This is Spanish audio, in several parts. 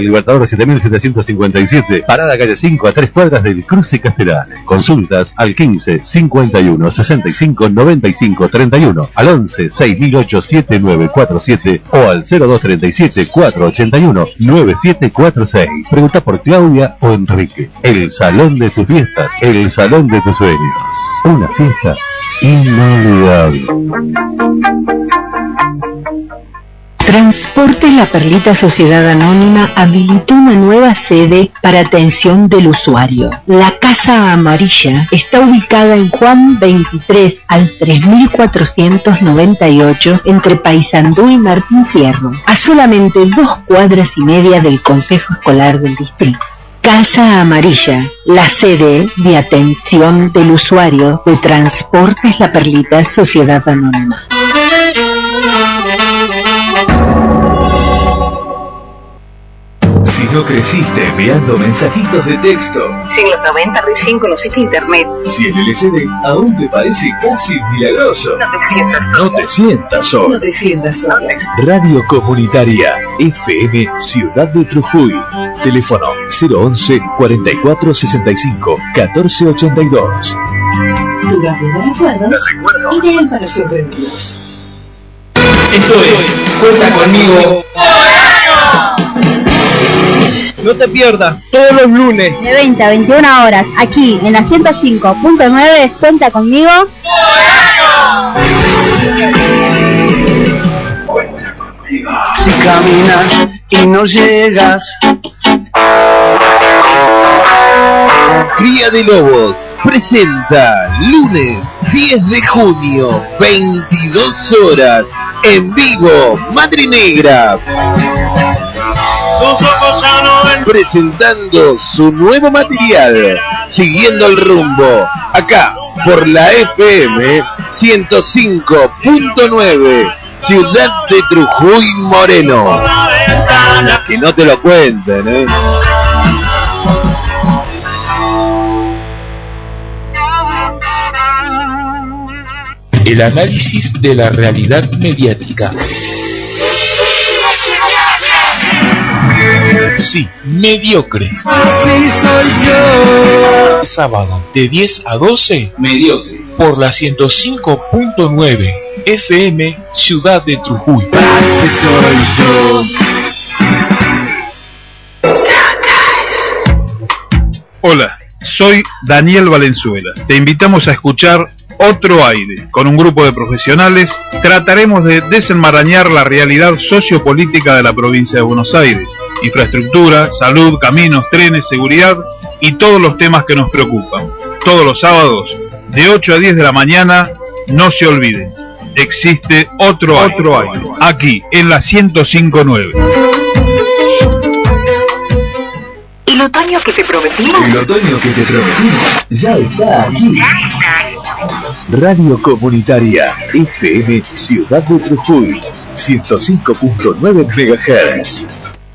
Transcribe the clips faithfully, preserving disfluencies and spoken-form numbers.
Libertador siete mil setecientos cincuenta y siete, parada calle cinco a tres cuadras del Cruce Castellane. Consultas al quince, cincuenta y uno, sesenta y cinco, noventa y cinco, treinta y uno, al once, seis mil ocho, siete nueve cuatro siete o al cero dos treinta y siete, cuatrocientos ochenta y uno, noventa y siete cuarenta y seis. Pregunta por Claudia o Enrique. El salón de tus fiestas, el salón de tus sueños. Una fiesta inolvidable. Transportes La Perlita Sociedad Anónima habilitó una nueva sede para atención del usuario. La Casa Amarilla está ubicada en Juan veintitrés al tres mil cuatrocientos noventa y ocho entre Paysandú y Martín Fierro, a solamente dos cuadras y media del Consejo Escolar del Distrito. Casa Amarilla, la sede de atención del usuario de Transportes La Perlita Sociedad Anónima. Si no creciste enviando mensajitos de texto, Si en los noventa recién conociste internet, si el L C D aún te parece casi milagroso, no te sientas no te sientas solo. No te sientas sola. Radio Comunitaria F M Ciudad de Trujuy. Teléfono cero once, cuarenta y cuatro, sesenta y cinco, catorce ochenta y dos. Tu radio de recuerdos, ideal para sus reuniones. Esto es Cuenta Conmigo. No te pierdas todos los lunes de veinte a veintiuna horas aquí en la ciento cinco punto nueve. Cuenta conmigo. Si caminas y no llegas. Cría de Lobos presenta lunes diez de junio, veintidós horas, en vivo, Madre Negra. Presentando su nuevo material, siguiendo el rumbo, acá por la F M ciento cinco punto nueve, Ciudad de Trujuy Moreno. Que no te lo cuenten, ¿eh? El análisis de la realidad mediática. Sí, mediocres. Así soy yo. Sábado de diez a doce. Mediocres. Por la ciento cinco punto nueve F M Ciudad de Trujuy. Así soy yo. Hola, soy Daniel Valenzuela. Te invitamos a escuchar Otro Aire. Con un grupo de profesionales trataremos de desenmarañar la realidad sociopolítica de la provincia de Buenos Aires. Infraestructura, salud, caminos, trenes, seguridad y todos los temas que nos preocupan. Todos los sábados, de ocho a diez de la mañana, no se olviden. Existe Otro Aire, otro aire aquí en la ciento cinco punto nueve. ¿El otoño que te prometimos? El otoño que te prometimos ya está aquí. Radio Comunitaria F M Ciudad de Trujuy ciento cinco punto nueve megahertz.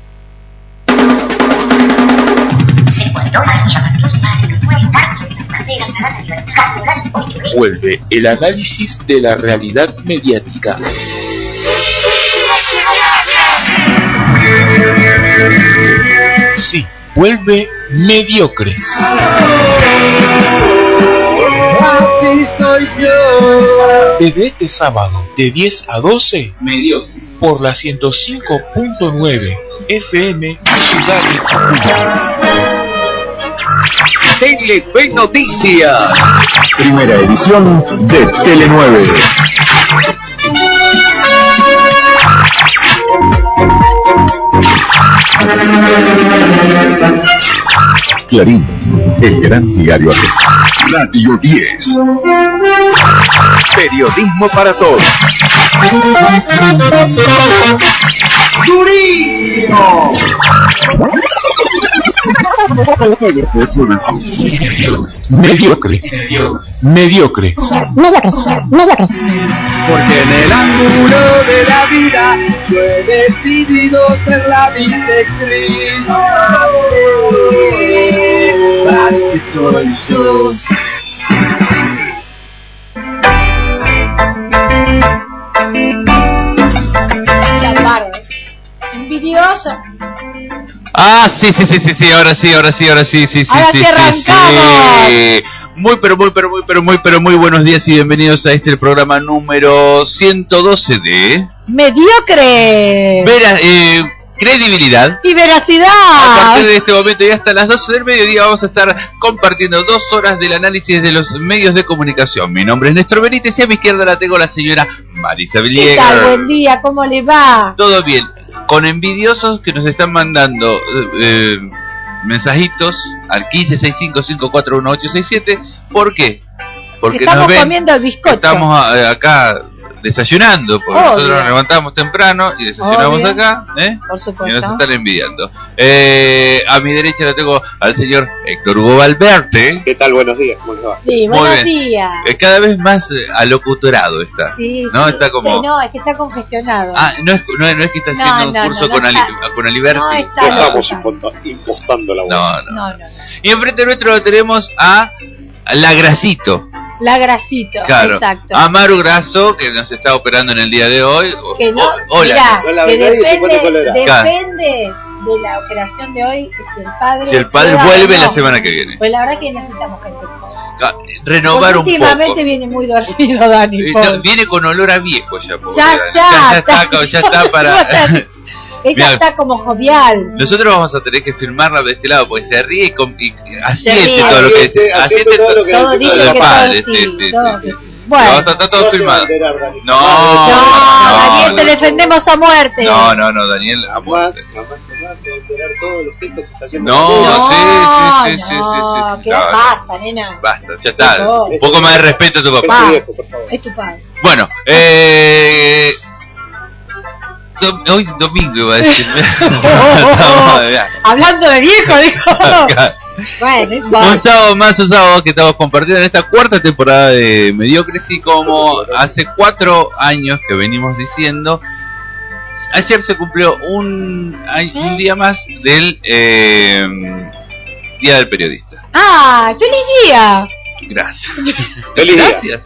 Vuelve el análisis de la realidad mediática. Sí, vuelve Mediocres. Así soy yo. Desde este sábado de diez a doce, Mediocres, por la ciento cinco punto nueve F M Ciudad de Trujuy. Telefe Noticias, primera edición de Tele nueve. Clarín, el gran diario argentino. Radio diez. Periodismo para todos. ¡Durísimo! Mediocre. Mediocre. Mediocre. Mediocre. Porque en el ángulo de la vida yo he decidido ser la bisectriz. Así soy yo. La barra. Envidiosa. Ah, sí, sí, sí, sí, sí, ahora sí, ahora sí, ahora sí, sí, sí, ahora sí, sí, sí, sí. Muy, pero muy, pero muy, pero muy, pero muy buenos días y bienvenidos a este el programa número ciento doce de... Mediocre. Vera, eh, credibilidad. Y veracidad. A partir de este momento y hasta las doce del mediodía vamos a estar compartiendo dos horas del análisis de los medios de comunicación. Mi nombre es Néstor Benítez y a mi izquierda la tengo la señora Marisa Villegas. ¿Qué tal? Buen día, ¿cómo le va? Todo bien. Con envidiosos que nos están mandando eh, mensajitos al quince sesenta y cinco, cincuenta y cuatro dieciocho sesenta y siete. ¿Por qué? Porque estamos nos ven, comiendo el bizcocho. Estamos a, acá desayunando, porque Obvio. nosotros nos levantamos temprano y desayunamos Obvio. acá, ¿eh? Por supuesto. Y nos están envidiando. Eh, a mi derecha lo tengo al señor Héctor Hugo Valverde. ¿Qué tal? Buenos días, ¿cómo les va? Sí, Muy buenos bien. días. Eh, cada vez más eh, alocutorado está. Sí, ¿no? sí. Está como... Sí, no, es que está congestionado. Ah, no es, no, es- no es que está No, haciendo no, un curso no, con, no Ali, está- con Aliberti. no está No estamos loca. imposta- impostando la voz. No, no. No, no, no. Y enfrente nuestro lo tenemos a La Grasito. La Grasito, Claro. exacto. A Maru Grasso, que nos está operando en el día de hoy. Que no, O- hola. mirá, No la que ve nadie, se pone depende, colorado. depende de la operación de hoy si el padre, Si el padre pueda o vuelve no. la semana que viene. Pues la verdad que necesitamos gente. Ah, Renovar Porque un últimamente poco. viene muy dormido Dani. Eh, pobre. no, viene con olor a viejo ya. pobre Ya Dani. está, Ya, ya está. está, ya está para... Ella Mirá. está como jovial. Nosotros vamos a tener que filmarla de este lado porque se ríe y, com- y asiente ríe. todo lo que Asiente, dice. asiente Asiente todo lo que Todo dice dice todo que el todo padre, sí, sí, sí, todo sí, que sí. sí. No, Bueno, está, está todo No se va a filmado. enterar, Dani. No, no, no, Daniel, no, te no. defendemos a muerte. No, no, no, Daniel. a Jamás, muerte. jamás, jamás se va a enterar todos los gestos que está haciendo. No, la No, sí, sí, sí, no, sí, sí, sí. que No, basta, nena. Basta, ya está. Por favor. Un poco más de respeto a tu Es papá. tu viejo, por favor. Es tu padre. Bueno, eh... dom- hoy domingo iba a decir. Estamos, ya. Hablando de viejo, dijo. Bueno, Un vamos. sábado más, un sábado que estamos compartiendo en esta cuarta temporada de Mediocres y como hace cuatro años que venimos diciendo, ayer se cumplió un, ay- un día más del eh, Día del Periodista. ¡Ah! ¡Feliz día! Gracias. Feliz día. Gracias.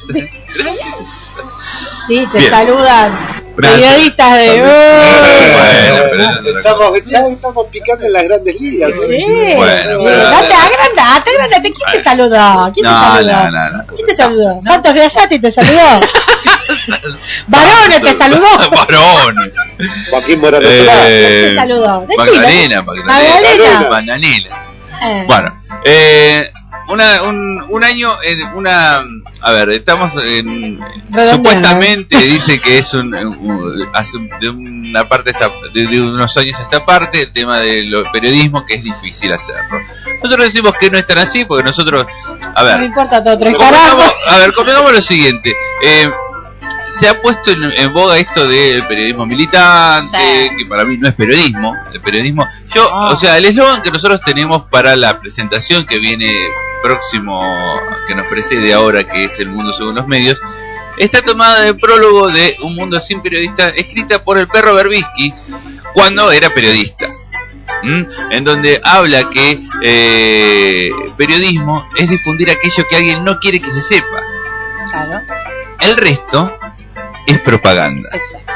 Sí, te Bien. saludan Gracias. periodistas de... Bueno, pero eso es otra Estamos, ya estamos picando en las grandes ligas. Sí, Bueno, sí. pero- Date, agrandate, agrandate. ¿Quién te saludó? ¿Quién te No, saludó? no, no, no. ¿Quién te saludó? Santos Biasati te saludó. Varones te saludó. Varones. Joaquín Morano. Eh, ¿Quién te saludó? Decilo. Magdalena, Magdalena. Magdalena. Bananela. Eh. Bueno, eh, una, un, un año, en una, a ver, estamos en, Redondeando. supuestamente dice que es un, un- hace un- de una parte, esta, de, de unos años a esta parte, el tema del periodismo, que es difícil hacerlo. Nosotros decimos que no es tan así, porque nosotros, a No me ver, importa todo tres convengamos- carajos. a ver, convengamos lo siguiente, eh, se ha puesto en, en boga esto del periodismo militante, Sí. que para mí no es periodismo. El periodismo, yo, Ah. o sea, el eslogan que nosotros tenemos para la presentación que viene próximo, que nos precede ahora, que es El Mundo Según los Medios, está tomada del prólogo de Un Mundo Sin Periodistas, escrita por el perro Berbisky cuando era periodista. ¿Mm? En donde habla que eh, periodismo es difundir aquello que alguien no quiere que se sepa. Claro, El resto es propaganda. exacto.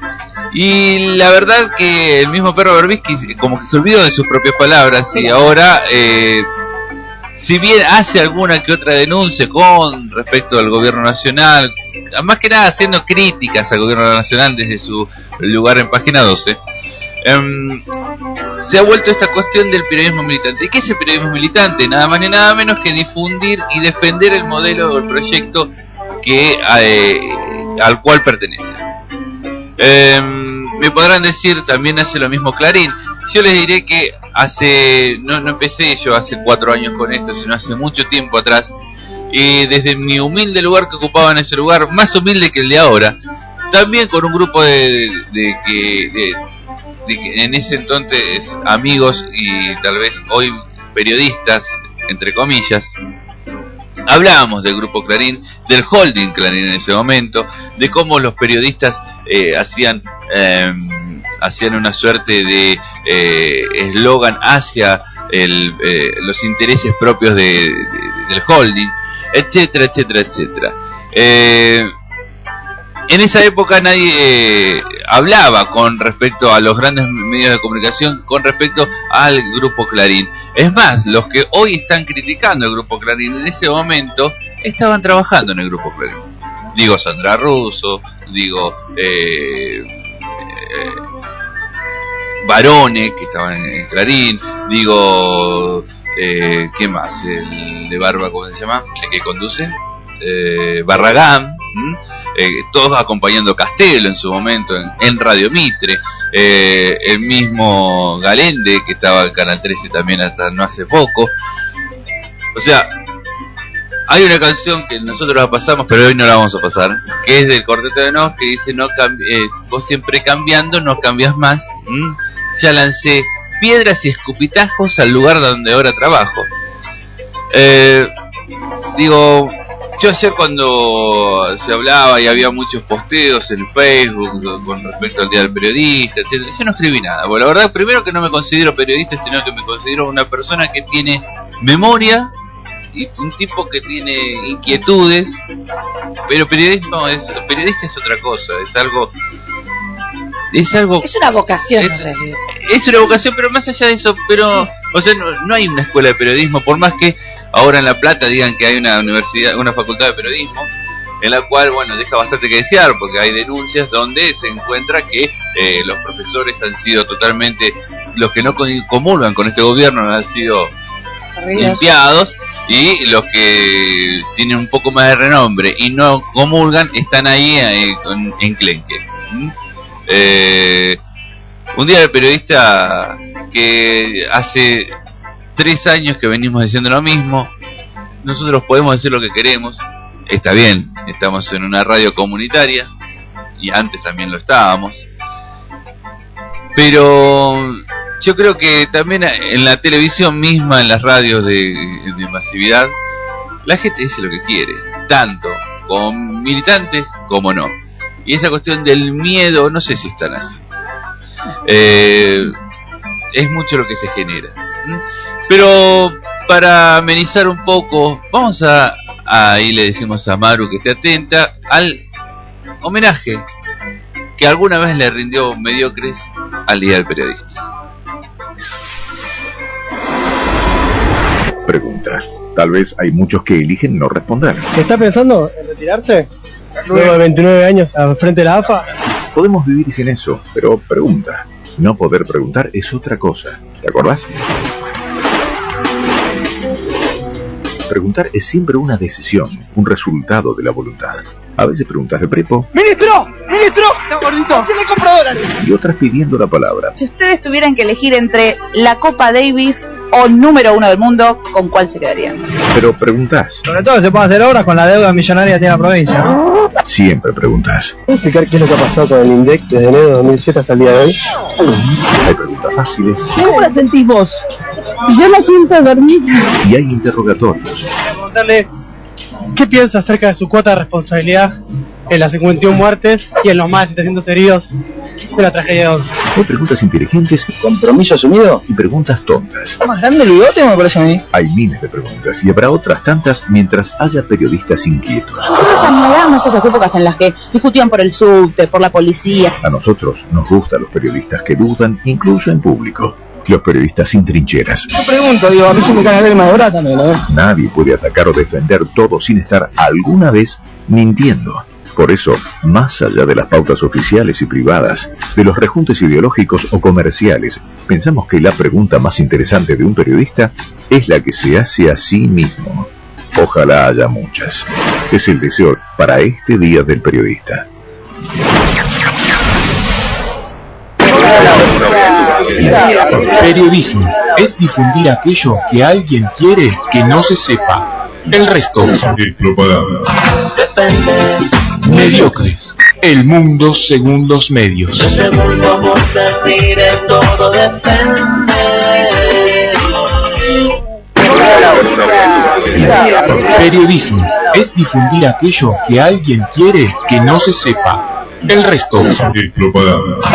Y la verdad que el mismo perro Berbisky como que se olvidó de sus propias palabras y ahora, eh, si bien hace alguna que otra denuncia con respecto al gobierno nacional, más que nada haciendo críticas al gobierno nacional desde su lugar en página doce, em, se ha vuelto esta cuestión del periodismo militante. ¿Y qué es el periodismo militante? Nada más ni nada menos que difundir y defender el modelo o el proyecto que eh, al cual pertenece. Eh, me podrán decir, también hace lo mismo Clarín. Yo les diré que hace, no, no empecé yo hace cuatro años con esto, sino hace mucho tiempo atrás, y desde mi humilde lugar que ocupaba en ese lugar, más humilde que el de ahora, también con un grupo de, de que de, de que en ese entonces amigos y tal vez hoy periodistas, entre comillas, hablábamos del grupo Clarín, del holding Clarín en ese momento, de cómo los periodistas eh, hacían eh, hacían una suerte de eslogan eh, hacia el, eh, los intereses propios de, de, del holding, etcétera, etcétera, etcétera. Eh, en esa época nadie eh, hablaba con respecto a los grandes medios de comunicación, con respecto al Grupo Clarín. Es más, los que hoy están criticando el Grupo Clarín en ese momento estaban trabajando en el Grupo Clarín. Digo Sandra Russo, digo eh, eh, Barone, que estaban en Clarín, digo eh, ¿qué más? El de Barba, ¿cómo se llama? El que conduce, eh, Barragán. Eh, todos acompañando Castelo en su momento en, en Radio Mitre, eh, el mismo Galende, que estaba en Canal trece también hasta no hace poco. O sea, hay una canción que nosotros la pasamos, pero hoy no la vamos a pasar, que es del Cuarteto de Nos, que dice: no cambies, vos siempre cambiando, no cambias más. ¿Mm? Ya lancé piedras y escupitajos al lugar donde ahora trabajo. Eh, digo, yo ayer cuando se hablaba y había muchos posteos en Facebook con respecto al Día del Periodista, etcétera, yo no escribí nada. Bueno, la verdad, primero que no me considero periodista, sino que me considero una persona que tiene memoria y un tipo que tiene inquietudes, pero periodismo es, periodista es otra cosa, es algo... Es algo... Es una vocación, es, en realidad. Es una vocación, pero más allá de eso, pero... O sea, no, no hay una escuela de periodismo, por más que ahora en La Plata digan que hay una universidad, una facultad de periodismo, en la cual, bueno, deja bastante que desear, porque hay denuncias donde se encuentra que eh, los profesores han sido totalmente, los que no comulgan con este gobierno han sido limpiados, y los que tienen un poco más de renombre y no comulgan están ahí eh, con, en Clenque. ¿Mm? Eh, un día del periodista que hace tres años que venimos diciendo lo mismo. Nosotros podemos decir lo que queremos, está bien, estamos en una radio comunitaria y antes también lo estábamos, pero yo creo que también en la televisión misma, en las radios de, de masividad, la gente dice lo que quiere, tanto con militantes como no, y esa cuestión del miedo, no sé si están así, eh, es mucho lo que se genera. ¿Mm? Pero para amenizar un poco, vamos a, ahí le decimos a Maru que esté atenta al homenaje que alguna vez le rindió Mediocres al Día del Periodista. Pregunta. Tal vez hay muchos que eligen no responder. ¿Está pensando en retirarse? Luego de veintinueve años al frente de la A F A. Podemos vivir sin eso, pero pregunta. No poder preguntar es otra cosa. ¿Te acordás? Preguntar es siempre una decisión, un resultado de la voluntad. A veces preguntas de prepo. ¡Ministro! ¡Ministro! ¡Está gordito! ¿Quién le compra dólares? Y otras pidiendo la palabra. Si ustedes tuvieran que elegir entre la Copa Davis o número uno del mundo, ¿con cuál se quedarían? Pero preguntás. Sobre todo se puede hacer obras con la deuda millonaria que tiene la provincia, ¿no? Siempre preguntas. ¿Puedes explicar qué es lo que ha pasado con el INDEC desde enero de dos mil siete hasta el día de hoy? Hay preguntas fáciles. ¿Cómo la sentís vos? Yo la siento dormida. Y hay interrogatorios. Preguntarle qué piensa acerca de su cuota de responsabilidad en las cincuenta y una muertes y en los más de setecientos heridos de la tragedia de once. Hay preguntas inteligentes, compromiso asumido, y preguntas tontas. ¿Más grande el bigote me parece a mí? Hay miles de preguntas y habrá otras tantas mientras haya periodistas inquietos. Nosotros añoramos esas épocas en las que discutían por el subte, por la policía. A nosotros nos gustan los periodistas que dudan, incluso en público. Los periodistas sin trincheras. Yo pregunto, digo, a mí se me cae la lágrima de ora también, ¿no? Nadie puede atacar o defender todo sin estar alguna vez mintiendo. Por eso, más allá de las pautas oficiales y privadas, de los rejuntes ideológicos o comerciales, pensamos que la pregunta más interesante de un periodista es la que se hace a sí mismo. Ojalá haya muchas. Es el deseo para este Día del Periodista. Periodismo es difundir aquello que alguien quiere que no se sepa. El resto es propaganda. Mediocres. El mundo según los medios. Este mundo por servir en todo depende. Periodismo es difundir aquello que alguien quiere que no se sepa. El resto es propaganda.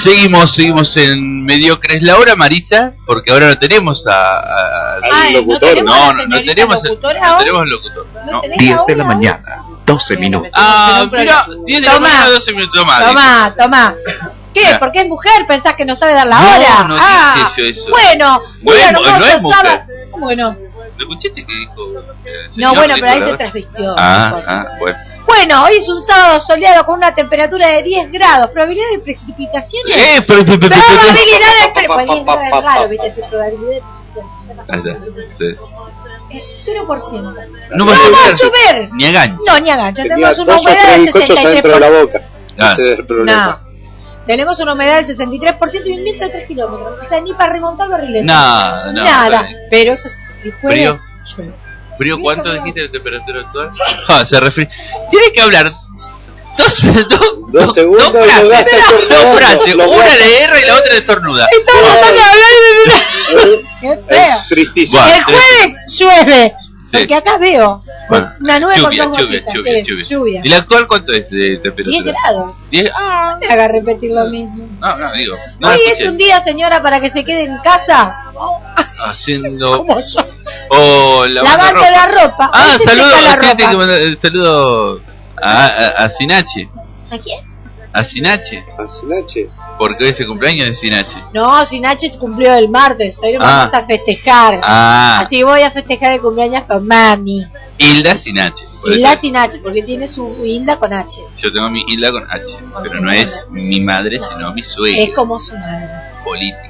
Seguimos, seguimos en mediocres. La hora Marisa, porque ahora no tenemos a, a- Al locutor. No, no, no tenemos, no tenemos locutor. No. diez de la mañana, doce minutos. Ah, mira, diez de la Toma. mañana, doce minutos más. Toma, toma. ¿Qué? Mira. ¿Por qué es mujer? ¿Pensás que no sabe dar la No, hora? no ah, dije yo eso. Bueno, No un es- hermoso no es mujer. sábado. ¿Cómo que no? ¿Lo escuchaste que dijo? el No, señor bueno, pero ahí se Nicolás? transvistió. Ah, ah, bueno. Bueno, hoy es un sábado soleado con una temperatura de diez grados. Probabilidad de precipitaciones. Eh, pero, pero, pero, pero, Probabilidad de pre- pues diez grados es raro, ¿viste? Esa probabilidad de precipitaciones. Ahí está, sí. Eh, cero por ciento. No va a va a subir. subir. Ni a gancho. No, ni a gancho. Tenía Tenemos una dos o humedad tres del bizcochos sesenta y tres dentro de la por ciento. boca. Ah. Ese es el problema. No. Tenemos una humedad del sesenta y tres por ciento y un viento de tres kilómetros. O sea, ni para remontar barriletes. Nada, no, Nada. está bien. Pero eso es el jueves. Frío. llueve. ¿Frío cuánto dijiste de temperatura actual? Ah, se refiere. Tiene que hablar dos, dos, Dos segundos dos y lo frases. gasta Dos estornudando. frases. Lo Una gasta. de guerra y la otra de estornuda. Estamos tratando de hablar de... ¡Qué feo! Tristísimo. Buah, El jueves llueve. Sí. Porque acá veo Bueno, una nube lluvia, con dos lluvia, gotitas. lluvia, Sí, lluvia. lluvia. ¿Y la actual cuánto es de temperatura? diez grados. ¿diez? Ah, No me haga repetir lo mismo. no, no, digo. No, Hoy escuché. es un día, señora, para que se quede en casa. Haciendo. Como yo. Oh, lavando Lavando ropa. la ropa. Ah, Hoy se saludo, seca la tiene que ropa. mandar- eh, saludo a, a, a Sinache. ¿A quién? A Sinache. A Sinache. Porque hoy es el cumpleaños de Sinache. No, Sinache cumplió el martes. Hoy nos Ah. vamos a festejar. Ah, Así voy a festejar el cumpleaños con mami. Hilda Sinache. Por Hilda eso Sinache, porque tiene su Hilda con H. yo tengo mi Hilda con H. Pero no es mi madre, sino mi suegra. Es como su madre. Política.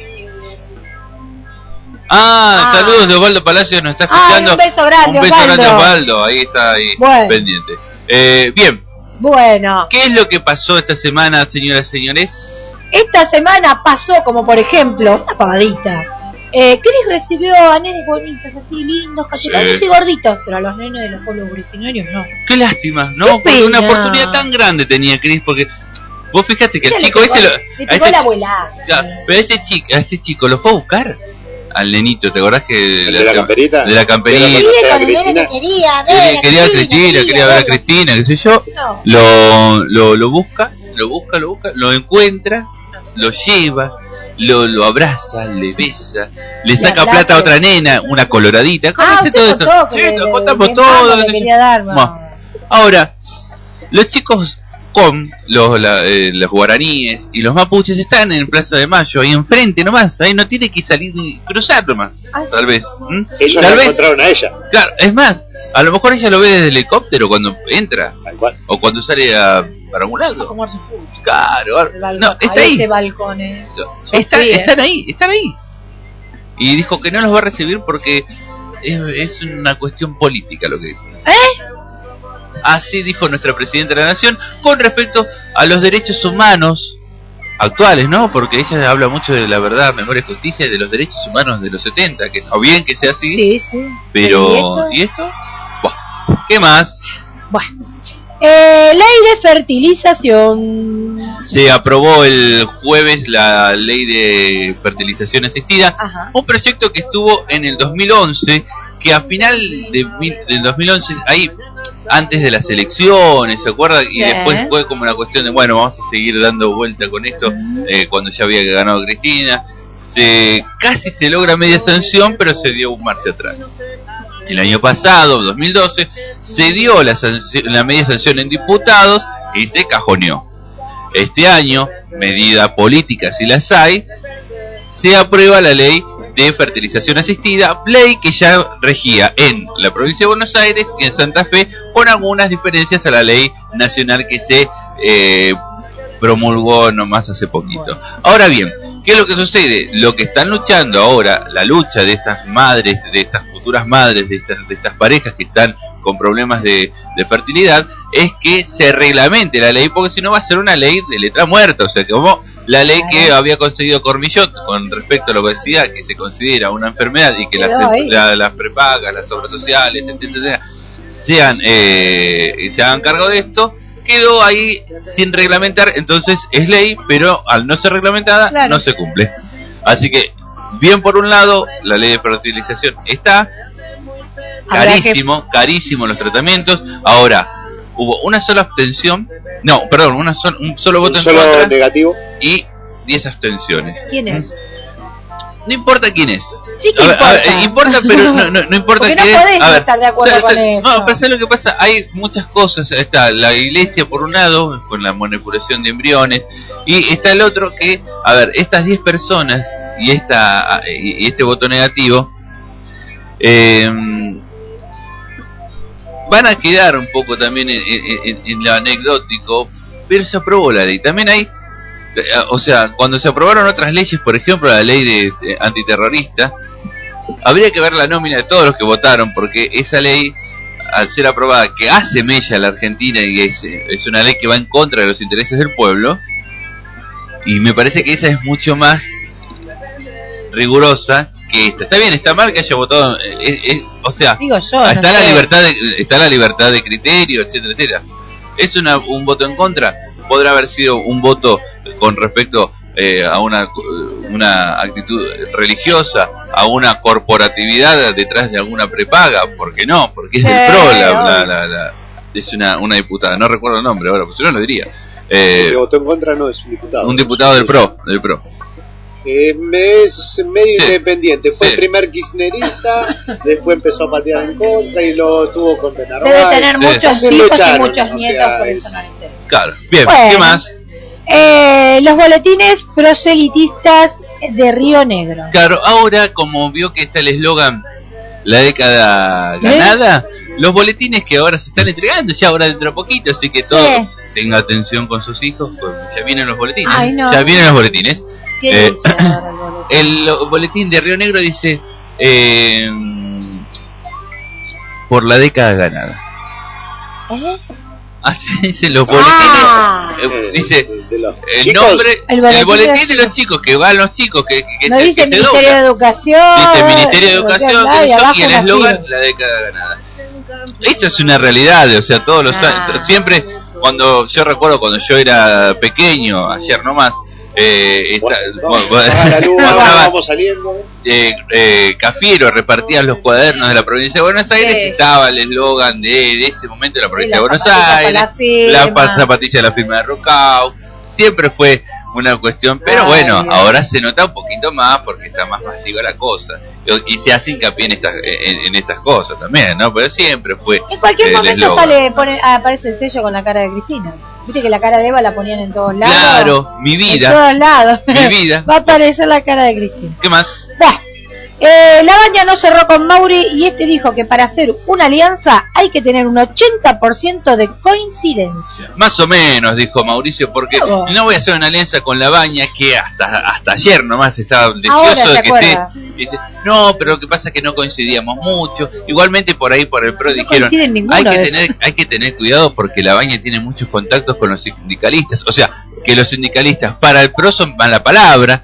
Ah, Ah. saludos de Osvaldo Palacio, nos está Ah, escuchando. un beso grande, Un beso Osvaldo. grande a Osvaldo, ahí está, ahí, Bueno. pendiente. Eh, bien, Bueno, ¿qué es lo que pasó esta semana, señoras y señores? esta semana pasó como por ejemplo, una pavadita. Eh, Chris recibió a nenes bonitos, así lindos, cachetados Sí. y gorditos, pero a los nenes de los pueblos originarios no. Qué lástima, ¿no? Qué Porque una pena. oportunidad tan grande tenía Chris, porque vos fijate que el Mira, chico le este pegó- lo, le a pegó este- la abuela. ya, pero a este chico, a este chico lo fue a buscar al nenito, ¿te acordás que ¿El de la camperita? de la camperita? ¿Quiere Sí, conocer a con el nene Cristina? que quería, Quería, ver, quería a Cristina, quería ver a verla. Cristina, qué sé yo. No. Lo, lo, lo busca, lo busca, lo busca, lo encuentra, lo lleva, lo, lo abraza, le besa, le saca abraza, plata a le- otra nena, una coloradita, Ah, conoce usted todo contó eso. que Sí, le- lo le- contamos le- todo. le qué sé quería yo. dar, Bueno, mamá. ahora, los chicos con los, la- eh, los guaraníes y los mapuches están en Plaza de Mayo, ahí enfrente nomás, ahí no tiene que salir ni cruzar nomás, Ah, sí. tal vez. ¿m? Ellos Tal la vez, encontraron a ella. claro, es más, a lo mejor ella lo ve desde el helicóptero cuando entra, Tal cual. o cuando sale a, para un A lado. comer su pucho. Claro, El balcón. no, está Ahí ahí. ese balcón, eh. Está- fui, eh. están ahí, están ahí. Y dijo que no los va a recibir porque es, es una cuestión política lo que dijo. ¿Eh? Así dijo nuestra Presidenta de la Nación con respecto a los derechos humanos actuales, ¿no? Porque ella habla mucho de la verdad, memoria y justicia y de los derechos humanos de los setenta, que está bien que sea así, Sí, sí. pero... ¿Y ¿Y esto? Buah, ¿qué más? Bueno. Eh, ley de fertilización. Se aprobó el jueves la ley de fertilización asistida, Ajá. un proyecto que estuvo en el dos mil once, que a final de, mil- del dos mil once, ahí antes de las elecciones, ¿se acuerdan? Y Sí. después fue como una cuestión de, bueno, vamos a seguir dando vuelta con esto, eh, cuando ya había ganado Cristina. Se, casi se logra media sanción, pero se dio un marcha atrás. El año pasado, dos mil doce, se dio la, sanción- la media sanción en diputados y se cajoneó. Este año, medida política si las hay, se aprueba la ley de fertilización asistida, ley que ya regía en la provincia de Buenos Aires y en Santa Fe, con algunas diferencias a la ley nacional que se eh, promulgó nomás hace poquito. Ahora bien, ¿qué es lo que sucede? Lo que están luchando ahora, la lucha de estas madres, de estas futuras madres, de estas, de estas parejas que están con problemas de, de fertilidad, es que se reglamente la ley, porque si no va a ser una ley de letra muerta, o sea, que como la ley que había conseguido Cormillot con respecto a la obesidad, que se considera una enfermedad y que las, Quedó ahí. la- las prepagas, las obras sociales, etcétera, sean eh, se hagan cargo de esto, quedó ahí sin reglamentar, entonces es ley, pero al no ser reglamentada Claro. no se cumple. Así que, bien por un lado, la ley de fertilización está, Habrá que- carísimo, carísimo los tratamientos. Ahora, hubo una sola abstención, no, perdón, una sol- un solo voto Un en solo contra negativo. y diez abstenciones. ¿Quién es? No importa quién es. Sí que a ver, importa. a ver, importa, pero no, no, no importa Porque no quién podés es. A ver, estar de acuerdo ¿sabes- con sabes- eso. No, pero ¿sabes lo que pasa? Hay muchas cosas. Está la iglesia por un lado, con la manipulación de embriones, y está el otro que, a ver, estas diez personas y esta y este voto negativo eh, van a quedar un poco también en, en- en lo anecdótico, pero se aprobó la ley. También hay, o sea, cuando se aprobaron otras leyes, por ejemplo la ley de, de antiterrorista, habría que ver la nómina de todos los que votaron, porque esa ley, al ser aprobada, que hace mella a la Argentina y es, es una ley que va en contra de los intereses del pueblo, y me parece que esa es mucho más rigurosa que esta. Está bien, está mal que haya votado, eh, eh, o sea, Digo yo, está no la sé. libertad de, está la libertad de criterio, etcétera, etcétera. Es una, un voto en contra, podrá haber sido un voto con respecto eh, a una una actitud religiosa, a una corporatividad detrás de alguna prepaga, ¿por qué no? Porque es del Sí, PRO, la, obvio. la, la, la- es una, una diputada, no recuerdo el nombre ahora, pues si no lo diría. Eh, El que votó en contra no es un diputado. un diputado del PRO, del PRO. Eh, es medio Sí. independiente. Fue Sí. el primer kirchnerista, después empezó a patear en contra y lo tuvo con Narváez. Debe tener Sí. muchos También lo hijos y echaron, muchos o nietos, sea, por es- eso no le interesa. Claro, bien, Bueno. ¿qué más? Eh, los boletines proselitistas de Río Negro. Claro, ahora como vio que está el eslogan la década ¿Eh? ganada, los boletines que ahora se están entregando ya ahora dentro de poquito, así que todo Sí. tenga atención con sus hijos, pues ya vienen los boletines, Ay, no. ya vienen los boletines. ¿Qué Eh, dice ahora el boletín? El lo- boletín de Río Negro dice eh, por la década ganada. ¿Eh? Así dicen los boletines. Ah. eh, dice de los el chicos. nombre, El el boletín boletín, de de los chicos, que van los chicos, que, que, No se, dice que se Ministerio doblan. de Educación. Dice Ministerio de no sé Educación, nada, y qué sé yo, abajo y el la eslogan firma. la década ganada. Esto es una realidad, o sea, todos los Ah. años, siempre, cuando yo recuerdo cuando yo era pequeño, ayer nomás, eh, esta- Vamos, bueno, apaga la luz, mostraba, vamos saliendo. eh, eh, Cafiero repartía los cuadernos de la provincia de Buenos Aires Sí. y estaba el eslogan de, de ese momento de la provincia Y de las Buenos zapatillas Aires, con la firma. la pa- zapatilla de la firma de Rocao. Siempre fue una cuestión, pero Ay, bueno, ay. ahora se nota un poquito más porque está más masiva la cosa y, y se hace hincapié en estas en, en estas cosas también, ¿no? Pero siempre fue En cualquier el momento eslogan. sale, pone, ah, aparece el sello con la cara de Cristina. Viste que la cara de Eva la ponían en todos lados. Claro, mi En vida, todos lados. mi vida. Va a aparecer la cara de Cristina. ¿Qué más? Buah. Eh, la Baña no cerró con Mauri y este dijo que para hacer una alianza hay que tener un ochenta por ciento de coincidencia. Más o menos, dijo Mauricio, porque Claro. no voy a hacer una alianza con la Baña que hasta hasta ayer nomás estaba Ahora deseoso se de que acuerda. esté. Dice, no, pero lo que pasa es que no coincidíamos mucho. Igualmente por ahí por el PRO dijeron, coinciden ninguno hay que de tener hay que tener cuidado porque la Baña tiene muchos contactos con los sindicalistas, o sea, que los sindicalistas para el PRO son mala palabra.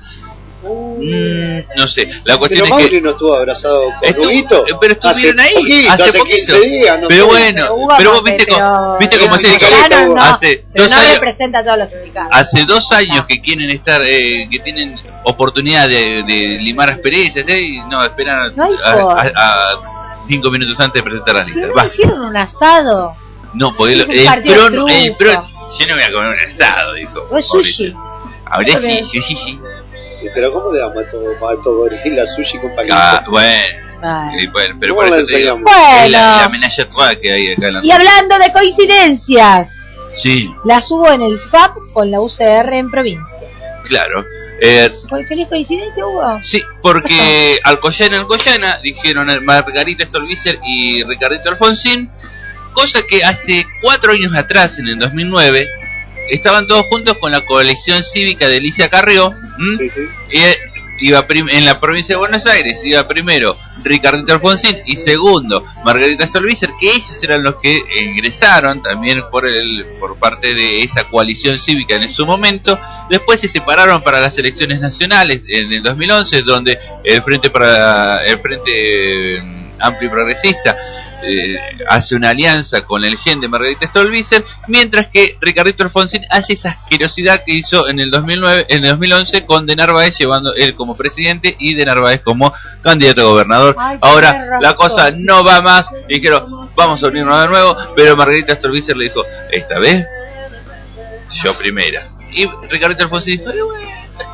Mm, no sé, la cuestión Pero es Mauri que no estuvo abrazado con Estu- Huguito. eh, pero estuvieron hace ahí, poquito, hace hace poquito. quince días. No pero sé. bueno, Hugo pero vos Mate, viste pero- cómo, viste pero cómo se sindicalista, no, hace pero dos no años representa a todos los sindicatos. hace dos años que quieren estar eh, que tienen oportunidad de, de limar asperezas ¿eh? Y no esperan No hay a, forma. a- a cinco minutos antes de presentar las listas. Pero no Va. hicieron un asado. No, porque Es el, un el partido pro, truco. el pro, yo no voy a comer un asado, dijo. O sushi. Ahora sí, Bien. sí, sí, sí. Pero ¿cómo le damos a todo, a todo gorila sushi con palito? Ah, bueno, Ay. y bueno, pero ¿Cómo por la eso te digo, enseñamos? es la, Bueno. la menage à trois que hay acá en la Y hablando de coincidencias, Sí, las hubo en el F A P con la U C R en provincia. claro. Eh, ¿Fue feliz coincidencia, Hugo? Sí, porque Alcoyana Alcoyana dijeron a Margarita Stolbizer y Ricardito Alfonsín, cosa que hace cuatro años atrás, en el dos mil nueve, estaban todos juntos con la coalición cívica de Alicia Carrió. ¿m? Sí, sí. Y eh, iba prim- en la provincia de Buenos Aires, iba primero Ricardito Alfonsín y segundo Margarita Stolbizer, que ellos eran los que ingresaron también por el por parte de esa coalición cívica en su momento. Después se separaron para las elecciones nacionales en el dos mil once, donde el Frente para el Frente eh, Amplio y Progresista eh, hace una alianza con el gen de Margarita Stolbizer, mientras que Ricardito Alfonsín hace esa asquerosidad que hizo en el dos mil nueve, en el dos mil once con De Narváez, llevando él como presidente y De Narváez como candidato a gobernador. Ay, Ahora tenés la razón. cosa no va más, y dijeron, vamos a unirnos de nuevo, pero Margarita Stolbizer le dijo, esta vez yo primera. Y Ricardito Alfonsín dijo, "Eh, bueno, está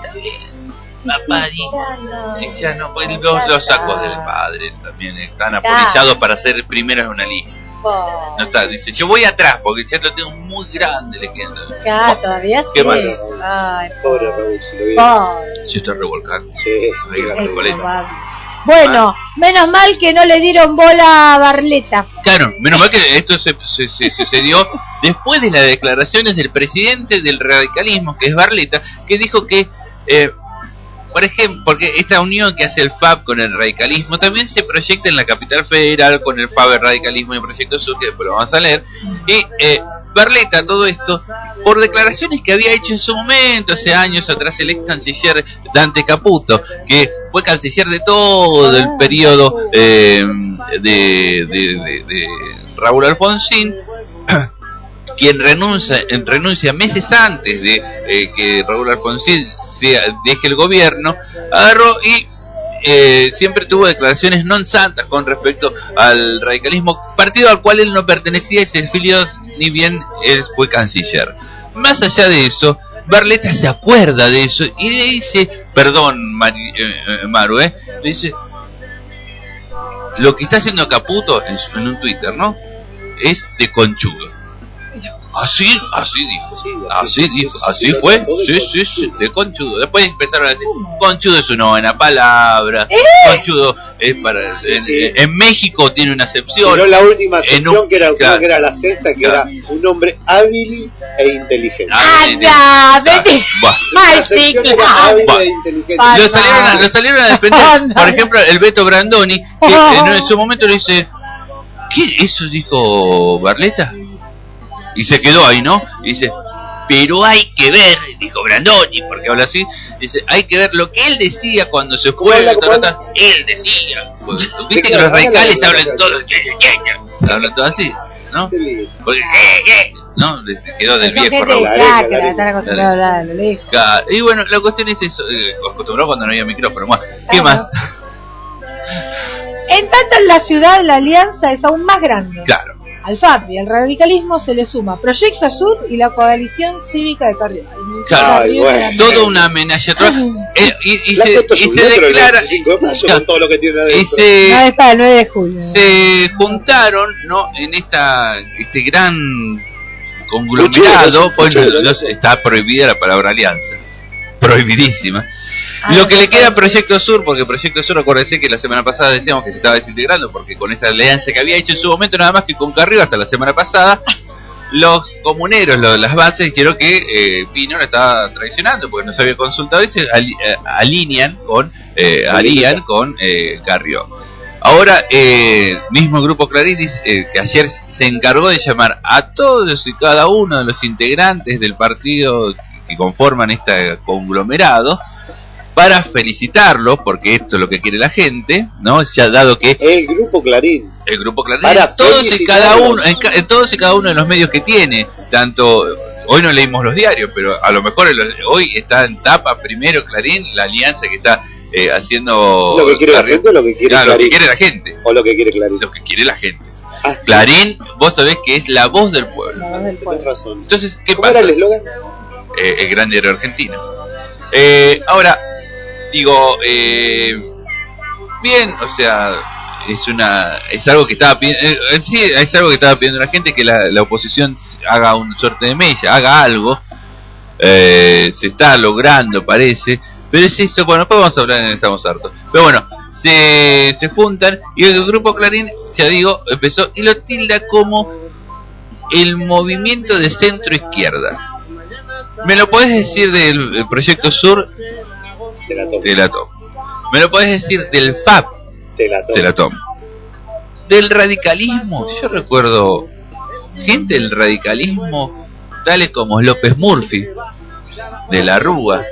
bien. Papá dice, ya no, pues los, los sacos del padre también están apolillados para ser primeros en una lista. No está, dice, yo voy atrás porque ya lo tengo muy grande, le quedan. Claro, todavía sí. ¿Qué más? Ay, Pobre Raúl, si lo vi. pobre. Se está revolcando. Sí, ahí la Recoleta. Bueno, menos mal que no le dieron bola a Barleta. Claro, menos mal que esto se, se, se sucedió después de las declaraciones del presidente del radicalismo, que es Barleta, que dijo que, eh, por ejemplo, porque esta unión que hace el F A B con el radicalismo también se proyecta en la capital federal con el F A B, el radicalismo y el Proyecto Sur, que después lo vamos a leer. Y eh, Barleta, todo esto, por declaraciones que había hecho en su momento, hace años atrás, el ex canciller Dante Caputo, que fue canciller de todo el periodo eh, de, de, de, de Raúl Alfonsín, quien renuncia, renuncia meses antes de eh, que Raúl Alfonsín sea, deje el gobierno, agarró y eh, siempre tuvo declaraciones non santas con respecto al radicalismo, partido al cual él no pertenecía y se afilió ni bien él fue canciller. Más allá de eso, Barleta se acuerda de eso y le dice, perdón Mari, eh, Maru, eh, le dice, lo que está haciendo Caputo en, en un Twitter, ¿no? Es de conchudo. Así, así dijo, así dijo, así fue, sí, sí, sí, de conchudo. Después empezaron a decir, conchudo es una buena palabra, conchudo es para, en, en México tiene una acepción. Pero la última acepción un, que era, claro, que era la sexta, que claro, era un hombre hábil e inteligente. ¡Anda! ¡Vete! ¡Mal chico! Lo salieron a, lo salieron a defender, por ejemplo, el Beto Brandoni, que en, en su momento le dice, ¿qué? ¿Eso dijo Barleta? Y se quedó ahí, ¿no? Y dice, pero hay que ver, dijo Brandoni, porque habla así, dice, hay que ver lo que él decía cuando se fue, él decía, viste que los radicales hablan todos, hablan todo así, ¿no? Porque, eh, eh, ¿no? Quedó del viejo Raúl. Y bueno, la cuestión es eso, eh, acostumbrado cuando no había micrófono, más. ¿Qué más? En tanto en la ciudad la alianza es aún más grande. Claro. Al F A B y al radicalismo se le suma Proyecto Sur y la coalición cívica de Carrión. Claro, Ay, bueno. Todo una amenaza. Eh, y, y, se, y se declara. Con todo lo que tiene y se, no, es para el nueve de julio. Se juntaron, ¿no? En esta este gran conglomerado. Pues, no, no, está prohibida la palabra alianza. Prohibidísima. Ah, lo que le queda a Proyecto Sur, porque Proyecto Sur, acuérdense que la semana pasada decíamos que se estaba desintegrando, porque con esta alianza que había hecho en su momento, nada más que con Carrió hasta la semana pasada, los comuneros, los, las bases, dijeron que eh, Pino la estaba traicionando, porque no se había consultado y se ali, eh, alinean con, eh, alían con eh, Carrió. Ahora, eh, mismo Grupo Clarín dice, eh, que ayer se encargó de llamar a todos y cada uno de los integrantes del partido que conforman este conglomerado, para felicitarlo, porque esto es lo que quiere la gente, ¿no? Ya dado que el Grupo Clarín, el Grupo Clarín, para todos y cada uno, en, en todos y cada uno de los medios que tiene, tanto hoy no leímos los diarios, pero a lo mejor el, hoy está en tapa primero Clarín, la alianza que está eh, haciendo lo que quiere Clarín, la gente, o lo que quiere claro, Clarín, lo que quiere la gente, o lo que quiere Clarín, lo que quiere la gente. Ah, Clarín, vos sabés que es la voz del pueblo. La voz del pueblo. Razón. Entonces, ¿qué ¿cómo pasa? era el eslogan? Eh, el gran diario argentino. Eh, ahora. Digo, eh, bien, o sea, es una, es algo que estaba pidiendo, eh, sí, es algo que estaba pidiendo la gente, que la, la oposición haga una suerte de mella, haga algo, eh, se está logrando parece, pero es eso, bueno, después vamos a hablar en Estamos Hartos, pero bueno, se, se juntan y el Grupo Clarín, ya digo, empezó y lo tilda como el movimiento de centro izquierda. ¿Me lo podés decir del, del Proyecto Sur? Te la tomo. Te la tomo. ¿Me lo podés decir del F A B? Te la tomo. Te la tomo. Del radicalismo, yo recuerdo gente del radicalismo, tales como López Murphy, de la Rúa,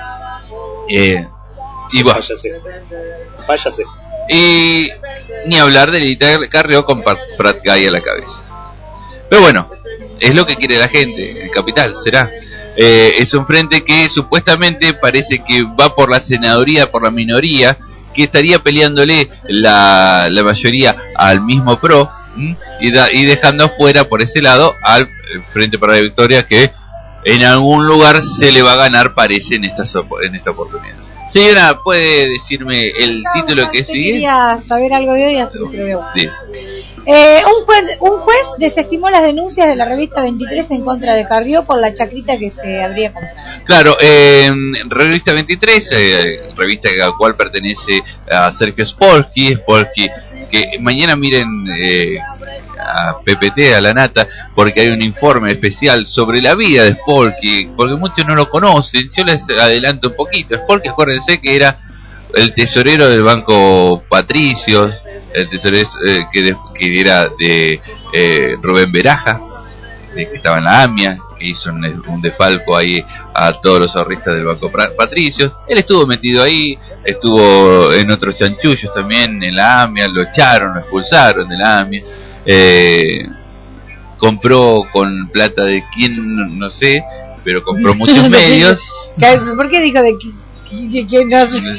eh, y bueno, váyase. Váyase. Y ni hablar de Edita Carrió con Prat Gay a la cabeza. Pero bueno, es lo que quiere la gente, el capital, será. Eh, es un frente que supuestamente parece que va por la senaduría, por la minoría, que estaría peleándole la, la mayoría al mismo P R O y, da, y dejando fuera por ese lado al Frente para la Victoria, que en algún lugar se le va a ganar, parece, en esta, en esta oportunidad. Señora, ¿puede decirme el no, título no, que sigue? Quería saber algo de hoy, así que se lo veo. Sí. Eh, un, juez, un juez desestimó las denuncias de la revista veintitrés en contra de Carrió por la chacrita que se habría comprado. Claro, eh, revista veintitrés, eh, revista a la cual pertenece a Sergio Spolsky, Spolsky, que mañana miren eh, a P P T, a la Nata, porque hay un informe especial sobre la vida de Spolsky, porque muchos no lo conocen. Yo les adelanto un poquito. Spolsky, acuérdense que era el tesorero del Banco Patricios, el tesorero eh, que, de, que era de eh, Rubén Beraja, de que estaba en la AMIA, que hizo un, un defalco ahí a todos los ahorristas del Banco Patricios. Él estuvo metido ahí, estuvo en otros chanchullos también en la AMIA, lo echaron, lo expulsaron de la AMIA. Eh, compró con plata de quién, no sé, pero compró muchos medios. ¿Por qué dijo de quién? ¿Quién no sé?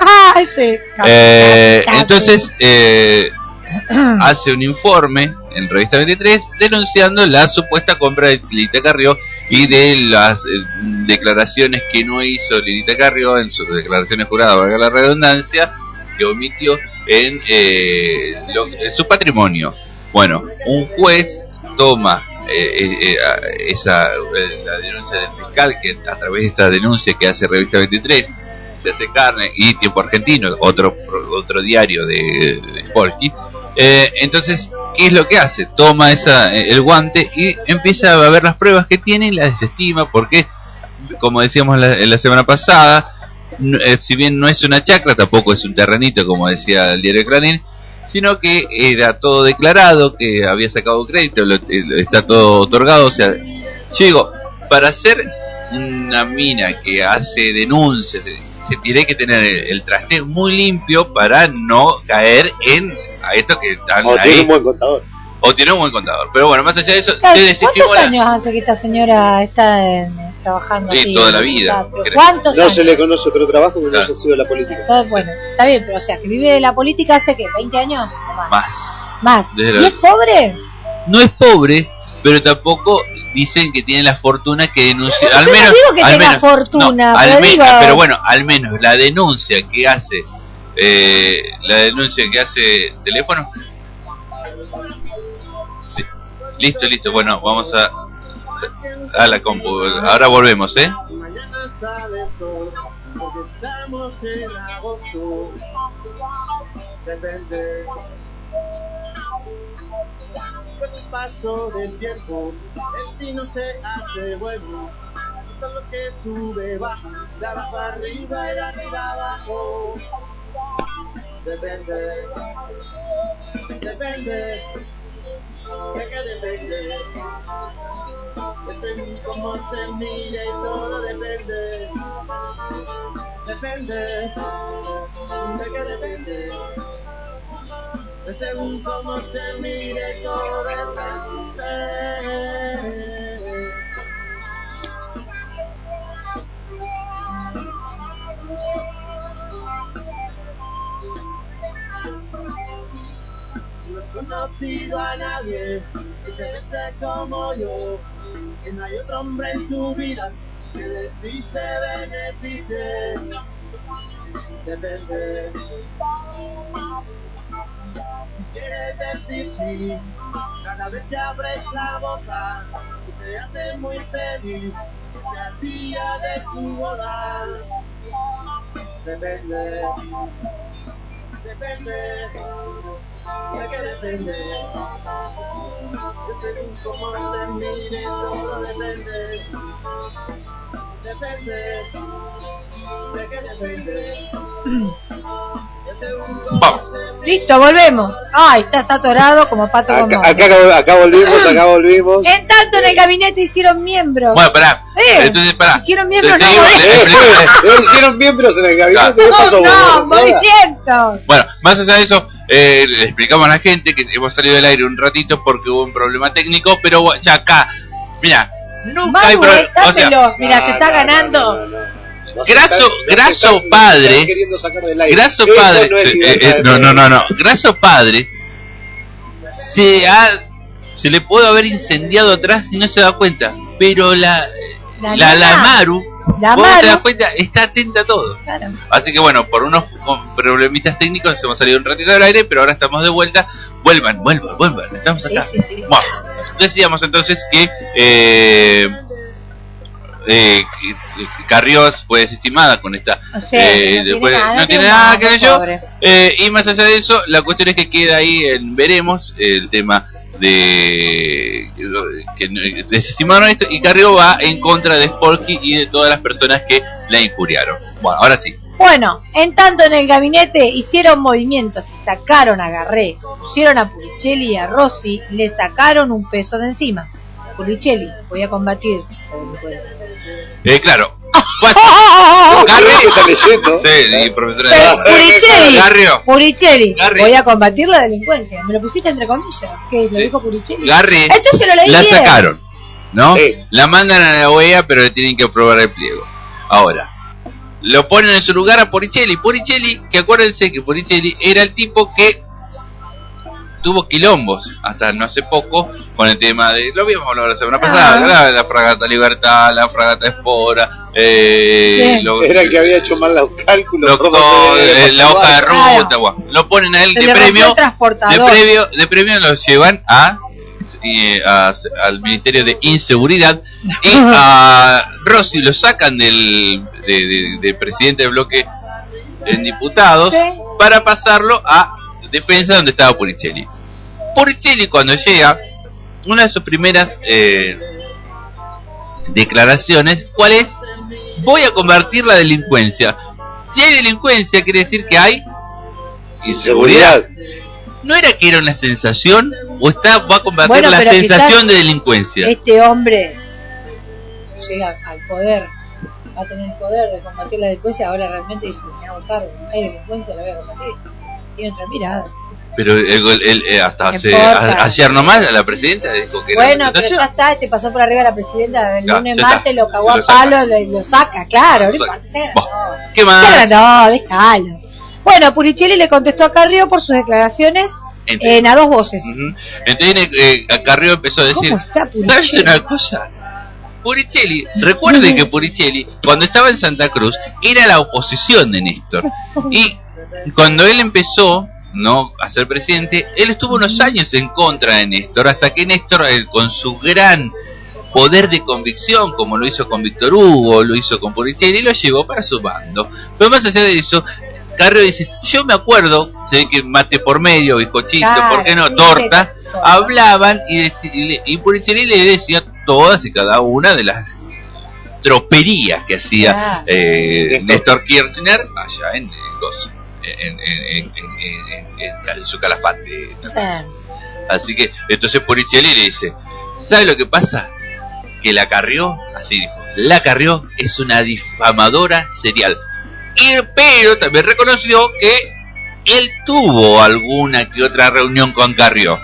eh, entonces eh, hace un informe en Revista veintitrés denunciando la supuesta compra de Lilita Carrió y de las eh, declaraciones que no hizo Lilita Carrió en sus declaraciones juradas, valga la redundancia, que omitió en, eh, lo, en su patrimonio. Bueno, un juez toma eh, eh, esa eh, la denuncia del fiscal, que a través de esta denuncia que hace Revista veintitrés se hace carne, y Tiempo Argentino, otro otro diario de, de Spolsky. Eh, entonces, ¿qué es lo que hace? Toma esa el guante y empieza a ver las pruebas que tiene y las desestima, porque, como decíamos la, en la semana pasada, no, eh, si bien no es una chacra, tampoco es un terrenito, como decía el diario Clarín, sino que era todo declarado, que había sacado crédito, lo, está todo otorgado. O sea, yo digo, para hacer una mina que hace denuncias, se tiene que tener el, el trasteo muy limpio para no caer en a esto que están o ahí. tiene un buen contador. O tiene un buen contador. Pero bueno, más allá de eso, claro, se ¿cuántos años hace que esta señora está en, trabajando sí, así? toda la vida. ¿Cuántos no años? se le conoce otro trabajo que claro. no haya sido la política. Todo, bueno, está bien, pero o sea, que vive de la política hace que veinte años o más. Más. Más. Desde ¿Y la... es pobre? No es pobre, pero tampoco dicen que tiene la fortuna que denuncia. Pero al yo menos, no digo que al tenga menos, fortuna, no, pero, al digo... pero bueno, al menos la denuncia que hace, eh, la denuncia que hace teléfono. Sí. Listo, listo. Bueno, vamos a a la compu. Ahora volvemos, ¿eh? Mañana sale el sol, porque estamos en agosto. Depende. Con el paso del tiempo, el vino se hace bueno. Todo lo que sube baja, de abajo arriba y de arriba abajo. Depende. Depende. ¿De qué depende? Depende cómo se mire y todo depende. Depende. ¿De qué depende? De según cómo se mire todo depende. No he conocido a nadie que te bese como yo, que no hay otro hombre en tu vida que de ti se beneficie. Depende. Si quieres decir sí, cada vez que abres la boca, te hace muy feliz, que sea el día de tu boda. Depende. Depende. ¿De qué depende? De según cómo se mire, todo depende. Depende. ¿De qué depende? De según cómo se mire. Listo, volvemos. Ay, estás atorado como pato con Acá, mono. acá, acá volvimos, acá volvimos. En tanto en el gabinete hicieron miembros. Bueno, pará. Eh, Entonces, pará. Hicieron miembros, Te- no te digo, morí. le- Eh, eh, hicieron miembros en el gabinete. ¿Qué pasó? No, Nada. movimientos. Bueno, más allá de eso, eh, le explicamos a la gente que hemos salido del aire un ratito porque hubo un problema técnico, pero bueno, ya acá, mira, nunca hay problema. O sea, Mira, se está no, ganando. no, no, no. No se Graso, están- no se Graso están- padre, están queriendo sacar del aire. Graso Esto padre, no es eh, libertad eh, de no, no, no, no, prensa. Graso padre se ha, se le puede haber incendiado atrás y no se da cuenta, pero la, La La, la nena. Maru, La vos te Maru. das cuenta, está atenta a todo. Claro. Así que bueno, por unos con problemitas técnicos nos hemos salido un ratito del aire, pero ahora estamos de vuelta. Vuelvan, vuelvan, vuelvan, estamos acá. Sí, sí, sí. Bueno, decíamos entonces que eh, eh, que Carrió fue desestimada con esta. O sea, eh, no tiene después- nada, no no tiene tiene nada nada, que ver yo. pobre. Eh, y más allá de eso, la cuestión es que queda ahí en veremos el tema de que desestimaron esto y Carrió va en contra de Spolky y de todas las personas que la injuriaron. Bueno, ahora sí. Bueno, en tanto en el gabinete hicieron movimientos y sacaron a Garré, pusieron a Puricelli y a Rossi, le sacaron un peso de encima. Puricelli, voy a combatir la delincuencia. Eh, claro. Garré está leyendo. Sí, y profesora de Pero, Puricelli, Garrio. Puricelli, Garri. voy a combatir la delincuencia. Me lo pusiste entre comillas, que lo dijo Puricelli. Garri. Entonces lo leí La bien. sacaron, ¿no? Sí. La mandan a la O E A, pero le tienen que aprobar el pliego. Ahora, lo ponen en su lugar a Puricelli. Puricelli, que acuérdense que Puricelli era el tipo que tuvo quilombos hasta no hace poco con el tema de, lo habíamos hablado la semana pasada, Ah. la, la fragata Libertad, la fragata Espora, eh, Sí. lo- Era el que había hecho mal los cálculos. lo- por todo, dónde debía eh, la pasar. hoja de Claro. ruta, bueno, lo ponen a él Se de le rompió premio, el transportador. de premio, de premio lo llevan a, y, a- al Ministerio de Inseguridad y a Rossi lo sacan del de, de- de presidente del bloque en diputados Sí. para pasarlo a defensa donde estaba Puricelli. Puricelli cuando llega, una de sus primeras eh, declaraciones, ¿cuál es? Voy a combatir la delincuencia. Si hay delincuencia quiere decir que hay inseguridad. ¿No era que era una sensación? ¿O está, va a combatir Bueno, la pero sensación quizás de delincuencia? Este hombre llega al poder, va a tener el poder de combatir la delincuencia. Ahora realmente dice: me hago cargo, hay delincuencia, la voy a combatir. Tiene otra mirada. Pero el, el- el- eh, hasta No hace, importa. a- ayer nomás la presidenta dijo que era Bueno, una pero sensación. ya está, te pasó por arriba la presidenta el Ya, lunes ya martes, está. lo cagó Se a lo saca. palo, lo, lo saca, claro, no Lo saca. importa, se agrandó. ¿Qué más? Se agrandó, déjalo. Bueno, Puricelli le contestó a Carrió por sus declaraciones Ente- en a dos voces. Ujú. Entonces eh, Carrió empezó a decir, ¿Cómo está Puricelli? ¿sabes una cosa? Puricelli, recuerde que Puricelli cuando estaba en Santa Cruz era la oposición de Néstor y cuando él empezó no a ser presidente, él estuvo unos años en contra de Néstor hasta que Néstor eh, con su gran poder de convicción, como lo hizo con Víctor Hugo, lo hizo con Puricelli, lo llevó para su bando. Pero más allá de eso, Carrió dice, yo me acuerdo, se ve que mate por medio, bizcochito, Claro, ¿por qué no? sí, Torta, sí, hablaban y, deci- y, le- y Puricelli le decía todas y cada una de las troperías que hacía Claro. eh, Néstor Kirchner allá en, en, Gozo, en, en, en, en- en- en su calafate. Sí. Así que entonces Puricelli le dice, ¿sabe lo que pasa? Que la Carrió, así dijo, la Carrió es una difamadora serial. Y, pero también reconoció que él tuvo alguna que otra reunión con Carrió.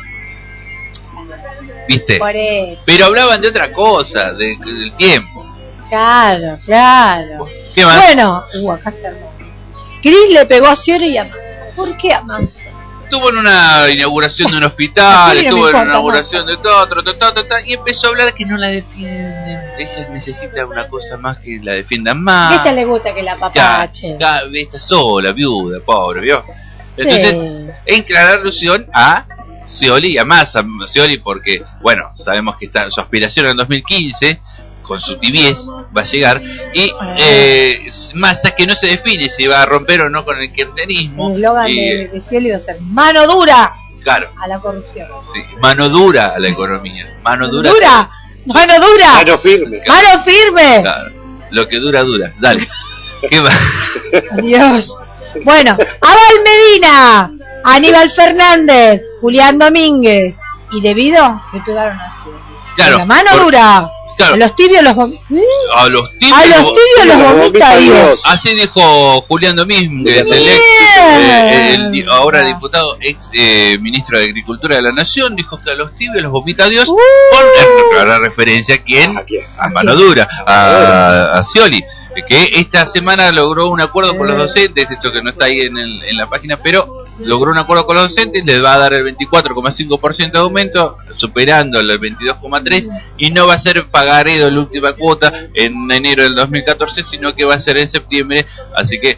¿Viste? Por eso. Pero hablaban de otra cosa, de- del tiempo. Claro, claro. ¿Qué más? Bueno, uh, acá se armó. Cris le pegó a Scioli y a Massa. ¿Por qué a Massa? Estuvo en una inauguración de un hospital, Sí, no me estuvo en importa, una inauguración de todo, todo, todo, todo, todo, y empezó a hablar que no la defienden. Ella necesita una cosa más que la defiendan A más. ella le gusta que la Ya, papache. ya, está sola, viuda, pobre, ¿vio? Entonces, Sí. en clara alusión a Scioli y a Massa. Scioli porque, bueno, sabemos que está su aspiración en dos mil quince, con su tibiez, va a llegar. Y eh, Massa que no se define si va a romper o no con el kirchnerismo. El eslogan Y, de, de Scioli va a ser mano dura claro, a la corrupción. sí, mano dura a la economía. Mano dura. ¡Dura! ¡Mano dura! Mano firme. ¡Mano firme! Claro, lo que dura, dura. Dale. ¿Qué va? Adiós. Bueno, Abel Medina, Aníbal Fernández, Julián Domínguez y Debido le pegaron así. Claro, la mano por- dura. claro. A los tibios los vom- ¿Qué? A los tibios, A los tibios los vomita Dios. Así dijo Julián Domínguez, el ex, eh, el di- ahora diputado, ex eh, ministro de Agricultura de la Nación, dijo que a los tibios los vomita Dios, Uh. con la referencia a quién, a mano dura, a, a Scioli, que esta semana logró un acuerdo con los docentes, esto que no está ahí en, el- en la página, pero logró un acuerdo con los docentes, les va a dar el veinticuatro coma cinco por ciento de aumento, superando el veintidós coma tres por ciento, y no va a ser pagaré de la última cuota en enero del dos mil catorce, sino que va a ser en septiembre, así que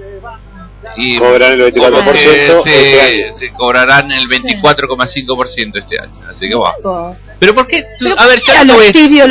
y cobran el veinticuatro por ciento se, este año. se cobrarán el veinticuatro coma cinco por ciento este año, así que va. Pero ¿por qué? Tú, a ver, ya lo ves. Pero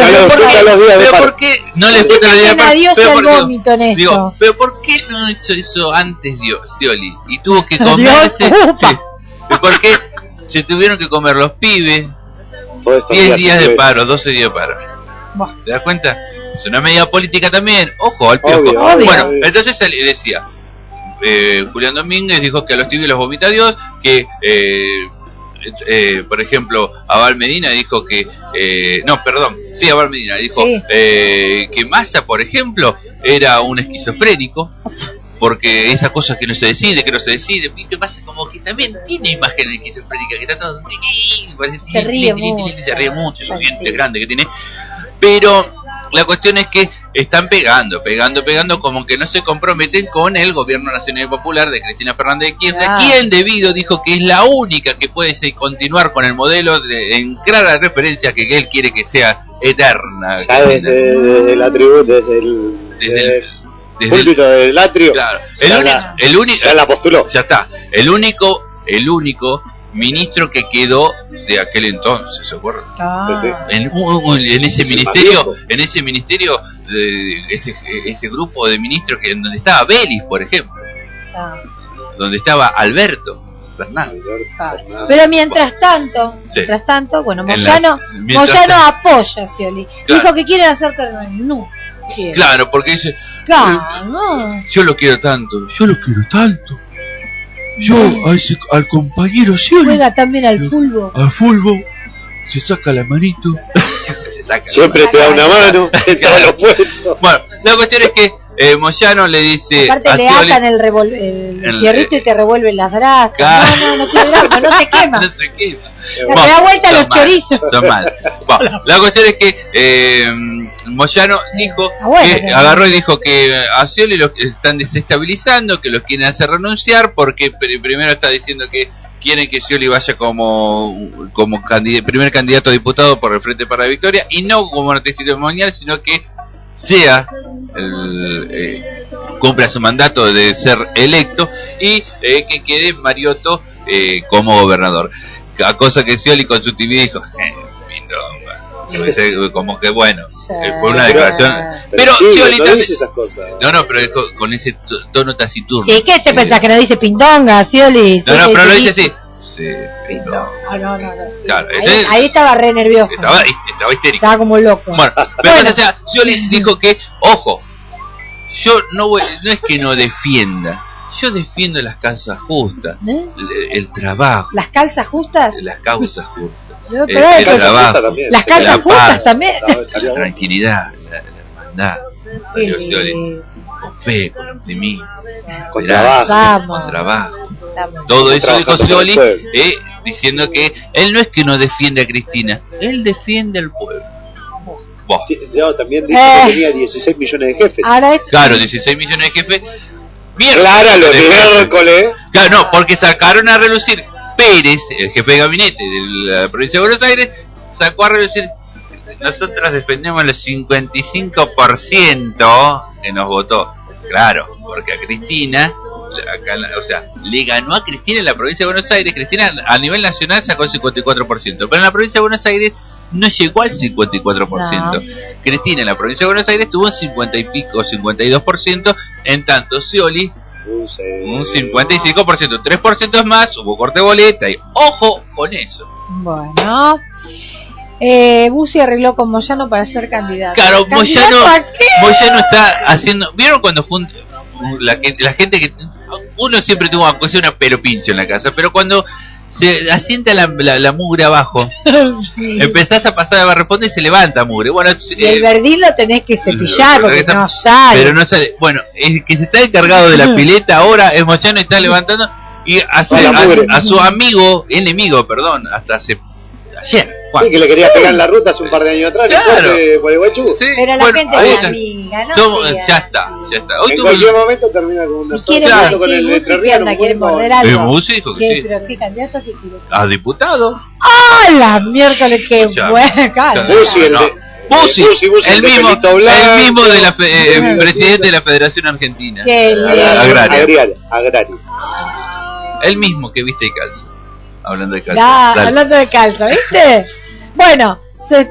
¿por qué no les cuesta los días de paro? Pero por Dios, digo, pero ¿por qué no hizo eso antes Dios, Scioli? Y tuvo que comerse. Sí. ¿Por qué se tuvieron que comer los pibes diez días de paro, doce días de paro? ¿Te das cuenta? Es una medida política también. Ojo al piojo. Obvio, obvio, bueno, obvio. entonces él decía, eh, Julián Domínguez dijo que a los tibios los vomita Dios, que eh, eh, por ejemplo Abal Medina dijo que eh, no, perdón, sí, Abal Medina dijo Sí. eh, que Massa, por ejemplo, era un esquizofrénico, porque esa cosa que no se decide, que no se decide, ¿qué pasa? Como que también tiene imagen esquizofrénica, que está todo, parece, Se ríe mucho. se ríe mucho, su diente grande que tiene, pero la cuestión es que están pegando, pegando, pegando, como que no se comprometen con el gobierno nacional y popular de Cristina Fernández de Kirchner, Ah. quien debido dijo que es la única que puede ser- continuar con el modelo de, en clara referencia que él quiere que sea eterna. Ya desde, desde la tribu, desde el, Desde desde el- el púlpito del atrio, Claro, ya, el, uni- la, el único, ya la postuló. ya está, el único, el único ministro que quedó de aquel entonces, ¿se acuerdan? Ah. Sí, sí. En, un- un- en ese Es el más ministerio, viejo. en ese ministerio, de, ese, ese grupo de ministros que donde estaba Belis, por ejemplo, Ah. donde estaba Alberto Fernández. Pero mientras tanto, Sí. mientras tanto, bueno, En Moyano, la- mientras Moyano tanto- apoya a Scioli. Claro. Dijo que quieren hacer que no quiere. Claro, porque dice, Claro, no. yo lo quiero tanto, yo lo quiero tanto. Yo a ese, al compañero Scioli, Juega también al fútbol. al fútbol, se saca la manito. Se saca la Siempre te da una mano en todos los puestos. Bueno, la cuestión es que eh, Moyano le dice Aparte a le Scioli- atan el, revol el El- fierrito y te revuelven las brasas. Claro. No, no, no quiere dar, no se quema. no se quema. Le da vuelta a son los mal, chorizos. Son mal. Bueno, la cuestión es que eh, Moyano dijo Ah, bueno, que pero- agarró y dijo que a Scioli lo están desestabilizando, que los quieren hacer renunciar, porque pr- primero está diciendo que quieren que Scioli vaya como como candid- primer candidato a diputado por el Frente para la Victoria, y no como una testimonial, sino que sea el, eh, cumpla su mandato de ser electo y eh, que quede Mariotto eh, como gobernador. A cosa que Scioli con su T V dijo, eh, pindonga. Ese, como que bueno, eh, fue una declaración. Pero sí, Scioli no también- dice esas cosas. no, no, pero dijo con ese to- tono taciturno. Sí, ¿qué te pensás que no dice pindonga, Scioli? No, no, Sí, pero sí, lo sí. dice así. Sí, pindonga. Ah, no, no, no, sí. Claro, ahí, ese- ahí estaba re nervioso. Estaba, estaba histérico. Estaba como loco. Bueno, pero o sea, Scioli dijo que, ojo, yo no voy, no es que no defienda, yo defiendo las causas justas, ¿Eh? el, el trabajo, ¿Las calzas justas? las causas justas, No, el, pero el eso- trabajo, Las calzas la justas paz, también. la tranquilidad, la, la hermandad, salió Scioli, con fe, con optimismo, Con esperanza, trabajo. con trabajo. Vamos. Todo eso dijo Trabajando por el Scioli, pueblo. eh, diciendo que él no es que no defiende a Cristina, él defiende al pueblo. Vos. No, también dijo Eh. que tenía dieciséis millones de jefes. Ahora esto- Claro, dieciséis millones de jefes. Clara, lo de jefes. miércoles. Claro, no, porque sacaron a relucir Pérez, el jefe de gabinete de la provincia de Buenos Aires, sacó a relucir. Nosotros defendemos el cincuenta y cinco por ciento que nos votó. Claro, porque a Cristina, acá, o sea, le ganó a Cristina en la provincia de Buenos Aires. Cristina a nivel nacional sacó el cincuenta y cuatro por ciento, pero en la provincia de Buenos Aires no llegó al cincuenta y cuatro por ciento. No. Cristina en la provincia de Buenos Aires tuvo un cincuenta y pico, cincuenta y dos por ciento, en tanto Scioli un cincuenta y cinco por ciento, tres por ciento más, hubo corte de boleta y ojo con eso. Bueno. Eh, Bussi arregló con Moyano para ser candidato. Claro, ¿Candidato Moyano, a qué? Moyano está haciendo, ¿vieron cuando jun- la, que- la gente que uno siempre tuvo aunque sea una pero pincho en la casa, pero cuando se asienta la, la, la mugre abajo, Sí. empezás a pasar a barrefonda y se levanta mugre. Bueno, es- Y el eh, verdín lo tenés que cepillar lo- lo porque que no está- sale. pero no sale. Bueno, el que se está encargado de la pileta ahora es Moyano, está levantando y a su, A la mugre. a, a su amigo, enemigo, perdón, hasta hace ayer. Juan. Sí, que le quería pegar en la ruta hace un par de años atrás. Claro. En el corte de Gualeguaychú. Sí, Pero la bueno, gente ahí es está. amiga. Sí, ganó. Somos- sí, ya está, ya está. Hoy En tuve cualquier momento termina con una ¿Quiere sola, que con el Musi entrerriano, anda, quiere bueno, morder Eh, algo? músico, ¿Qué, sí. ¿Pero qué candidato que quieres? ¿A diputado? ¡Ah, la miércoles! ¡Qué Escuchame. bueno! Calma. Busi, el de- Busi, Busi, Busi, el el de mismo, pelito blanco. el mismo de la fe- eh, presidente de la Federación Argentina. Qué lindo. Agraria. Agraria, agraria. El mismo que viste y calza. Hablando de calza. Ya, Dale. hablando de calza, ¿viste? Bueno, se,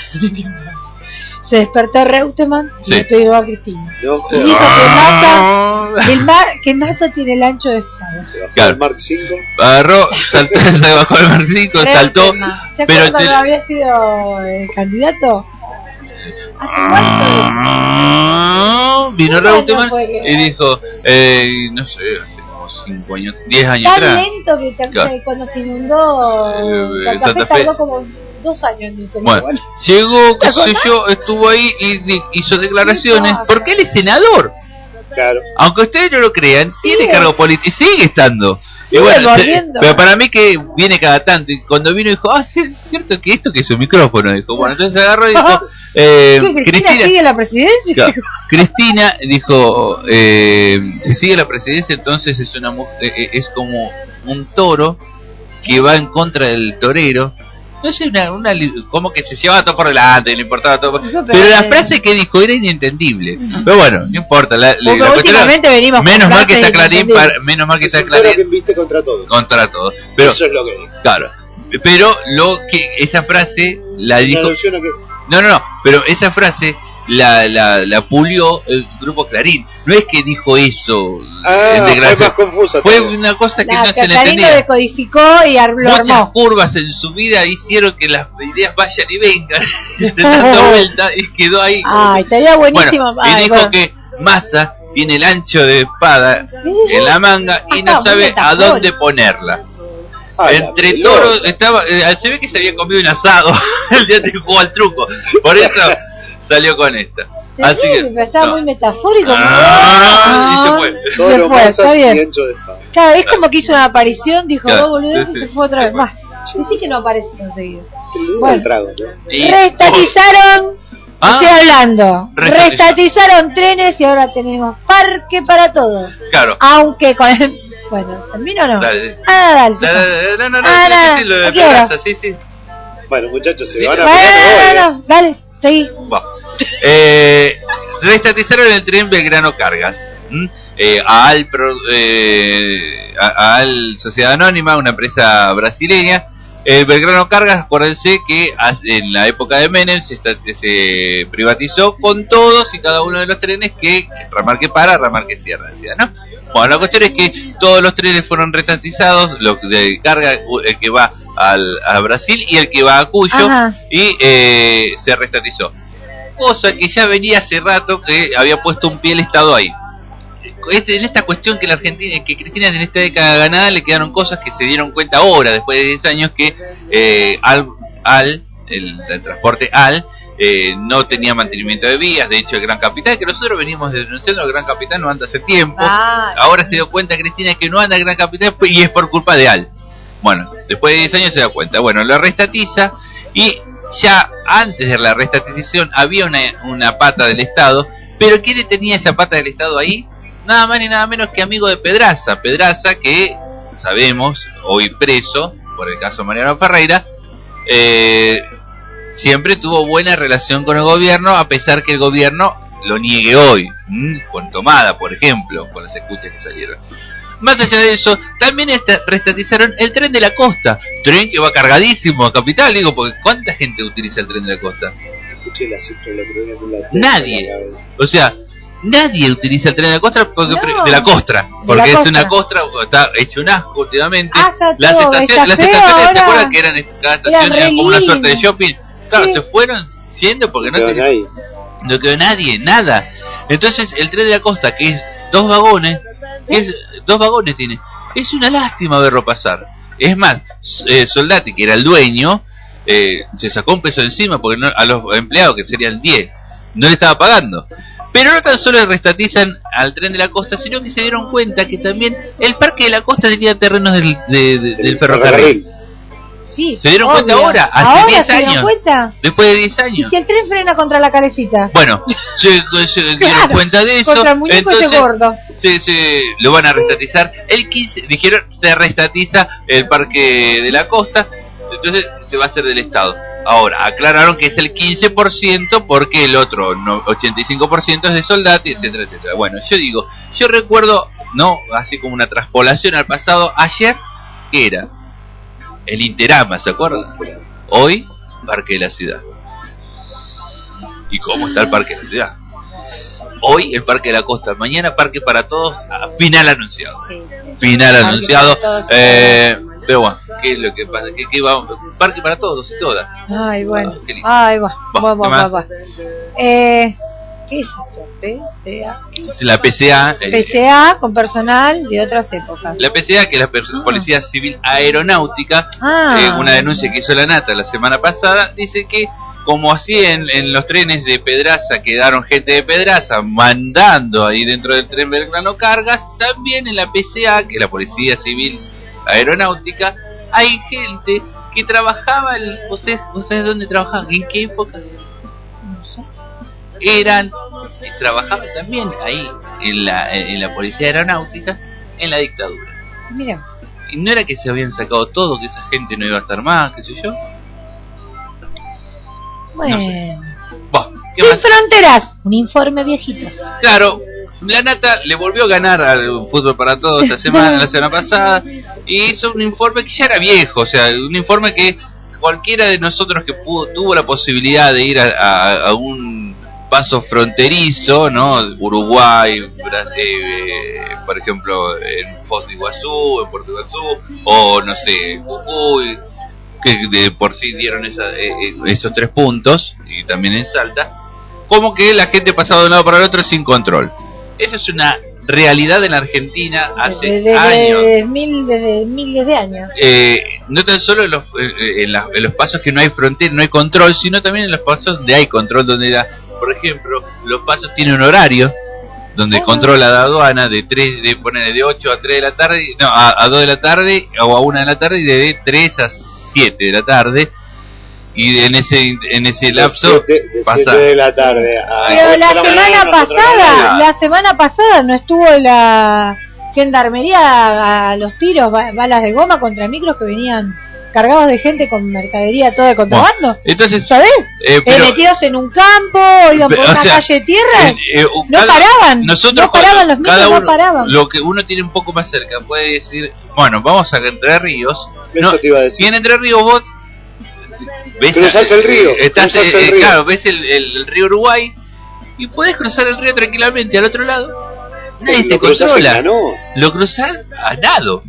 se despertó Reutemann y Sí. le pegó a Cristina. No, Y dijo que Massa, el mar, que Massa tiene el ancho de espada. Claro. el Mark cinco. Agarró, saltó, se bajó el marcico, saltó. Reutemann. ¿Se Pero acuerdan se- cuando había sido el candidato? Hace cuánto. Vino ¿Qué año Reutemann fue que- y dijo, eh, no sé, hace como cinco años, diez años Tan atrás. lento que te- Claro. cuando se inundó Eh, Santa, Santa Fe Fe. tardó como dos años en irse. Bueno, llegó, qué sé yo, estuvo ahí y di- hizo declaraciones, porque él es senador. Claro. Aunque ustedes no lo crean, tiene Sigue. cargo político y sigue estando. Y Sigue bueno, se- mordiendo. pero para mí que viene cada tanto. Y cuando vino dijo, ah, sí, es cierto que esto que es un micrófono. Dijo, bueno, entonces agarró y dijo, eh, ¿Qué, Cristina Cristina, sigue la presidencia? claro, Cristina dijo, eh, si sigue la presidencia, entonces es una mu- eh, eh, es como un toro que va en contra del torero. No sé, una, una li- como que se llevaba todo por delante, le importaba todo. por- No, pero- Pero la frase que dijo era inentendible. Pero bueno, no importa. La, la- Porque la cuestión era- últimamente venimos con menos mal que frases está Clarín, inentendibles. para- menos mal que Es está un toro Clarín que viste contra todo. contra todo. Pero Eso es lo que digo. claro, pero lo que esa frase la Una dijo. alusión a que No, no, no, pero esa frase la, la, la pulió el grupo Clarín. No es que dijo eso Ah, en fue declaración. más confusa. Fue todavía. una cosa que La no se le Catarina entendía. decodificó y ar- lo Muchas armó. curvas en su vida hicieron que las ideas vayan y vengan dando vuelta y quedó ahí. Ay, estaría buenísimo. Bueno, y Ay, dijo bueno. que Massa tiene el ancho de espada en la manga y Ah, no muy sabe a metafórico. dónde ponerla. Ah, la Entre pelota. toros estaba, eh, se ve que se había comido un asado el día que jugó al truco, por eso salió con esta. Así Sí, que, pero estaba no. muy metafórico. Ah, y se fue. Se Toro, fue, está masas y bien. ancho de espada. Claro, es como que hizo una aparición, dijo, Claro, oh, boludo, sí, y sí. se fue otra vez. Va, decí que no aparece tan seguido. Te lo digo Bueno. al trago, ¿no? Y- Restatizaron, Ah. estoy hablando, Restatizaron. restatizaron trenes y ahora tenemos parque para todos. Claro. Aunque con el... Bueno, ¿termino o no? Dale. Ah, dale. ya Dale, está. dale, No, no, no, Ah, sí, nada, sí, lo de ¿a qué hora? Pedraza, sí, sí. Bueno, muchachos, se Sí. van a Bueno, pelear, no, me voy, no, no, dale, seguí. Va. Eh, restatizaron el tren Belgrano Cargas. ¿m? Eh, a, Al Pro- eh, a, a Al Sociedad Anónima, una empresa brasileña. El Belgrano Cargas, acuérdense que as- en la época de Menem se, esta- se privatizó con todos y cada uno de los trenes que ramal que para, ramal que cierra, decía, ¿no? Bueno, la cuestión es que todos los trenes fueron restatizados, los de carga, el que va al, a Brasil y el que va a Cuyo, Ajá. y eh, se restatizó. Cosa que ya venía hace rato que había puesto un pie el Estado ahí. Este, en esta cuestión que la Argentina, que Cristina en esta década ganada le quedaron cosas que se dieron cuenta ahora, después de diez años, que eh, al, al el, el transporte al eh, no tenía mantenimiento de vías. De hecho, el Gran Capital, que nosotros venimos denunciando, el Gran Capital no anda hace tiempo. Ah, Ahora se dio cuenta Cristina que no anda el Gran Capital y es por culpa de Al. Bueno, después de diez años se da cuenta. Bueno, lo restatiza y ya antes de la restatización había una, una pata del Estado. Pero ¿quién le tenía esa pata del Estado ahí? Nada más ni nada menos que amigo de Pedraza. Pedraza que sabemos, hoy preso por el caso Mariano Ferreira, eh, siempre tuvo buena relación con el gobierno, a pesar que el gobierno lo niegue hoy, ¿m? Con Tomada, por ejemplo, con las escuchas que salieron. Más allá de eso, también esta- restatizaron el tren de la costa, tren que va cargadísimo a Capital, digo, porque ¿cuánta gente utiliza el tren de la costa? Escuché la cifra el otro día con la Nadie. O sea, nadie utiliza el tren de la costa porque No. de la costra, De porque la es costa. una costra, está hecho un asco últimamente. Ah, está las todo, estaciones, está las feo estaciones, ¿se ahora. acuerdan que eran est- cada estación Eran era re como una suerte de lindas. shopping? Claro, Sí. se fueron siendo porque no, quedó tenía- nadie. no quedó nadie, nada. Entonces el tren de la costa, que es dos vagones, que es, dos vagones tiene, es una lástima verlo pasar. Es más, eh, Soldati, que era el dueño, eh, se sacó un peso encima porque no- a los empleados, que serían diez, no le estaba pagando. Pero no tan solo restatizan al tren de la costa, sino que se dieron cuenta que también el parque de la costa tenía terrenos del, de- de- del ferrocarril. Sí, ¿Se dieron obvio. cuenta ahora? Hace ¿Ahora diez se dieron años. cuenta? Después de diez ¿Y años. si el tren frena contra la calecita? Bueno, se, se dieron Claro, cuenta de eso. contra el muñeco ese entonces, gordo. Se, se, lo van a restatizar. El quince, dijeron, se restatiza el Parque de la Costa. Entonces se va a hacer del Estado. Ahora, aclararon que es el quince por ciento porque el otro no, ochenta y cinco por ciento es de Soldati, etcétera, etcétera. Bueno, yo digo, yo recuerdo, no, así como una traspolación al pasado, ayer, ¿qué era? El Interama, ¿se acuerdan? Hoy, Parque de la Ciudad. ¿Y cómo está el Parque de la Ciudad? Hoy el Parque de la Costa, mañana Parque para Todos, final anunciado. Final Parque anunciado. para todos. Eh, pero bueno, ¿qué es lo que pasa? ¿Qué, qué va? Parque para Todos y todas. Ay, bueno. qué lindo. Ay, va. Va, Va, va, ¿qué va, más? va. Eh, ¿Qué es esto? P C A. Es la P C A. eh, P C A con personal de otras épocas. La P C A, que es la Pers- Policía Civil Aeronáutica, Ah. eh, una denuncia que hizo la Nata la semana pasada, dice que como así en, en los trenes de Pedraza quedaron gente de Pedraza mandando ahí dentro del tren Belgrano cargas, también en la P C A, que es la Policía Civil Aeronáutica, hay gente que trabajaba, en, ¿vos sabés, vos sabés dónde trabajaban? ¿En qué época? No sé. Eran, y trabajaban también ahí en la, en la Policía Aeronáutica en la dictadura. Mira. Y no era que se habían sacado todo, que esa gente no iba a estar más, qué sé yo. Bueno. No sé. Bah, ¿qué Sin más? fronteras. Un informe viejito. Claro, la Nata le volvió a ganar al Fútbol para Todos esta semana, la semana pasada, y hizo un informe que ya era viejo, o sea, un informe que cualquiera de nosotros que pudo, tuvo la posibilidad de ir a, a, a un paso fronterizo, ¿no? Uruguay, Bra- eh, por ejemplo, en Foz de Iguazú, en Puerto Iguazú, o no sé, Jujuy, que de por sí dieron esa, eh, esos tres puntos, y también en Salta, como que la gente pasaba de un lado para el otro sin control. Eso es una realidad en la Argentina hace Desde, años. desde mil, desde miles de años. Eh, no tan solo en los, eh, en, la- en los pasos que no hay frontera, no hay control, sino también en los pasos donde hay control, donde la, por ejemplo, los pasos tienen un horario donde controla la aduana de tres, de poner de ocho a tres de la tarde, no, a, a dos de la tarde o a una de la tarde, y de tres a siete de la tarde, y en ese en ese lapso De siete pasa. de la tarde a Pero ocho la de la semana mañana, nosotros pasada, no- la semana pasada no estuvo la gendarmería a, a los tiros, ba- balas de goma contra micros que venían cargados de gente con mercadería toda de contrabando. Entonces, ¿sabés? eh, Eh, pero- metidos en un campo, iban por Pero, o una sea, calle de tierra, eh, eh, no cada- paraban, nosotros no paraban cuando- los micros, cada no uno- paraban. Lo que uno tiene un poco más cerca puede decir, bueno, vamos a Entre Ríos. Eso No, te iba a decir. y en Entre Ríos vos ves, Cruzás el río, estás, cruzás eh, el eh, río. claro, ves el, el- el río Uruguay y puedes cruzar el río tranquilamente al otro lado. Nadie te Lo cruzás en controla. canoa. Lo cruzás a nado.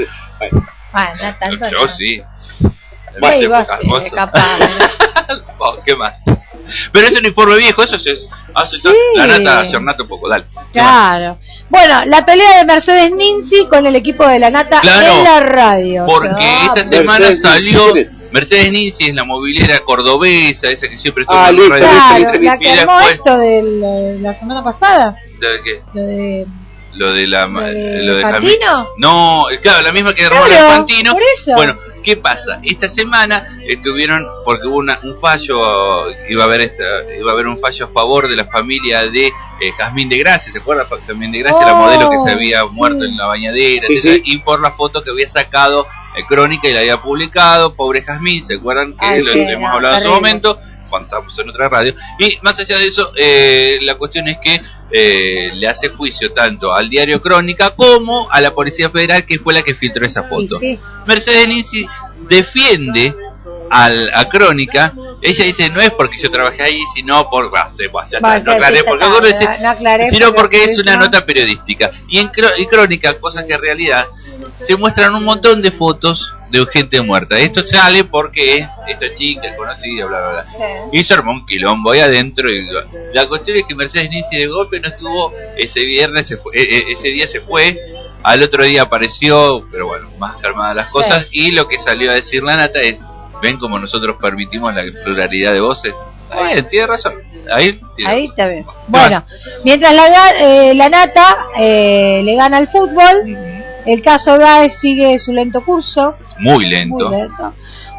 Ah, no tanto. Yo no. sí. Ahí Viste, vas, pocas eh, cosas. capaz. Oh, ¿qué más? Pero es un informe viejo, eso es. Hace Sí. la Nata ayornate un poco, dale. Claro. Bueno, la pelea de Mercedes Ninzi con el equipo de la Nata Claro, en la radio. Porque Ah, esta semana Mercedes salió Ninzi, ¿quién es? Mercedes Ninzi, es la movilera cordobesa, esa que siempre estuvo Ah, en listo, radio. Claro, listo, la listo. que Y armó después- esto de la, la semana pasada. ¿De qué? Lo de Lo de la ¿Lo de lo de Fantino? Jamil- No, claro, la misma que armó Claro, la Fantino. por eso. Bueno, ¿qué pasa? Esta semana estuvieron porque hubo una, un fallo, iba a haber esta, iba a haber un fallo a favor de la familia de eh, Jazmín de Gracia, ¿se acuerda? Jazmín de Gracia, la Oh, modelo que se había sí. muerto en la bañadera, Sí, etcétera, sí. y por la foto que había sacado eh, Crónica y la había publicado, pobre Jazmín, ¿se acuerdan que Ay, lo sí, hemos no, hablado en su terrible. momento? Cuando estábamos en otra radio. Y más allá de eso, eh, la cuestión es que eh, le hace juicio tanto al diario Crónica como a la Policía Federal, que fue la que filtró esa y foto. sí. Mercedes Ninzi defiende al, a Crónica. Ella dice, no es porque yo trabajé ahí, sino por... Bah, sí, bah, ya está, Va, no ya- aclaré, ya porque está, vos decís, no- no aclaré sino porque es eso- una nota periodística. Y en Cro- y Crónica, cosas que en realidad se muestran un montón de fotos de gente muerta. Esto sale porque es esta chica es conocida, bla, bla, bla. Sí. Y se armó un quilombo ahí adentro. Y la cuestión es que Mercedes Ninzi de golpe no estuvo ese viernes, se fue, eh, eh, ese día se fue, al otro día apareció, pero bueno, más calmadas las cosas. Y lo que salió a decir la Nata es, ven como nosotros permitimos la pluralidad de voces. Está bien, tiene razón. Ahí, tiene Ahí razón. está bien. Bueno, mientras la, ga- eh, la Nata eh, le gana al fútbol, el caso Daes sigue su lento curso. Muy lento. Muy lento.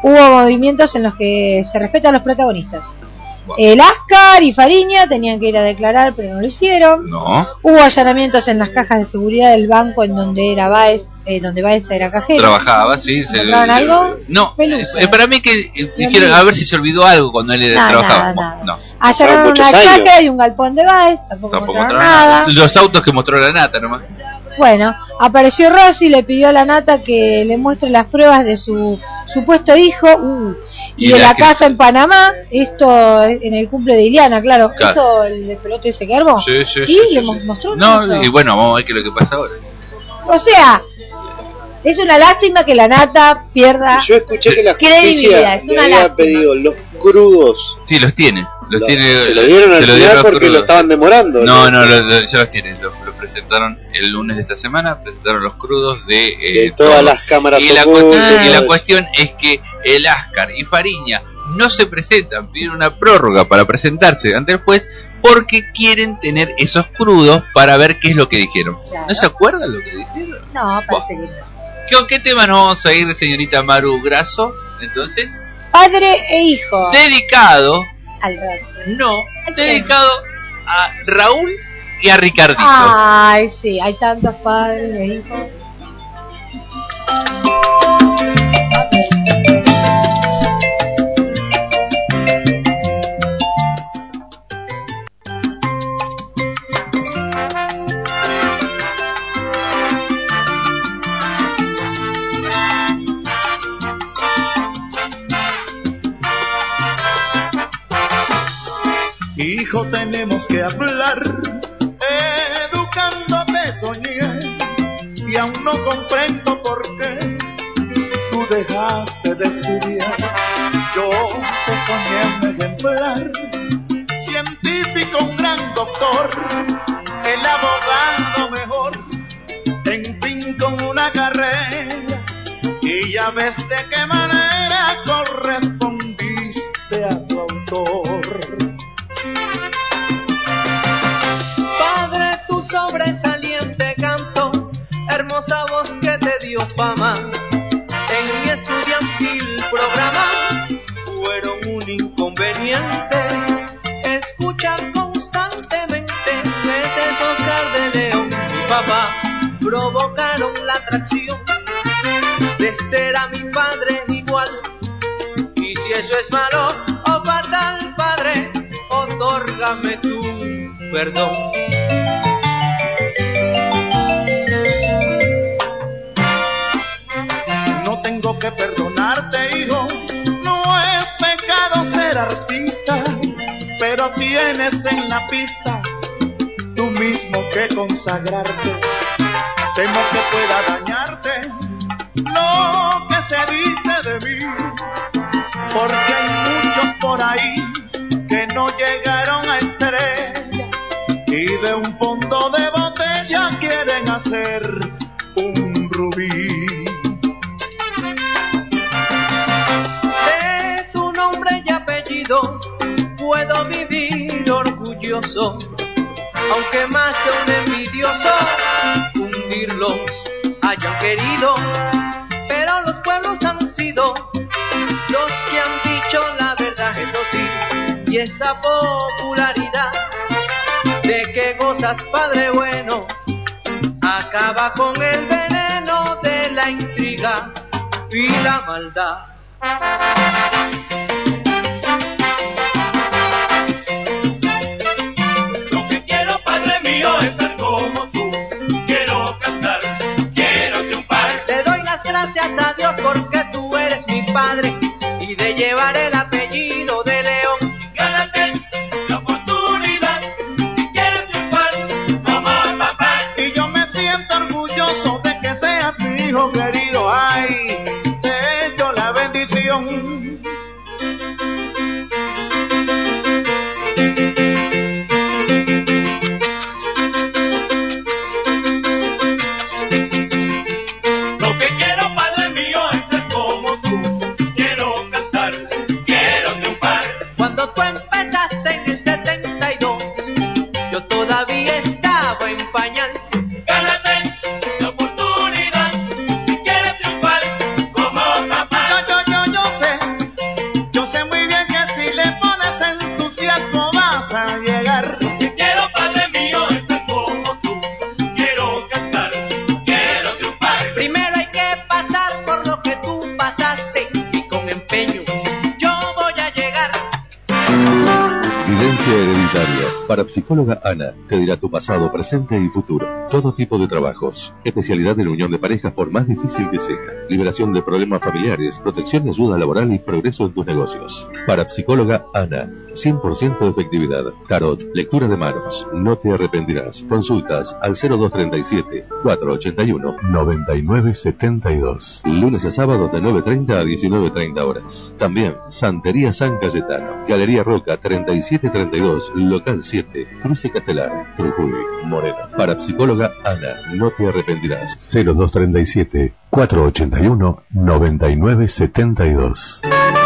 hubo movimientos en los que se respetan a los protagonistas. El Ascar y Fariña tenían que ir a declarar, pero no lo hicieron. No. Hubo allanamientos en las cajas de seguridad del banco en donde era Baez, eh, donde Baez era cajero. Trabajaba, sí. Se, ¿Encontraron algo? No, Pelusa. eh, para mí que eh, quiero, a ver si se olvidó algo cuando él Nada, trabajaba. nada, nada. No. Allanaron una chacra y un galpón de Baez, tampoco, Tampoco encontraron mostraron nada. nada. Los autos que mostró la nata nomás. Bueno, apareció Rossi y le pidió a la nata que le muestre las pruebas de su supuesto hijo uh, y, Y de la la que- casa en Panamá. Esto en el cumple de Iliana, claro. Claro. Esto el de pelote ese que armó. Sí, sí, y sí, le sí, mo- sí. mostró. No, mostró. y bueno, vamos a ver qué es lo que pasa ahora. O sea, es una lástima que la nata pierda. Yo escuché que la credibilidad. justicia Es le una había lástima. pedido los crudos. Sí, los tiene. Los Lo- tiene se lo dieron al se lo final dieron los porque crudos. lo estaban demorando. No, no, lo- lo- ya los tienen. Los, los presentaron el lunes de esta semana. Presentaron los crudos de, eh, De todas todo. las cámaras y la, ocultas, cuestión, y todo la eso. cuestión es que el Ascar y Fariña no se presentan, piden una prórroga para presentarse ante el juez porque quieren tener esos crudos para ver qué es lo que dijeron. Claro. ¿No se acuerdan lo que dijeron? No, parece que no. ¿Con qué tema nos vamos a ir, señorita Maru Grasso? Entonces, Padre e hijo. dedicado, Al Rossi. no, dedicado a Raúl y a Ricardito. Ay, sí, hay tantos padres e hijos. Hijo, tenemos que hablar, educándote soñé, y aún no comprendo por qué tú dejaste de estudiar. Yo te soñé un ejemplar, científico, un gran doctor, el abogado mejor, en fin con una carrera, y ya ves de qué manera correspondiste a tu autor. Padre, tu sobresaliente canto, hermosa voz que te dio fama, en mi estudiantil programa fueron un inconveniente. Escuchar constantemente veces Oscar de León y papá provocaron la atracción de ser a mi padre igual. Y si eso es malo o fatal, padre, otórgame tu perdón. No tengo que perdonarte, hijo, no es pecado ser artista, pero tienes en la pista tú mismo que consagrarte. Temo que pueda dañarte lo que se dice de mí, porque hay muchos por ahí que no llegaron a estrella y de un fondo de botella quieren hacer un rubí. De tu nombre y apellido puedo vivir orgulloso, aunque más de un envidioso hundirlos hayan querido, pero los pueblos han sido los que han dicho la verdad, eso sí, y esa popularidad de que gozas, padre bueno, acaba con el veneno de la intriga y la maldad. Lo que quiero, padre mío, es ser como tú. Quiero cantar, quiero triunfar. Te doy las gracias a Dios porque tú eres mi padre y de llevar el apellido de León. Gánate la oportunidad si quieres triunfar, mamá, papá. Y yo me siento orgulloso de que seas mi hijo querido. Ay, te echo la bendición. Lo que quiero, padre mío, es ser como tú. Quiero cantar, quiero triunfar. Cuando tú empezaste en el setenta y dos, yo todavía estaba en pañal. Gánate la oportunidad si quieres triunfar como papá. Yo, yo, yo, yo sé Parapsicóloga Ana te dirá tu pasado, presente y futuro. Todo tipo de trabajos. Especialidad en unión de parejas por más difícil que sea. Liberación de problemas familiares, protección y ayuda laboral y progreso en tus negocios. Parapsicóloga Ana. cien por ciento efectividad. Tarot, lectura de manos. No te arrepentirás. Consultas al cero dos treinta y siete, cuatrocientos ochenta y uno, noventa y nueve setenta y dos. Lunes a sábado de nueve treinta a diecinueve treinta horas. También Santería San Cayetano. Galería Roca treinta y siete treinta y dos, local siete, Cruce Castelar, Trujillo, Moreno. Parapsicóloga Ana. No te arrepentirás. cero dos treinta y siete, cuatrocientos ochenta y uno, noventa y nueve setenta y dos.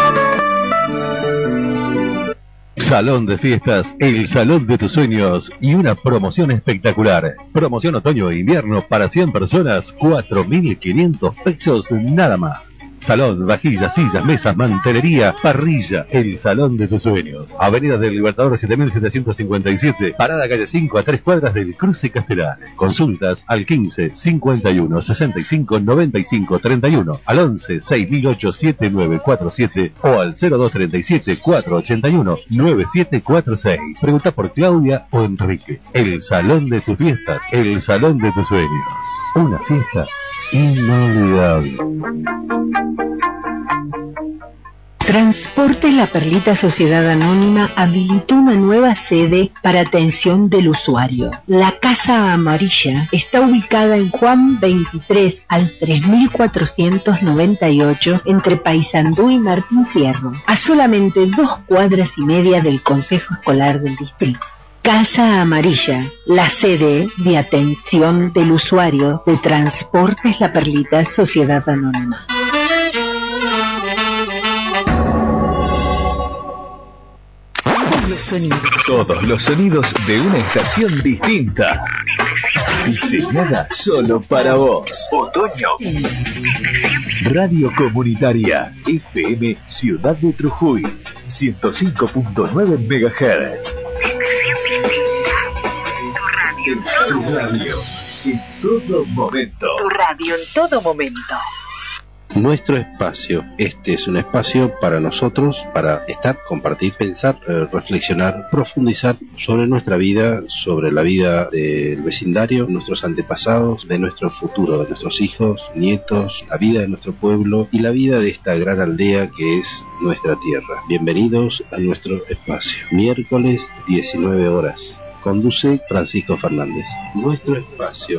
Salón de fiestas, el salón de tus sueños y una promoción espectacular. Promoción otoño e invierno para cien personas, cuatro mil quinientos pesos nada más. Salón, vajillas, sillas, mesas, mantelería, parrilla, el salón de tus sueños. Avenida del Libertador siete mil setecientos cincuenta y siete, parada calle cinco a tres cuadras del Cruce Castelar. Consultas al quince, cincuenta y uno, sesenta y cinco, noventa y cinco, treinta y uno, al once, seis mil ocho, siete nueve cuatro siete o al cero dos treinta y siete, cuatrocientos ochenta y uno, noventa y siete cuarenta y seis. Pregunta por Claudia o Enrique. El salón de tus fiestas, el salón de tus sueños. Una fiesta inolvidable. Transporte La Perlita Sociedad Anónima habilitó una nueva sede para atención del usuario. La Casa Amarilla está ubicada en Juan veintitrés al tres mil cuatrocientos noventa y ocho entre Paysandú y Martín Fierro, a solamente dos cuadras y media del Consejo Escolar del Distrito. Casa Amarilla, la sede de atención del usuario de Transportes La Perlita Sociedad Anónima. Los sonidos. Todos los sonidos de una estación distinta. Diseñada solo para vos. Otoño. Radio Comunitaria F M Ciudad de Trujillo. ciento cinco punto nueve megahertz. Tu radio en todo momento. Tu radio en todo momento. Nuestro espacio, este es un espacio para nosotros, para estar, compartir, pensar, eh, reflexionar, profundizar sobre nuestra vida, sobre la vida del vecindario, nuestros antepasados, de nuestro futuro, de nuestros hijos, nietos, la vida de nuestro pueblo y la vida de esta gran aldea que es nuestra tierra. Bienvenidos a nuestro espacio. Miércoles, diecinueve horas. Conduce Francisco Fernández. Nuestro espacio.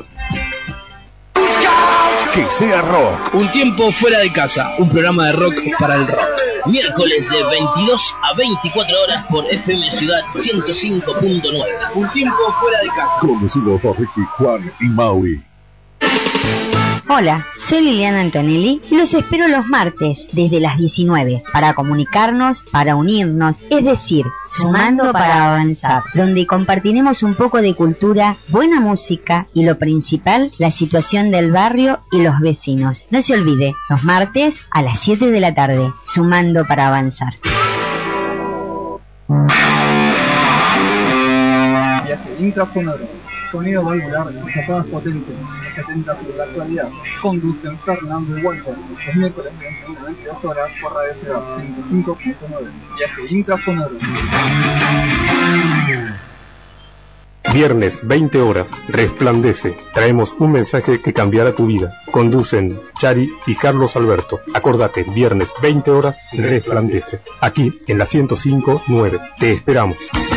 Que sea rock. Un tiempo fuera de casa, un programa de rock para el rock. Miércoles de veintidós a veinticuatro horas por F M Ciudad ciento cinco punto nueve. Un tiempo fuera de casa. Conducido por Ricky, Juan y Mauri. Hola, soy Liliana Antonelli y los espero los martes desde las diecinueve para comunicarnos, para unirnos, es decir, sumando para avanzar, donde compartiremos un poco de cultura, buena música y lo principal, la situación del barrio y los vecinos. No se olvide, los martes a las siete de la tarde, sumando para avanzar. Viaje intrafonoro. Sonido valvular, zapadas potentes, setenta sobre la actualidad. Conducen Fernando y Walter, los miércoles de veintiuno a veintidós horas por Radio Ciudad ciento cinco punto nueve. Viaje intrafonoro. Viernes, veinte horas, Resplandece. Traemos un mensaje que cambiará tu vida. Conducen Chari y Carlos Alberto. Acordate, viernes, veinte horas, Resplandece. Aquí, en la ciento cinco punto nueve. Te esperamos.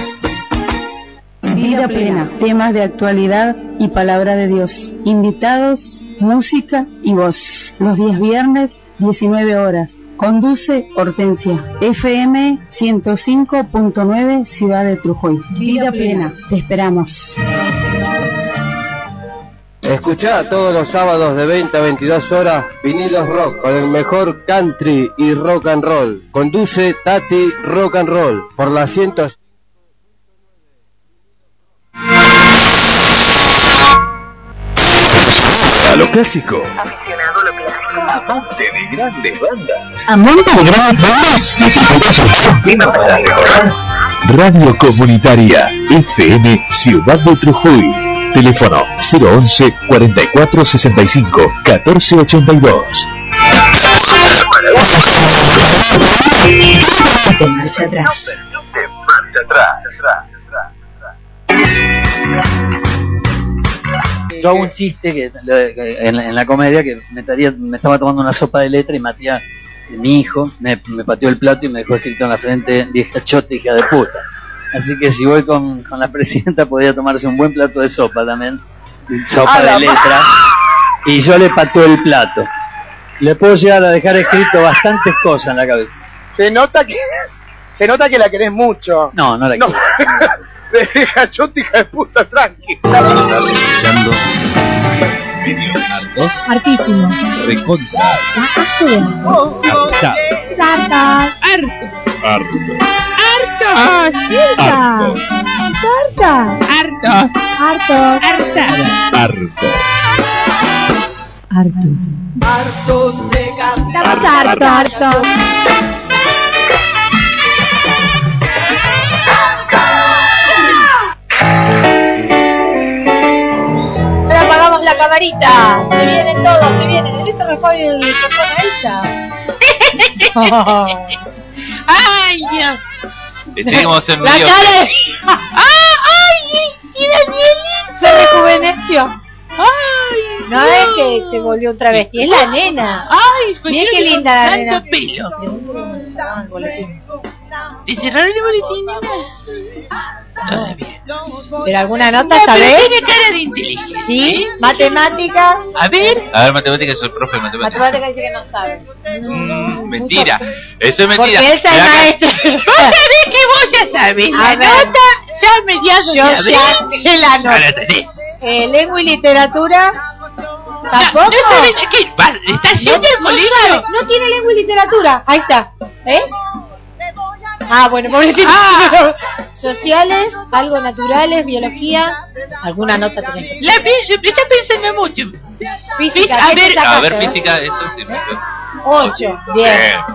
Vida plena, temas de actualidad y palabra de Dios. Invitados, música y voz. Los días viernes, diecinueve horas. Conduce Hortensia. F M ciento cinco punto nueve, Ciudad de Trujillo. Vida plena, te esperamos. Escuchá todos los sábados de veinte a veintidós horas Vinilos Rock con el mejor country y rock and roll. Conduce Tati Rock and Roll por la ciento. A lo clásico. Aficionado a lo clásico. Amante de grandes bandas. Amante de grandes bandas. ¿Necesitas un tema para recordar? Radio Comunitaria F M Ciudad de Trujillo. Teléfono cero once, cuarenta y cuatro, sesenta y cinco, catorce ochenta y dos. Marcha atrás. Marcha atrás. yo hago un chiste que, que en, la, en la comedia que me, taría, me estaba tomando una sopa de letra y Matías, mi hijo, me, me pateó el plato y me dejó escrito en la frente: vieja chota, hija de puta. Así que si voy con, con la presidenta podría tomarse un buen plato de sopa también, sopa de letra, y yo le pateo el plato. Le puedo llegar a dejar escrito bastantes cosas en la cabeza. Se nota que se nota que la querés mucho. No, no la no. quiero. Deja chota, hija de puta, tranqui. Estás escuchando Medio Alto, Hartísimo. Recontra, Harta, Tartas. Harto, Hartas. Harto, Tartas. Hartos. Hartos. Hartas. Harto. Hartos. Hartos de cantar. Estamos hartos, hartos. Ahora apagamos la camarita. Se vienen todos, se vienen. El listo Fabio y el micrófono Elsa. Ay, Dios. Y seguimos en La medio. cara de... ¡Ah! ¡Ay! ¡Y Danielito! Se rejuveneció. Ay, no es que se volvió otra vez, y es la nena. Ay, pues mira yo qué llevo linda la tanto nena. pelo. Ah, el boletín. ¿Te cerraron el boletín, nena? Todavía. Pero alguna nota, No, pero ¿sabes? tiene cara de inteligencia. Sí, matemáticas. A ver. A ver, matemáticas, soy profe de matemáticas. Matemáticas dice que no sabe. Mm, mentira, eso es mentira. Porque esa es Mirá acá. maestra. Vos sabés que vos ya sabés. La A ver. nota ya mediados Yo de ya abril. sé la nota. Ya la tenés. Eh, lengua y literatura. No, ¿Tampoco? no sabés qué. Va, ¿estás haciendo el no colegio? sabe, no tiene lengua y literatura. Ahí está. ¿Eh? Ah, bueno, pobrecito. Ah. Sociales, algo naturales, biología. Alguna nota tenés que... La pi- está pensando mucho. Física, a ¿qué te ver, sacaste, A ver, eh? física, eso sí me acuerdo. Ocho, bien.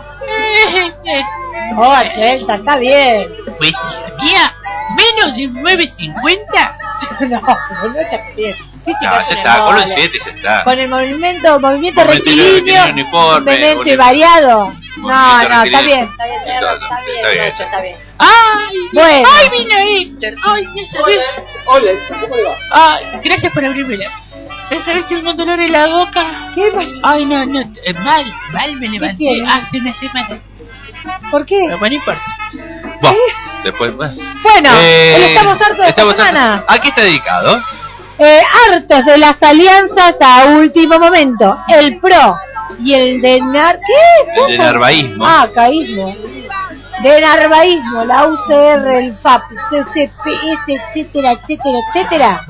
Eh, eh, Ocho, Elsa, está bien. Pues hija mía, menos de nueve cincuenta. No, no está bien. Física No, es ya un está, con los embole. siete ya está. Con el movimiento, movimiento Movimiento rectilíneo, uniforme, movimiento uni- variado. No, movimiento no, está rectilíneo. bien, está bien, tenés Está- razón, está bien, está bien. ocho, está bien. Ay, Bueno. ay, vino Héctor. Ay, no sabés. Hola, Elsa, ¿cómo le va? Ay, gracias por abrirme. ¿No sabés que tengo un dolor en la boca? ¿Qué pasó? Ay, no, no, eh, mal, mal me levanté tiene? hace una semana. ¿Por qué? Pero bueno, no importa. Bueno, después, bueno. Bueno, Eh, el estamos hartos de esta estamos hartos. semana. ¿A qué está dedicado? Eh, hartos de las alianzas a último momento. El PRO y el de Nar... ¿Qué? El de narvaísmo. Ah, caísmo. De narvaísmo, la U C R, el F A P, C C P S, etcétera, etcétera, etcétera.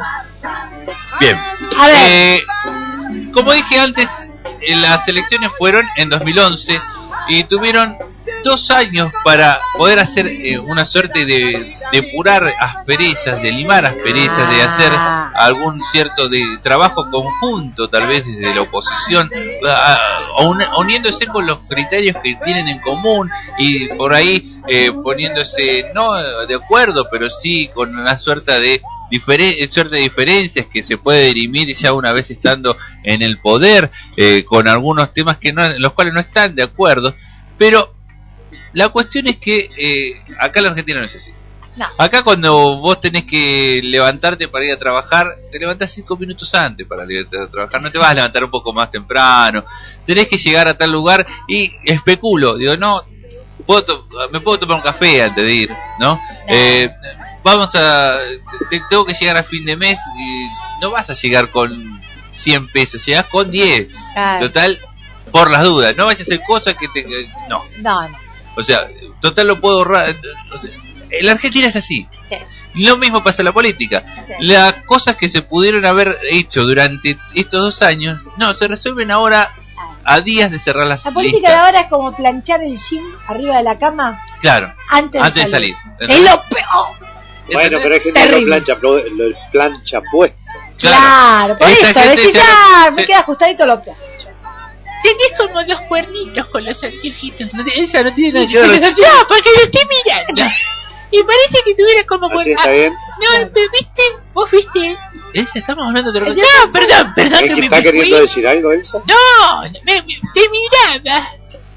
Bien. A ver. Eh, como dije antes, eh, las elecciones fueron en dos mil once y tuvieron dos años para poder hacer eh, una suerte de depurar asperezas, de limar asperezas, de hacer algún cierto de trabajo conjunto, tal vez desde la oposición, a- a- un- uniéndose con los criterios que tienen en común y por ahí eh, poniéndose no de acuerdo, pero sí con una suerte de difere- suerte de diferencias que se puede dirimir ya una vez estando en el poder, eh, con algunos temas que no, en los cuales no están de acuerdo, pero la cuestión es que eh, acá en la Argentina no es así. No. Acá cuando vos tenés que levantarte para ir a trabajar, te levantás cinco minutos antes para ir a trabajar, no te vas a levantar un poco más temprano, tenés que llegar a tal lugar y especulo, digo, no, puedo to- me puedo tomar un café antes de ir, ¿no? Eh, vamos a, te- tengo que llegar a fin de mes y no vas a llegar con cien pesos, llegás con diez, Claro. total, por las dudas, no vayas a hacer cosas que te, que- no. No, no. O sea, total lo puedo ahorrar. O sea, en la Argentina es así. Sí. Lo mismo pasa en la política. Sí. Las cosas que se pudieron haber hecho durante estos dos años, no, se resuelven ahora a días de cerrar las La política de listas. ahora es como planchar el jean arriba de la cama Claro, antes de antes de salir. salir. Es lo peor. Bueno, pero hay gente que lo Terrible. plancha, lo, lo plancha puesto. Claro, por Esa eso, gente decís, se- ah, me se- queda ajustadito lo plancho. Tenés como dos cuernitos con los anteojitos. No, te- esa no tiene nada Yo que no- ver. No, porque lo estoy mirando. Y parece que tuviera como Así cuer- está ah, bien. No, pero viste, vos viste. Elsa, estamos hablando de otra cosa. No, perdón, perdón ¿Es que que me está me queriendo fui. decir algo, Elsa? No, me, me- te miraba.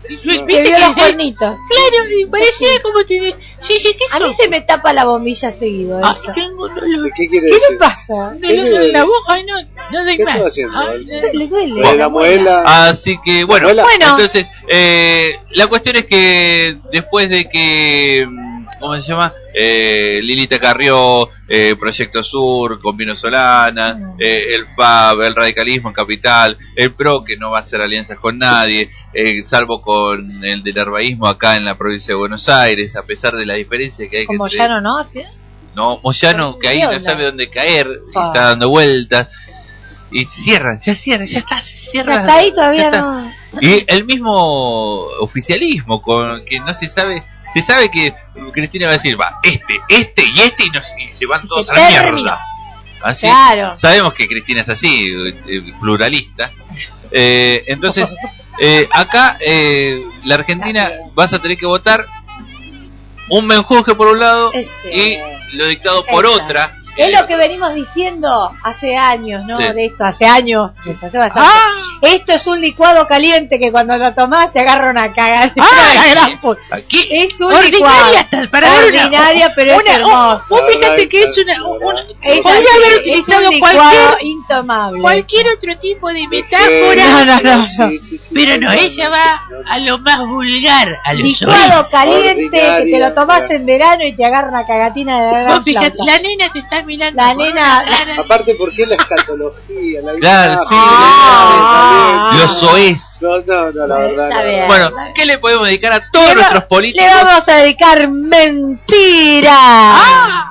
Que vio los cuernitos. Claro, y parecía como que... Sí, sí, ¿qué A mí se me tapa la bombilla seguido. Ay, Elsa. tengo un dolor. ¿Qué quiere ¿Qué decir? le pasa? De lo- de la boca, ay, no, no doy ¿Qué más. estás haciendo, Ay, Elsa? no. Le duele. De la muela. Así que bueno, Bueno. entonces eh, la cuestión es que después de que mm, ¿cómo se llama? Eh, Lilita Carrió, eh, Proyecto Sur con Vino Solana, eh, el F A B, el radicalismo en Capital, el P R O que no va a hacer alianzas con nadie, eh, salvo con el del herbaísmo acá en la provincia de Buenos Aires, a pesar de la diferencia que hay Como entre- ya no, ¿no? ¿Sí? No, Moyano que ahí ¿Qué no onda? sabe dónde caer, y Ah. está dando vueltas y cierran, ya cierran, ya está, cierran. Hasta ahí ya todavía está. no. Y el mismo oficialismo, con que no se sabe, se sabe que Cristina va a decir, va, este, este y este, y, nos, y se van todos se a la termina. mierda. Así, Claro. sabemos que Cristina es así, eh, pluralista. Eh, entonces, eh, acá, eh, la Argentina, vas a tener que votar un menjurje por un lado Ese. y lo dictado por Esa. otra. Es lo que venimos diciendo hace años, ¿no? Sí. De esto, hace años. Desde hace bastante. Esto es un licuado caliente que cuando lo tomás te agarra una cagada. Ay, La gran puta. Aquí. Es un Ordinaria licuado. hasta para dar una- Ordinaria, pero es una- hermoso. Vos fíjate que es una, una Es podría así, haber es utilizado un licuado cualquier intomable. cualquier otro tipo de metáfora, No, no, no, no. Sí, sí, sí, pero no, sí, ella va a lo más vulgar, a lo Licuado soez. caliente que te Ordinaria, lo tomás claro. en verano y te agarra una cagatina de la gran Vos fíjate, flauta. la nena te está mirando. La con nena- una cara- Aparte, ¿por qué la escatología? La Claro, imagen, sí, Ah. Lo soez. No, no, no, la verdad. Está no. bien. Bueno, ¿qué le podemos dedicar a todos Le va- nuestros políticos? Le vamos a dedicar mentira. ¡Ah!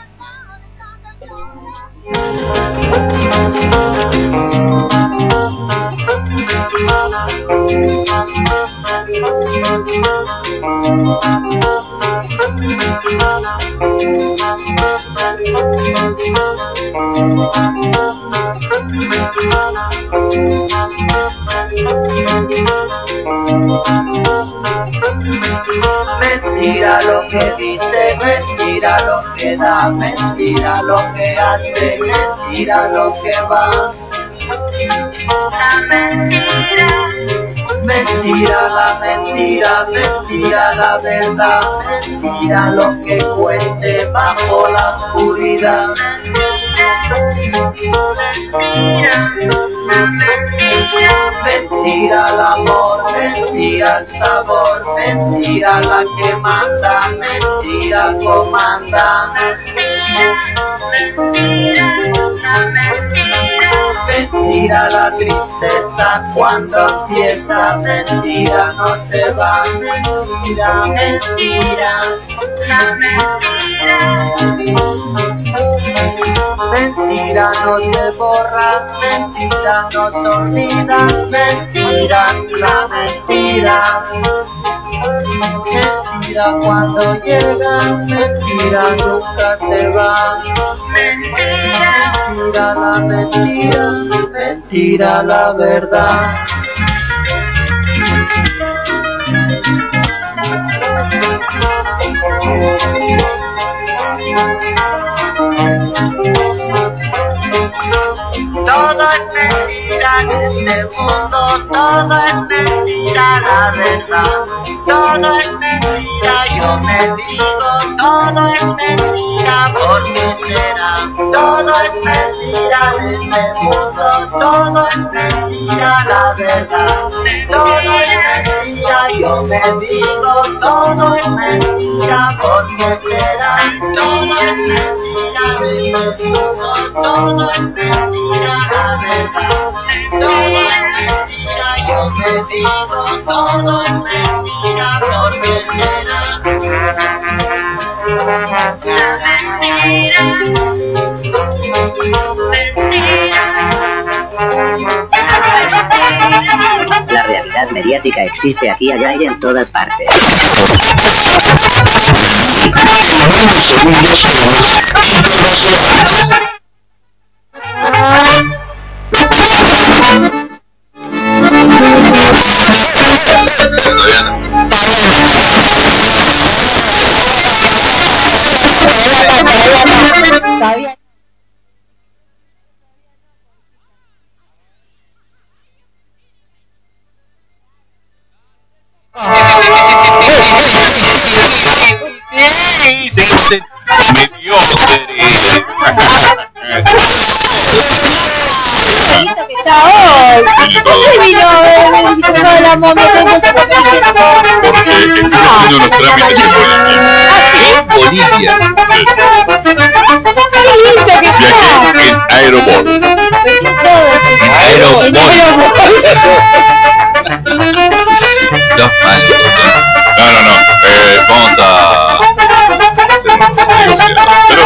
Mentira lo que dice, mentira lo que da, mentira lo que hace, mentira lo que va. La mentira, mentira la mentira, mentira la verdad, mentira lo que cuece bajo la oscuridad. Mentira el amor, mentira el sabor, mentira la que manda, mentira comanda. Mentira la tristeza cuando empieza, mentira no se va, mentira, mentira, la mentira. Mentira no se borra, mentira no se olvida, mentira, la mentira. Mentira cuando llega, mentira nunca se va. Mentira, mentira la mentira, mentira la verdad. Todo es mentira en este mundo, todo es mentira la verdad. Todo es mentira, yo me digo, todo es mentira, ¿por qué será? Todo es mentira en este mundo, todo es mentira la verdad. Todo es mentira, yo me digo, todo es mentira, ¿por qué será? Todo es mentira en este mundo, todo es mentira la verdad. Todo es mentira, yo me digo, todo es mentira, ¿por qué será? La realidad mediática existe aquí, allá y en todas partes. Todavía. está hoy. ¿Por qué vino el disfrazado de la momia? Porque estoy haciendo unos trámites en Bolivia. ¿En Bolivia? ¡Qué lindo que está! Viajé en Aerobol. En Aerobol. Dos malos. No, no, no. Eh, vamos a... Pero...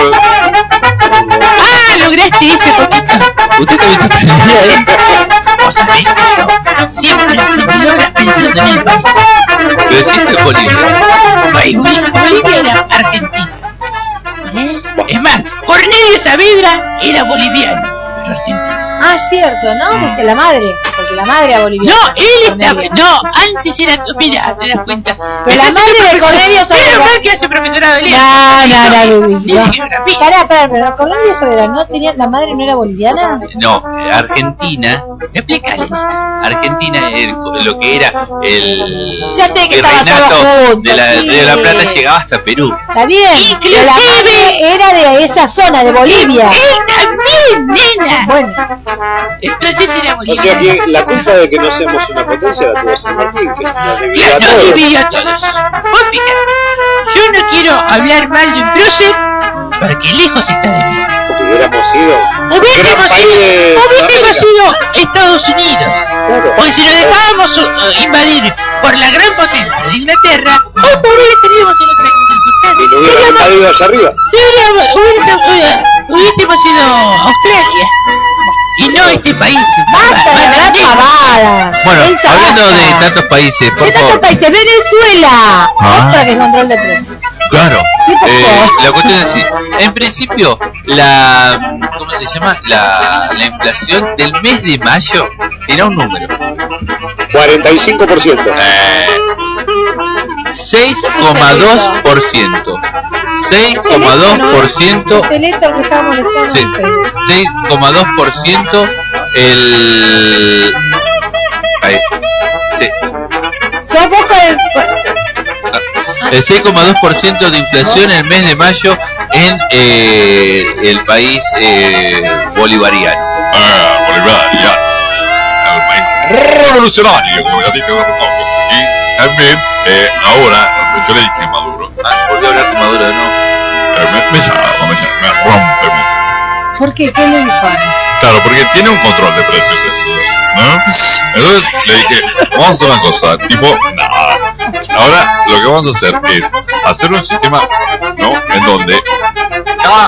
¡Ah! Lograste eso, Coquito. ¿Usted también se aprendía ahí? Vos sabés que yo siempre aprendí pensando en el país. Pero deciste Bolivia. Ay, Bolivia era Argentina. ¿Eh? Es más, Cornelio Saavedra era boliviano, pero argentino. Ah, cierto, ¿no? Desde la madre, porque la madre era boliviana. No, él estaba... No, antes era... Mira, te das cuenta. Pero la madre de Cornelio Saavedra... Pero mal que hace profesorado de lengua. No, no, no, no. Ni de geografía. Pará, pará, pero Cornelio Saavedra, ¿no tenía... ¿La madre no era boliviana? No, Argentina... Explícale. Argentina, el- lo que era el Ya sé que estaba todo virreinato junto, de la, sí. de la Plata llegaba hasta Perú. Está bien, pero la madre era de esa zona, de Bolivia. Él también, nena. Bueno. Entonces era O sea boliviano. que la culpa de que no seamos una potencia la tuvo San Martín, que nos dividió a Nos todos. dividió a todos. Vos fíjate, yo no quiero hablar mal de un prócer porque lejos está de mí. Porque hubiéramos sido un Hubiésemos gran país sido, de hubiésemos América. sido Estados Unidos. Claro. Porque si nos dejábamos uh, invadir por la gran potencia de Inglaterra, hoy por hoy estaríamos en otra Y circunstancia. nos hubieran Seríamos- invadido allá arriba. seríamos- hubiésemos, hubiésemos- hubiésemos sido Australia. Y no este país. Basta de hablar pavadas. Bueno, Esa hablando basta. de tantos países, por ¿Qué tantos favor. países? Venezuela. Ah. Otra que es control de precios. Claro. ¿Qué pasó? Eh, la cuestión es así. En principio, la ¿cómo se llama? La, la inflación del mes de mayo tiene un número. cuarenta y cinco por ciento. Eh, seis coma dos por ciento. seis coma dos por ciento. Es el Héctor que estaba molestando. Sí, seis coma dos por ciento el... Ahí. Sí. Sos vos con el... El seis coma dos por ciento de inflación en el mes de mayo en eh, el país eh, bolivariano. Ah, bolivariano. El país revolucionario, como ya dije hace poco. Y también, eh, ahora, yo le dije a Maduro. Ah, volví a hablar de Maduro de nuevo. Eh, me, me llama, me llama, me rompe mucho. ¿Por qué? ¿Qué le dijo? Claro, porque tiene un control de precios eso, ¿no? Entonces le dije, vamos a hacer una cosa, tipo, nada. Ahora lo que vamos a hacer es hacer un sistema, ¿no? En donde cada...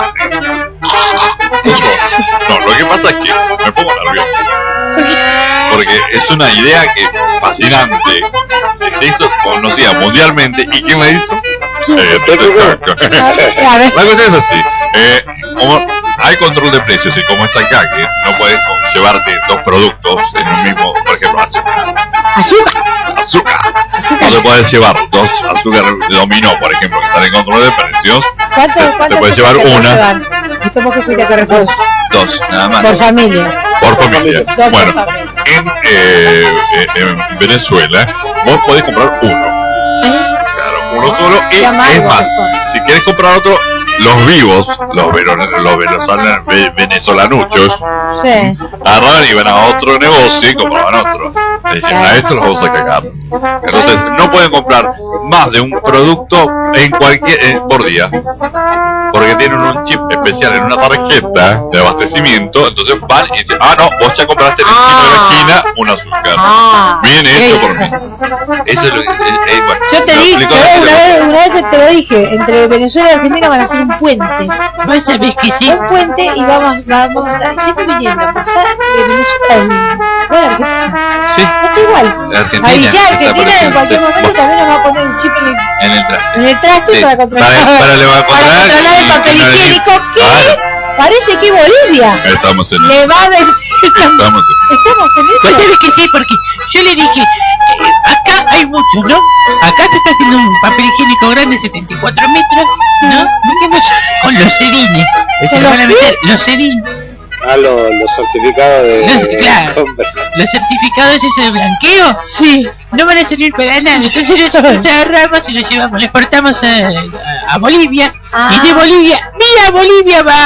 No, lo que pasa es que me pongo nervioso. Porque es una idea que fascinante, que se hizo conocida mundialmente. ¿Y quién la hizo? Eh, la cuestión es así, eh, como hay control de precios y como es acá que no puedes llevarte dos productos en un mismo, por ejemplo, azúcar. ¿Azúcar? Azúcar. No te puedes llevar dos azúcar dominó, por ejemplo, que están en control de precios. ¿Cuánto, Te, cuánto te puedes azúcar llevar te puedes una, llevar? ¿Viste vos que fuiste a Carrefour? dos, nada más. Por familia. Por familia. Dos por Bueno, familia. en, eh, eh, en Venezuela vos podés comprar uno. Claro, uno solo. Y Qué amargo es más, que son. si quieres comprar otro, los vivos, los, vero- los venezolanos, ve- venezolanuchos, Sí. agarraban y iban a otro negocio y compraban otro. Le dije, a esto los vamos a cagar. Entonces, no pueden comprar más de un producto en cualquier eh, por día. Porque tienen un chip especial en una tarjeta de abastecimiento. Entonces van y dicen, ah, no, vos ya compraste en el chino de la esquina un azúcar. Ah. Bien hecho por mí. Eso es lo que... eh, eh, bueno, Yo te lo dije, explico una así, vez, una vez te lo dije, entre Venezuela y Argentina van a hacer un puente. ¿Vos sabés que sí? Un puente y vamos, vamos a estar yendo y viniendo. Pues ya de Venezuela al... Bueno, Argentina. Sí. Está igual. Argentina Ahí ya está Argentina en parecido, cualquier sí. momento también nos va a poner el chip en el, En el traste. en el traste Sí, para controlar, para- para le va a para controlar controlar el y- papel y no le- higiénico. ¿Qué? Claro. Parece que Bolivia Estamos en le eso. va a decir... Estamos en Estamos en Vos eso. sabés que sí, porque yo le dije, eh, acá hay mucho, ¿no? Acá se está haciendo un papel higiénico grande, setenta y cuatro metros, ¿no? Metimos con los sedines. Se lo van a meter, los sedines, A los, los certificados de, Los- de claro. compra. los certificados esos de blanqueo. Sí. No van a servir para nada. Entonces los agarramos y los llevamos, los exportamos a, a, a Bolivia. Ah. Y de Bolivia, mira ahora Bolivia va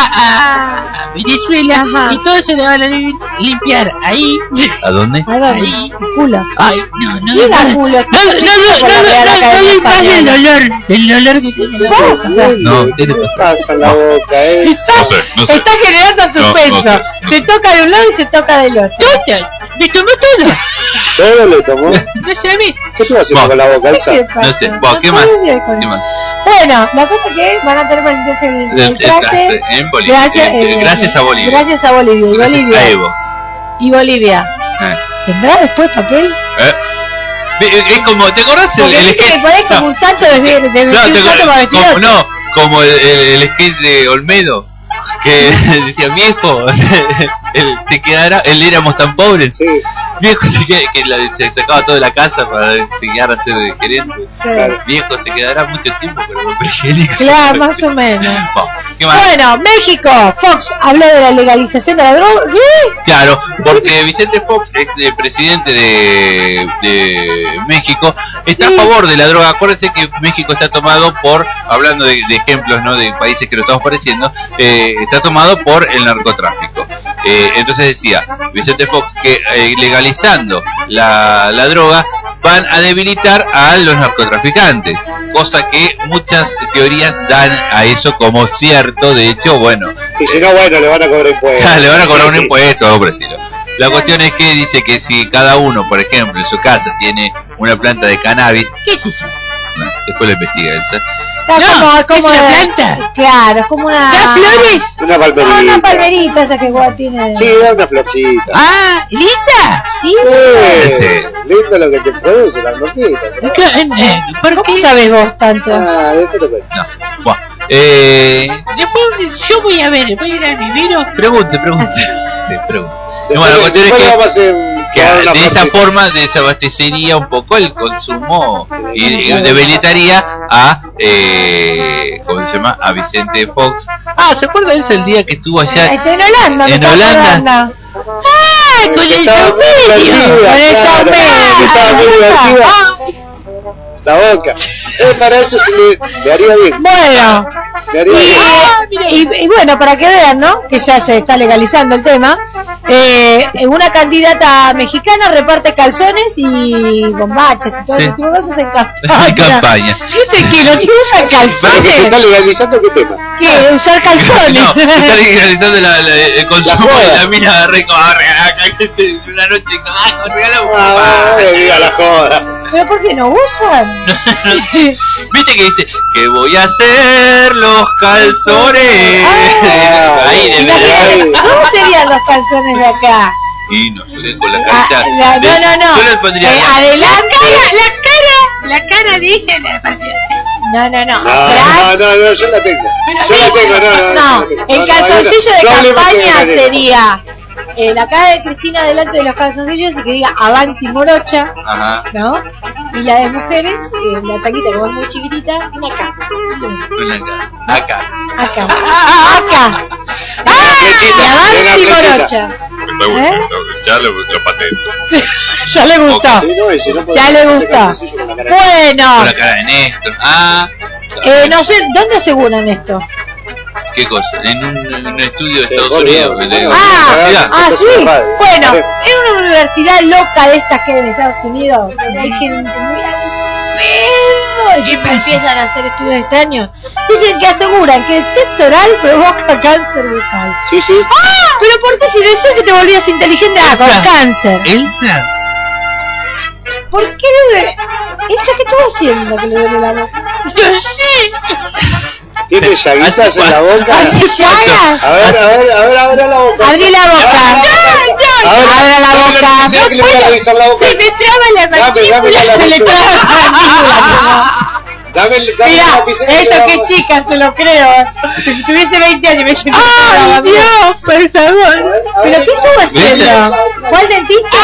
a Venezuela. Ajá. Y todo se le van a limpiar ahí. ¿A dónde? ¿A dónde? Ahí. El culo. Ay, no, no. Diga no, culo. No, no, no, no, no, no, no, no, el olor, el olor que tiene la boca. No, ¿qué le pasa en la boca, eh? Está, está generando suspenso. No, no sé. Se toca de un lado y se toca del otro. Total, me tomó todo. ¿Todo le tomó? No sé a mí. ¿Qué tú haciendo con la boca, Elsa? No sé, vos, ¿qué más? ¿Qué más? Bueno, la cosa que es, van a tener para limpiarse el, el traste. En Bolivia. Gracias, Eh, eh, gracias a Bolivia. Gracias a Bolivia. Y Gracias Bolivia. a Evo. Y Bolivia. Eh. ¿Tendrá después papel? Eh. Es como, ¿te acordás el, Porque el viste que sketch? ponés como un santo de, de, de No, vestir te un santo para acordás, vestir como, otro. no, como el, el, el sketch de Olmedo, que decía, viejo, él se quedará, él éramos tan pobres. Sí. Viejo se, queda, que la, se sacaba toda la casa para llegar a ser gerente. Sí. Viejo se quedará mucho tiempo con el papel higiénico. Claro, más o menos. Bueno, ¿qué más? Bueno, México. Fox habló de la legalización de la droga. ¿Qué? Claro, porque Vicente Fox, ex eh, presidente de, de México, está Sí. a favor de la droga. Acuérdense que México está tomado por, hablando de, de ejemplos, ¿no?, de países que lo estamos pareciendo, eh, está tomado por el narcotráfico. Eh, entonces decía Vicente Fox que eh, legalizando la, la droga van a debilitar a los narcotraficantes, cosa que muchas teorías dan a eso como cierto. De hecho, bueno, Y si no, bueno, le van a cobrar impuestos. le van a cobrar un impuesto, algo por el estilo. La cuestión es que dice que si cada uno, por ejemplo, en su casa tiene una planta de cannabis, ¿Qué es eso? bueno, después lo investiga Elsa. Está No, como, como ¿es una de- planta? Claro, es como una. ¿Da flores? Una Ah, palmerita. una palmerita esa que Guada tiene. Sí, da una florcita. Ah, linda. Sí. Sí. Lindo lo que te produce la florcita. ¿no? ¿Qué- eh, ¿Por ¿Cómo qué? sabes vos tanto? Ah, después te cuento. No, bueno, eh, Después yo voy a ver, voy a ir al vivero. pregunte, pregunte. Sí, pregunte. Después, Bueno, la cuestión es después que- le vamos a hacer que probar una de esa florcita. forma desabastecería un poco el consumo y, y debilitaría a eh, ¿cómo se llama? A Vicente Fox. Ah, ¿se acuerda ese el día que estuvo allá Estoy en Holanda. me en está Holanda? acordando. ¡Ah! Con el Estaba muy saumerio. divertida, Con el claro. saumerio. Estaba muy divertida. La boca. Eh, para eso sí le, le haría bien. Bueno. Le haría bien. Y, y- y bueno, para que vean, ¿no? Que ya se está legalizando el tema. Eh, una candidata mexicana reparte calzones y bombaches y todo Sí. ese tipo de cosas en campaña. en campaña. Fíjate que no que usa Pero que se calzones. está legalizando, ¿qué tema? ¿Qué? Usar calzones. No, se está legalizando la, la- el consumo joda. de la mina rico. Una noche, ah, con regalo. Ah, no le diga la joda. ¿Pero por qué no usan? Viste que dice que voy a hacer los calzones. Ah. Ahí de Imagínate, verdad. ¿cómo serían los calzones de acá? Y no sé, con la Ah, carita. la- de- no, no, no. Yo le pondría. Eh, adelante. La cara, la cara de ella en la parte de atrás. No, no, no. No, Atrás. no, no, no, yo la tengo. Yo la tengo, no, no. No, yo la tengo. el No, no, calzoncillo no, de no hablemos campaña de manera. sería eh, la cara de Cristina delante de los calzoncillos y que diga Avanti Morocha, Ajá. ¿no? Y la de mujeres, eh, la taquita como es muy chiquitita, una acá. Con la cara. Acá. Acá. Acá. Una flechita, Y Avanti una flechita. Morocha. ¿Eh? Ya lo, lo patento. Ya le gustó. Sí, no, y si no Ya podemos le hacer gustó. calzoncillo con la cara. Bueno, Con la cara de Néstor. Ah. eh, no sé, ¿dónde aseguran esto? ¿Qué cosa? En un, en un estudio de Sí, Estados Bolivia. Unidos. de- Ah, Mirá. ah, Esto sí. es radio. Bueno, Vale. en una universidad loca de estas que hay en Estados Unidos, donde hay gente muy al pedo y que se empiezan a hacer estudios extraños, dicen que aseguran que el sexo oral provoca cáncer bucal. Sí, sí. ¡Ah! ¿Pero por qué si decías que te volvías inteligente? Ah, con Elsa. cáncer. Elsa. ¿Por qué le duele? ¿Esta qué estuvo haciendo que le duele la boca? No sé. Tiene llaguitas en la boca. ¿Qué llagas? A ver, a ver, a ver, abre la boca. Abrí la boca. Ahora, Abre la boca. que le voy a revisar la boca. Se me traba la Dame, dame la mandíbula. Se le lapicera. traba la mandíbula. Dame, el- dame la Mirá, lapicera que eso le que vamos- chica, se lo creo. Si tuviese veinte años me dice ¡Ay, Dios, por favor! ¿Pero qué estuvo haciendo? ¿Cuál dentista?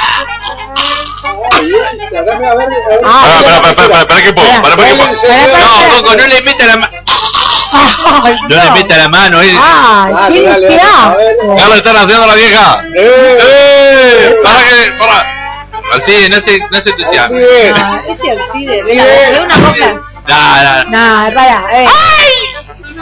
Ay, Elsa, dame, a ver, a ver. Ah, Para, para, para, para, para que pongo, para, para que pongo. No, Coco, no le meta la mano. Ay, No le meta la mano, eh. Ay, Dale, qué dale, qué dale, a ver. asco. Ya lo están haciendo la vieja. Eh, ¡Eh! Para que, para. Así, no se, no se entusiasme. así es. Ah, este Alcide, Sí, mira, eh. de una boca. Nah, nah. Nah, pará, eh.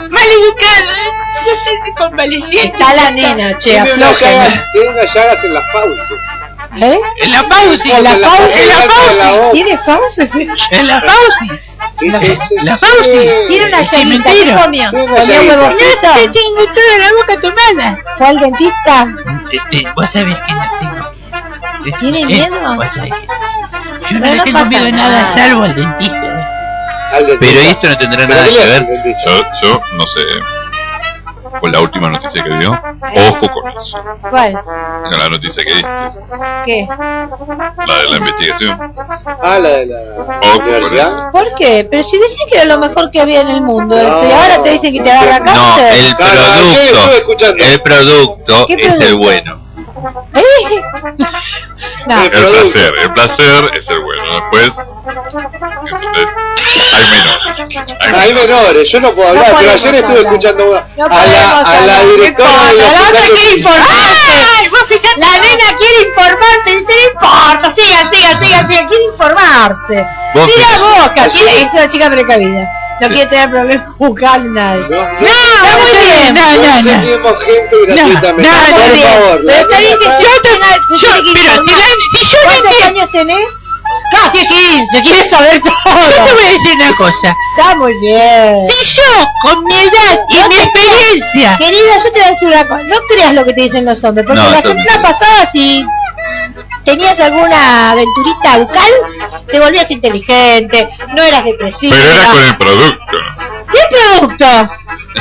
maleducado. Yo estoy convaleciente. Está la nena, che, Tiene unas afloja. llagas, tiene unas llagas en las fauces. ¿Eh? En la Fauci. En la En la Fauci. en la boca. ¿Tiene fauces? En la Fauci. Sí, sí, sí. La sí. Fauci. Tiene una Sí, llaguita. mentira. ¿Qué comió? Tiene una ¿Comió llaguita. huevo No frito? te tengo toda la boca tomada. ¿Fue al dentista? Te- te- Vos sabés que no tengo miedo. ¿Tiene Eh, miedo? Vos sabés que yo Pero no le no tengo pasa miedo a nada. nada salvo al dentista. Al dentista. Pero esto no tendrá Pero nada ¿qué que le hace ver. el dentista? Yo, yo no sé. Con la última noticia que dio. Ojo con eso. ¿Cuál? Con la noticia que diste. ¿Qué? La de la investigación. Ah, la de la Ojo con universidad. eso. ¿Por qué? Pero si decís que era lo mejor que había en el mundo No. eso, y ahora te dicen que te agarra No, cáncer. el Claro, ayer estuve producto. escuchando. El producto ¿Qué es el producto? bueno. ¿Eh? No. El placer, el placer es el bueno. Después, ¿entendés? Hay menores. Hay Hay menores. menores, yo no puedo hablar, No pero podemos ayer estuve hablar. escuchando una- No a podemos la, a la hablar. directora No del importa, la otra hospital. quiere informarse. Ay, vos fijate. La nena quiere informarse, dice, no importa, siga, siga, siga, siga, quiere informarse. Vos Mira fijate. boca, Así quiere, es. es una chica precavida. No Sí. quiere tener problemas bucales ni nada de eso. No, No, no, está muy bien. No, no no, no. enseñemos gente gratuitamente. no, Está por muy bien. favor. Pero está bien que la- yo tenga, se Yo, tiene que pero si, informar. la, si yo no ¿Cuántos entiendo, años tenés? Casi quince, quiere saber yo te todo. voy a decir una cosa. Está muy bien. Si yo, con mi edad y No mi te experiencia, Querida, yo te voy a decir una cosa. No creas lo que te dicen los hombres. Porque No, la esto es semana mentira. pasada, si tenías alguna aventurita bucal, te volvías inteligente, no eras depresiva. Pero era con el producto. ¿Qué producto?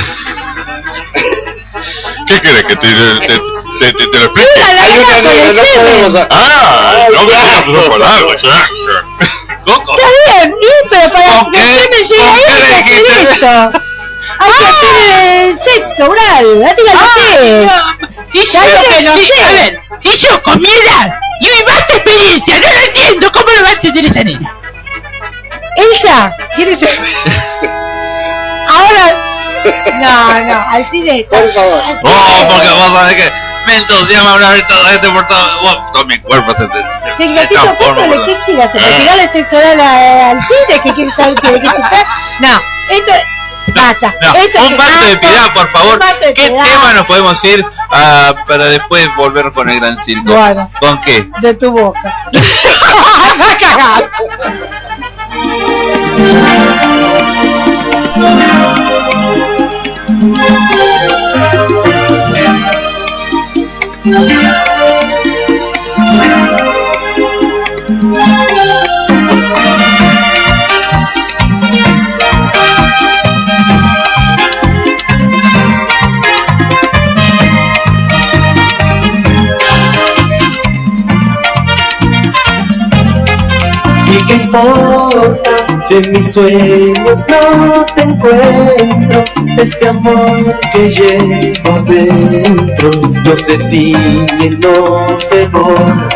¿Qué querés que te, te, te, te, te lo explique? Mira, la Hay nena una con nena, el no semen. podemos hablar. Ah, no me digas tu palabra, ya. Coco. Está bien, y, pero para ¿Con que el qué? semen llegue ¿Con ahí qué hay que hacer dijiste? esto. Hay que hacer el sexo oral. Así que lo sé. si yo, Cállate, no si- sé. a ver, si yo con mi edad y mi vasta experiencia no lo entiendo, ¿cómo lo va a entender esta nena? Ella quiere ser. Ahora. No, no, al cine. Por favor. al Oh, cine. porque vos sabés que me entusiasma hablar de todo esto por todo. Vos, todo mi cuerpo se, se, se, Si el se gatito transforma, Coco, boludo. ¿qué quiere hacer? ¿Retirarle sexo oral a- al cine? ¿Que quiere saber que de qué se trata? No, esto es. Basta. No, Esto un es manto de basta. piedad, por favor. Un manto de ¿Qué piedad. tema nos podemos ir ah, para después volver con el gran circo? Bueno. ¿Con qué? De tu boca. Va a cagar. ¿Y qué importa si en mis sueños no te encuentro? Este amor que llevo dentro no se tiñe y no se borra.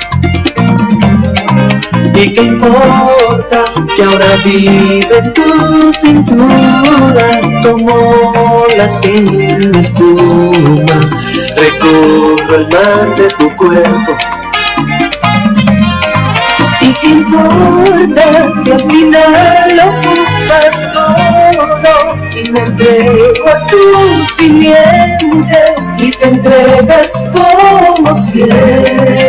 ¿Y qué importa que ahora vive en tu cintura como la sin espuma? Recorro el mar de tu cuerpo. ¿Y qué importa que al final lo ocupas todo y me entrego a tu simiente y te entregas como siempre?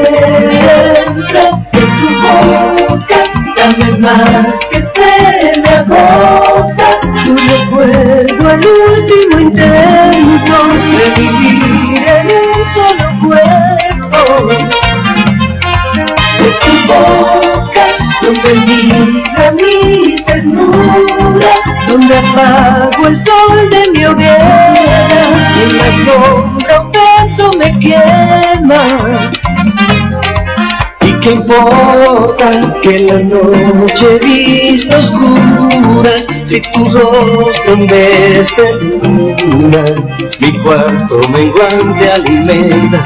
De tu boca dame más que se me agota tu recuerdo, el último intento de vivir en un solo cuerpo. De tu boca, donde migra mi ternura, donde apago el sol de mi hoguera, y en la sombra un beso me quema. ¿Y qué importa que la noche he visto oscura, si tu rostro en vez de luna, mi cuarto menguante alimenta?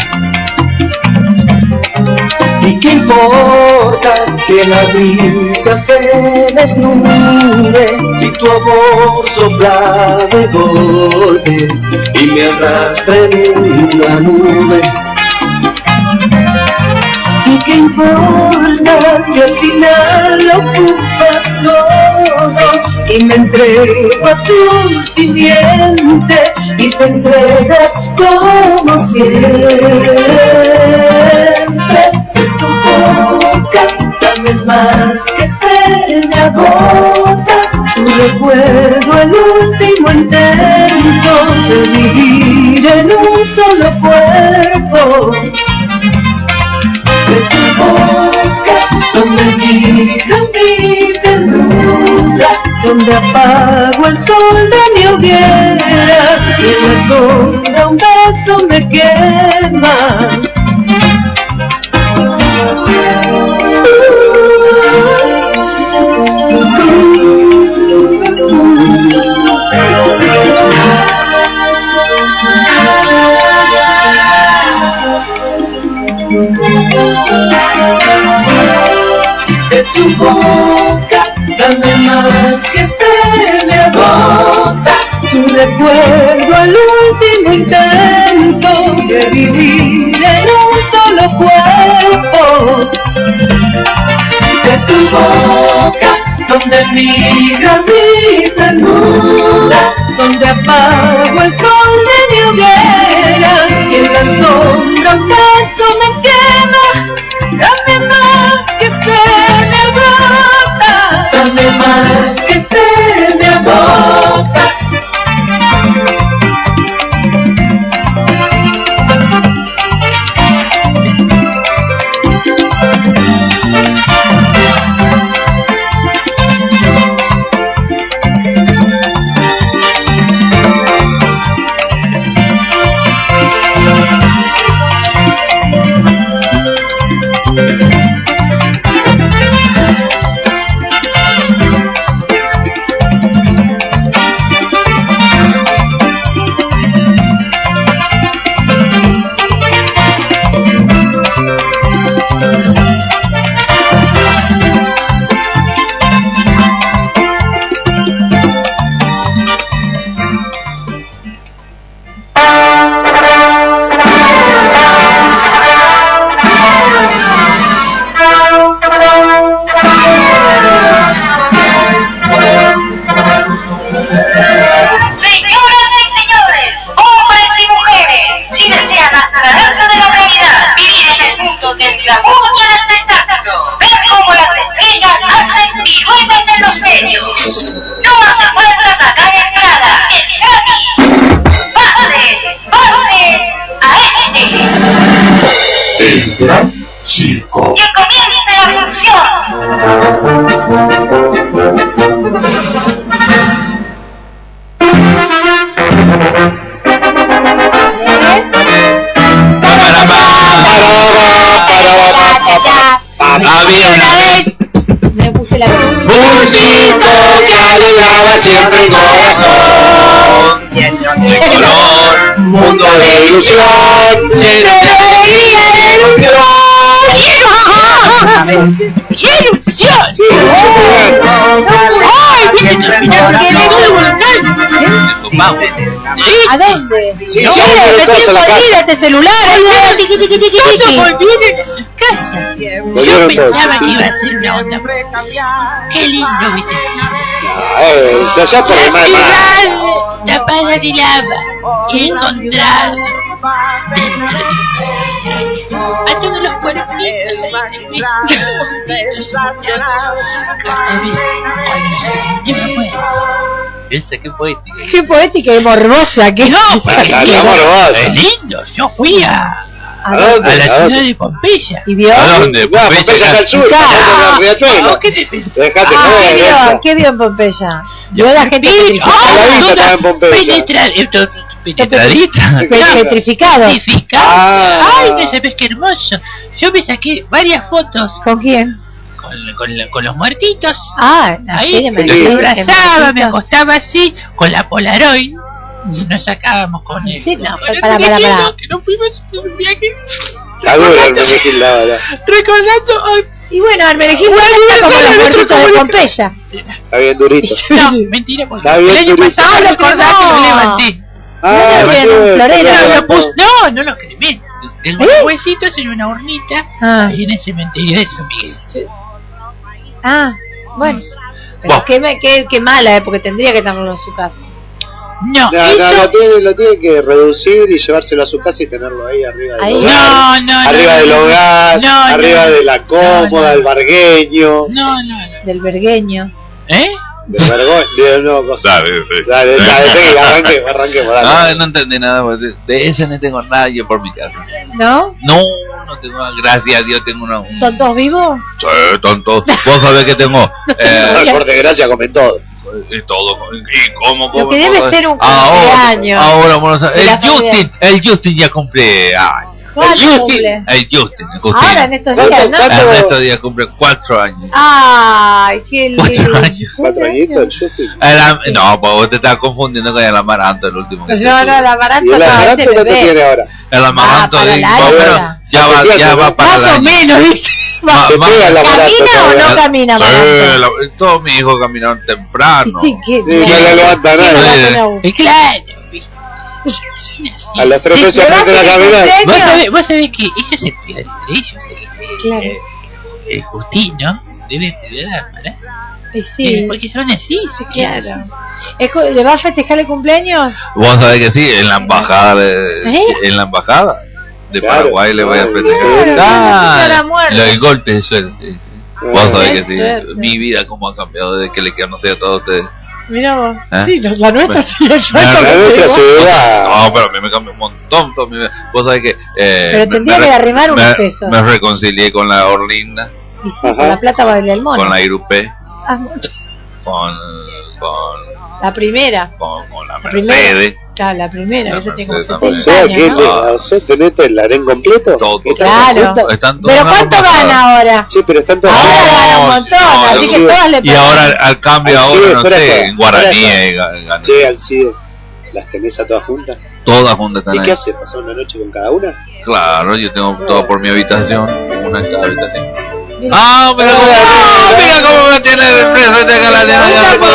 ¿Y qué importa que la brisa se desnude si tu amor sopla de golpe y me arrastra en una nube? ¿Y qué importa que al final lo ocupas todo y me entrego a tu simiente y te entregas como siempre. Tu boca, dame más que se me agota. Tu recuerdo, el último intento de vivir en un solo cuerpo. De tu boca, donde vibra mi ternura, donde apago el sol de mi hoguera y en la sombra un beso me quema. De tu boca, dame más que se me agota. Tu recuerdo, el último intento de vivir en un solo cuerpo. De tu boca, donde migra mi ternura, donde apago el sol de mi hoguera y en la sombra un beso me quema. Dame más que se me agota, dame más que se me agota. Chico. ¡Que comience la función! Había una vez Me puse la un chico que alegraba siempre el corazón, de color, mundo de ilusión, lleno de alegría y ilusión. ¡Qué ilusión! ¡Ay, viste terminar porque le dio el volcán! ¿A dónde? Sí, no, ya me me metí pasa la jodida casa. este celular, ahí va, tiqui, tiqui, tiqui, Todos tiqui. volvieron a su casa. Yo Volvieron pensaba todos. que iba a ser una onda. Qué lindo hubiese sido. Eh, se allá por La el mar. ciudad tapada de lava y encontrado dentro de una a todos los cuerpitos ahí del beso, juntitos, separados, cada vez con yo me muero. Esa, qué poética. Qué poética y morbosa que No, La- la- porque la morbosa. es lindo. Yo fui a, ¿A a dónde? la ¿A ciudad dónde? de Pompeya. ¿Y vio? ¿A dónde? No, Pompeya está al sur, Claro. está en Riachuelo. No, ¿qué te pensás? Dejate Ah, ¿qué joder, vio? esa. ¿Qué vio en Pompeya? Yo la gente Bien, petrificada. ah, la vista toda estaba en Pompeya. penetra- eh, to- penetradita. Pe- Petrificado. Petrificada. Ah. Ay, no sabes qué hermoso. Yo me saqué varias fotos ¿Con quién? con, con, la- con los muertitos. Ah, la Ahí serie me los lindo. abrazaba, me acostaba así, con la Polaroid. Nos sacábamos con el. Sí, no, con el para, para, para. teléfono, que nos fuimos en un viaje. Está dura el Menegil, la verdad. Recordando. Ay, Y bueno, Armenegil está como los muertitos de Pompeya. Está bien durito. no, mentira, porque Está bien, el año Turito. pasado Ah, lo recordás que quemó. lo levanté. Ah, No, sí, bien, bueno, Florero. claro. No, lo puse, no, no lo cremé. Tengo ¿Eh? los huesitos en una urnita Ah. ahí en el cementerio de San Miguel. Ah, bueno. Pero qué, me- qué, qué mala, eh, porque tendría que tenerlo en su casa. No, No, eso... no, lo tiene, lo tiene que reducir y llevárselo a su casa y tenerlo ahí arriba del Ahí. hogar. No, no, arriba no, del no, hogar, no, arriba no. de la cómoda, No, no. del bargueño. No, no, no. Del vergueño. ¿Eh? Del vergo- de no, cosa. Dale, sí. Dale, dale, sí, arranquemos, arranquemos, dale. Ah, no entendí nada, pues, de, de ese no tengo nadie por mi casa. ¿No? No, no tengo nada, gracias a Dios tengo una... Un... ¿Son todos vivos? Sí, tonto. Vos sabés que tengo... Eh, Por desgracia comen todo. y todo, y cómo, Lo cómo, que debe cómo- ser un ahora, cumpleaños. ahora vamos a... de El la familia. Justin, el Justin ya cumple años. ¿Cuánto cumple? El Justin, el Justin. Ahora en estos días, ¿no? En estos días cumple cuatro años. Ay, qué lindo. Cuatro años. Cuatro añitos, el Justin. El am- no, pues vos te estás confundiendo con el amaranto, el último que Pues se no, tuvo. no, el amaranto ¿Y el no, amaranto ese cuánto bebé. tiene ahora? El amaranto para de- el más año. o menos, ya va, ya va para el Más o año. menos, ¿viste? Ma- ¿Te ma- pega el amaranto ¿Camina o no todavía? camina, Sí, amaranto? la- todos mis hijos caminaron temprano. Sí, que Sí, no le levanta no nada. le va a Eh, Claro, ¿viste? A los tres Sí, meses ¿le aprenden a vas a caminar. hacer Vos cumpleaños? sabés, vos sabés que ella se cuida entre ellos. El, Claro. el, el Justino debe cuidar a Mara. Y Eh, sí, porque son así, se claro. Es co- ¿Le va a festejar el cumpleaños? Vos sabés que sí, en la embajada de, ¿Eh? en la embajada de Claro. Paraguay le voy a Claro. festejar. Claro, Ah, la muerte. lo del golpe de suerte. Vos sabés Qué que sí, suerte. mi vida como ha cambiado desde que le conocí a todos ustedes. Mira vos. ¿Eh? Sí, no, la nuestra Me- sí, yo me- eso La no nuestra digo. se va. No, pero a mí me cambió un montón toda mi vida. Vos sabés que... Eh, Pero me- tendría me que re- arrimar unos me- pesos. Me reconcilié con la Orlinda, Y sí, Ajá. con la plata va el mono. con la Irupé, Ah, con, con, la primera. con, con la La primera. Mercedes. Claro, la primera. La Esa tiene como Mercedes O setenta sea, años, que ¿no? le- o sea, tenés el harén completo. Todo. ¿Están Claro. juntas? Están todos Pero en la ¿cuánto embajada. gana ahora? Sí, pero están todos Ahora juntos. gana un montón, no, así sí. que todas le Y pagan. ahora al, al cambio Ay, sí, ahora, no espera, sé, espera, en guaraní espera. eh, ga- gané. Che, Alcide, ¿las tenés a todas juntas? Todas juntas están ¿Y qué ahí. hace? ¿Pasar una noche con cada una? Claro, yo tengo todo por mi habitación, una en cada habitación. Mira. Ah, mira cómo, ah, mira cómo me tiene el preso este galadino.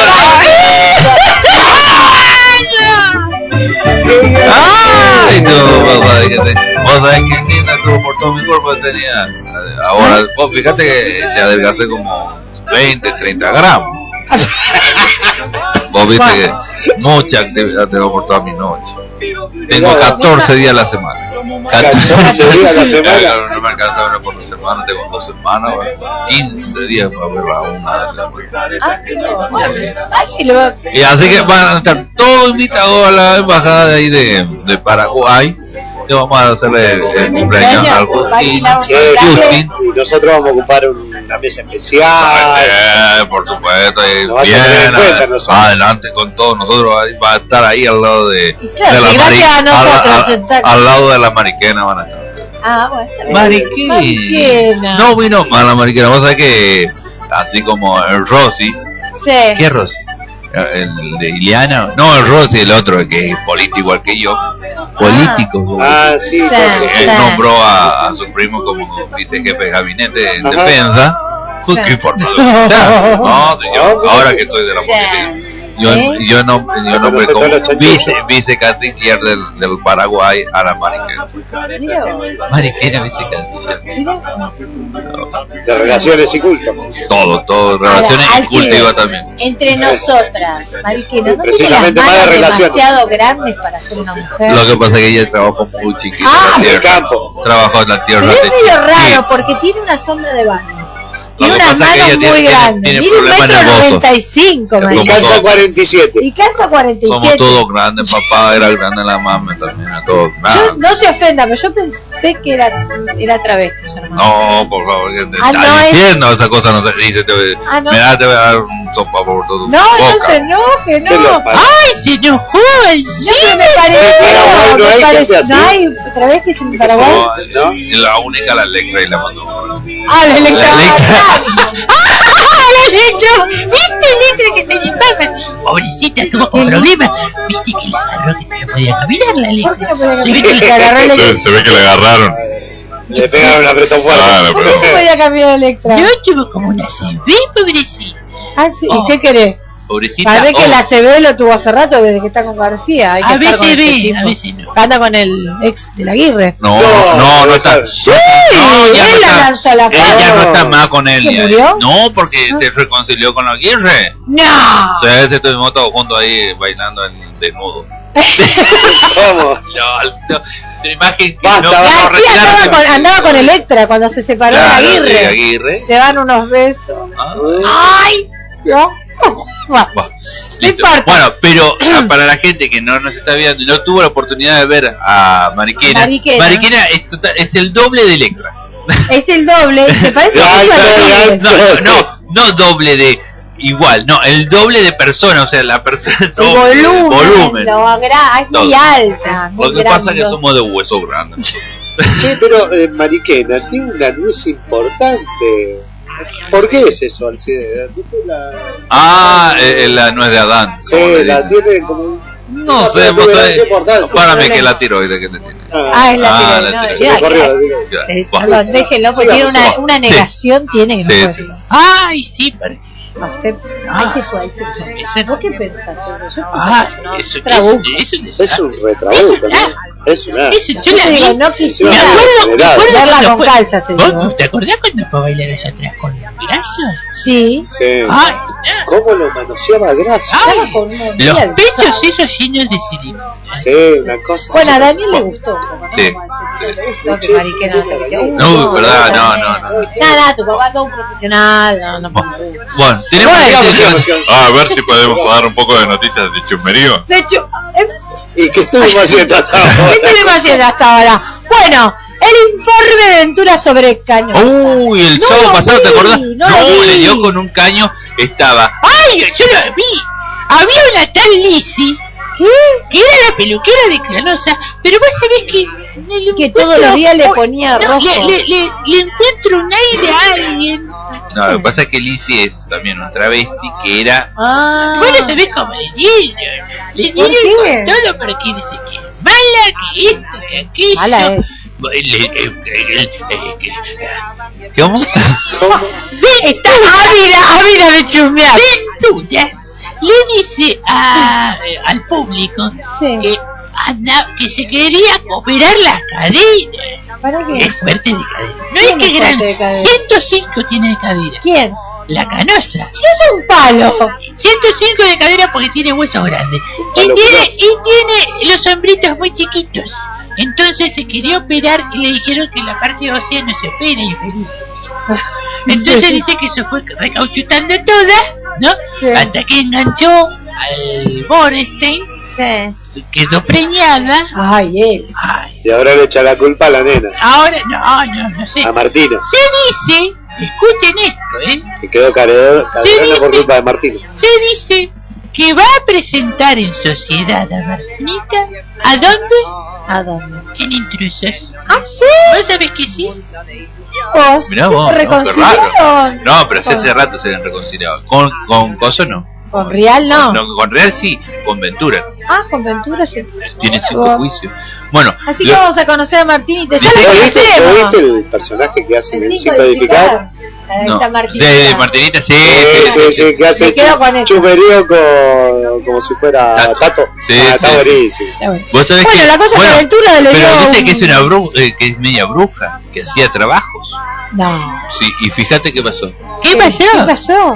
Ay, no, vos sabés que te, vos sabés que Nina estuvo por todo mi cuerpo tenía. Ahora, vos fíjate que le adelgacé como veinte, treinta gramos. Vos viste que mucha actividad tengo por toda mi noche. Tengo catorce días a la semana. catorce días a la semana. No, no me alcanza una por la semana, tengo dos semanas, bueno, quince días para ver a una. Ah, no, bueno, así lo va. Y así que van a estar todos invitados a la embajada de ahí de, de Paraguay. Y vamos a hacerle el cumpleaños al Justin. Che, Justin. y nosotros vamos a ocupar un- una mesa especial. Eh, por supuesto, y Nos vas a tener en bien, cuenta, ad- nosotros. adelante con todos nosotros, ahí va a estar ahí al lado de, Claro, de la que gracias a Mari- nosotros al, está- al- al lado de la mariquena van a estar. Ah, bueno, está bien. Mariquena. Mariquena. No vino más la mariquena, vos sabés que así como el Rossi, Sí. ¿qué Rossi? El de Iliana, no el Rossi, el otro que es político igual que yo, político. Ah, sí, Sí, entonces, sí. Él nombró a, a su primo como vicejefe de gabinete en Ajá. defensa. Pues, Sí. ¿qué importa? No, señor, No, ahora que estoy de la Sí. política. Yo, ¿Eh? yo, no, yo nombré Conoce como todos los chanchullos. vice, vicecanciller del, del Paraguay a la Mariquena. Mira vos, Mariquena vicecanciller. mira. de relaciones y culto. Todo, todo, relaciones Ahora, y cultiva Alfredo, también. Entre nosotras, Mariquena, ¿no Precisamente tiene las más de manos relaciones. demasiado grandes para ser una mujer? Lo que pasa es que ella trabajó muy chiquita Ah, en la en el tierra. campo. Trabajó en la tierra. Pero es de- medio Sí. raro porque tiene una sombra de baño. Tiene Lo que unas pasa es que manos ella muy tiene- tiene- grandes. tiene Mide un problema en metro el bozo. noventa y cinco, Como Y Mariquena. todo. calza cuarenta y siete. Y calza cuarenta y Somos siete. todos grandes, papá era grande, la mamá también, era todo Yo, grande. no se ofenda, pero yo pensé que era, era travesti, su hermano. No, por favor, que te Ah, está no es- diciendo esa cosa, no te dice, te, Ah, no. me da, te voy a dar un sopa por todo tu No, no boca. se enoje, ¿Qué le no. pasa? ¡Ay, se enojó el No, que me pareció. Paraguay no me hay pareció- gente así. No hay travestis en Paraguay. No, no, y la única la Electra y la mandó. Ah, la Electra. La Electra. ¡Ah, la Electra! ¿Viste, Electra, que está enferma? Pobrecita, tuvo un problema. ¿Viste que la agarró que no podía caminar la ¿Por qué Electra? no podía Sí, caminar? Se agarró la Se, Electra. se ve que le agarraron. Le pegaron un apretón fuerte. Claro, ¿Por qué no pero podía caminar Electra? No, tuvo como una C B, pobrecita. Ah, sí. Oh. ¿Y qué querés? pobrecita. Parece que oh, la C B lo tuvo hace rato desde que está con García. Hay que A estar con veces este ve, tipo. a veces no. Anda con el ex de la Aguirre. No, no, no está. Sí, No, ya no él la está. lanzó a la Ella fama. no está más con él. ¿Se ya. murió? No, porque se reconcilió con la Aguirre. No. Sí, se estuvimos todos juntos ahí bailando en desnudo. ¿Cómo? No, no, se imagen que Basta, no, basta. no, García andaba retirarse. con, andaba con Electra cuando se separó Claro, de Aguirre. de Aguirre. Se dan unos besos. Ay, no. Bah, listo. Bueno, pero ah, para la gente que no nos está viendo, no tuvo la oportunidad de ver a Mariquena. Mariquena. Mariquena es, total- es el doble de Electra. Es el doble y se parece Ay, mucho a ay, Aguirre. No, no, no, no doble de igual, no, el doble de persona, o sea, la persona El doble, volumen, volumen. lo agra- es muy Todo. alta. Muy Lo que pasa es que grande. somos de hueso grande. Sí, pero eh, Mariquena tiene una luz importante. ¿Por qué es eso, Alcide? ¿Viste la... Ah, eh, eh, la nuez de Adán. como le Sí, la dicen. tiene como... No una sé, vos protuberancia sabés. importante. Párame que la tiroide que te tiene. Ah, es la Ah, tiroide, la no, tiroide. ya, Me corrió, ya. la digo. Ya, Eh, buah. Perdón, déjelo, porque Sigamos. tiene una, una Sí. negación, tiene que no Sí, puede sí. ser. Ay, sí, porque... A usted, Ah. ahí se fue, ahí se fue. Ese- ¿Vos qué pensás? Yo Ah, pensé que no, eso, trabuco. eso, eso, Es un retrabuco, ¿no? Es una... Eso, yo Yo la te digo, vi. no Me quisiera acuerdo, me Verla acuerdo verla cuando con fue- calzas, te ¿Vos digo. te acordás cuando fue a bailar allá atrás con Gracia? Sí. Sí. Ay, ¿Cómo lo manoseaba Gracia? Estaba ay, con una los mierda. pechos esos llenos de silicona. Sí, una cosa... Bueno, a Daniel le gustó. Sí. Le gustó que Mariquena no te decía, uh, No, verdad, no, no, no. Nada, tu papá todo un profesional. No, no, Bueno, tenemos Bueno. Ah, a ver si podemos dar un poco de noticias de chusmerío. de hecho, eh, ¿Y qué estuvimos haciendo hasta ahora? ¿qué estuvimos haciendo hasta ahora? Bueno, el informe de Ventura sobre Caño. Uy, el No sábado lo pasado, ¿te vi, acordás? no No, lo vi. le dio con un caño, estaba. Ay, yo la vi. Había una tal Lizzie ¿Qué? que era la peluquera de Canosa, pero vos sabés que le Que encuentro- todos los días le oh, ponía no, rojo. Le, le, le, le encuentro un aire a alguien. No, lo que pasa es que Lizzie es también un travesti que era. Ah. Bueno, sabés cómo le dieron. Le ¿Por dieron qué? con todo para que dice que es mala, que esto, que aquello. Mala es. Le- eh, eh, eh, eh, ¿Cómo? Está ávida, ávida de chusmear. Ventura le dice a, eh, al público Sí. que, anda, que se quería operar la cadera. ¿Para qué? Es fuerte de cadera. No es ¿Quién que es gran. fuerte de cadera? ciento cinco tiene de cadera. ¿Quién? La Canosa. Si es un palo. ciento cinco de cadera porque tiene huesos grandes. Y palo tiene, y tiene los hombritos muy chiquitos. Entonces se quería operar y le dijeron que la parte ósea no se opera y feliz. Entonces dice que se fue recauchutando toda, ¿no? Sí. Hasta que enganchó al Borestein, Sí. se quedó preñada. Ay, él. Ay, Y ahora le echa la culpa a la nena, ahora no, no, no sé. a Martina, Se dice, escuchen esto, ¿eh? que quedó caredor, caderona Sí, por sí. culpa de Martina. Se dice que va a presentar en sociedad a Martinita. ¿A dónde? ¿A dónde? En Intrusos. ¿Ah, sí? ¿Vos sabés que sí? ¿Vos? Mirá vos, ¿Se no, qué reconciliaron? raro. No, pero hace, Con- hace rato se han reconciliado. Con, con Coso no. Con Real no. No, con Real sí, con Ventura. Ah, con Ventura sí. Tiene cinco Oh. juicios. Bueno, Así lo- que vamos a conocer a Martinita. Ya ¿Viste? la ¿Vos viste, vos conocemos. viste el personaje que hace en el Sin Sin Codificar? Ahí no, está Martinita. de, de Martinita, sí, Sí, sí, sí, que hace Me quedo chu- con eso. chumerío con, como si fuera Tato. Tato. Sí, Ah, está sí. buenísimo. Está bueno. ¿Vos sabés Bueno, que, la cosa bueno, que Ventura le pero dio dice un- que es una bru eh, que es media bruja, que hacía trabajos. No. Sí, y fíjate qué pasó. ¿Qué pasó? ¿Qué pasó?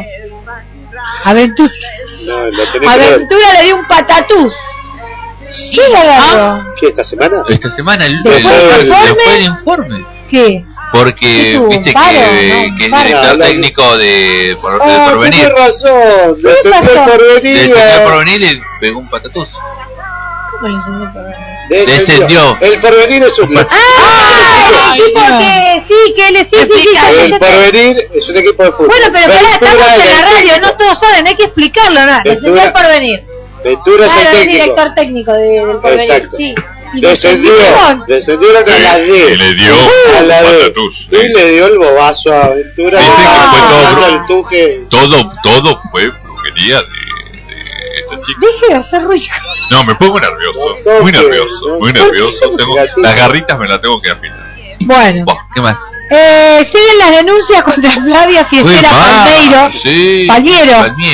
Aventura. No, lo tenés que ver. Aventura le dio un patatús. Sí. ¿Qué le agarró? ¿Qué, esta semana? Esta semana el, ¿Después el- del después informe? del informe. ¿Qué? Porque ¿Qué tuvo? viste ¿Un paro? que, No, que el paro. director No, técnico de por, de Ah, Porvenir, tenés razón. ¿Qué Descendió pasó? el de porvenir. de Porvenir le pegó un patatús. ¿Cómo le enseñó el programa? Descendió. El porvenir es un... ¡Ah! El tipo no. que sí, que le sí, sí, sí, ya sé, ya El sé. porvenir es un equipo de fútbol. Bueno, pero pará, Ventura estamos es en la el radio, técnico. no todos saben, hay que explicarlo, ¿no? Ventura- Descendió el porvenir. Ventura es el Claro, es técnico. director técnico de- del porvenir, Exacto. sí. Y Descendió. descendieron. Descendieron a la Y D. le dio A la un D. patatús. Y le dio el bobazo a Ventura. Dice que fue todo Dando bro- el tuje. Todo, todo fue brujería de, de esta chica. Deje de hacer ruido. No, me pongo nervioso, No muy toque, nervioso, no muy toque. nervioso. Tengo, las garritas me las tengo que afinar. Bueno, Buah, ¿qué más? eh, siguen las denuncias contra Flavia Fue Fiestera mal, Palmeiro. Sí. Palmiero. Palmiero.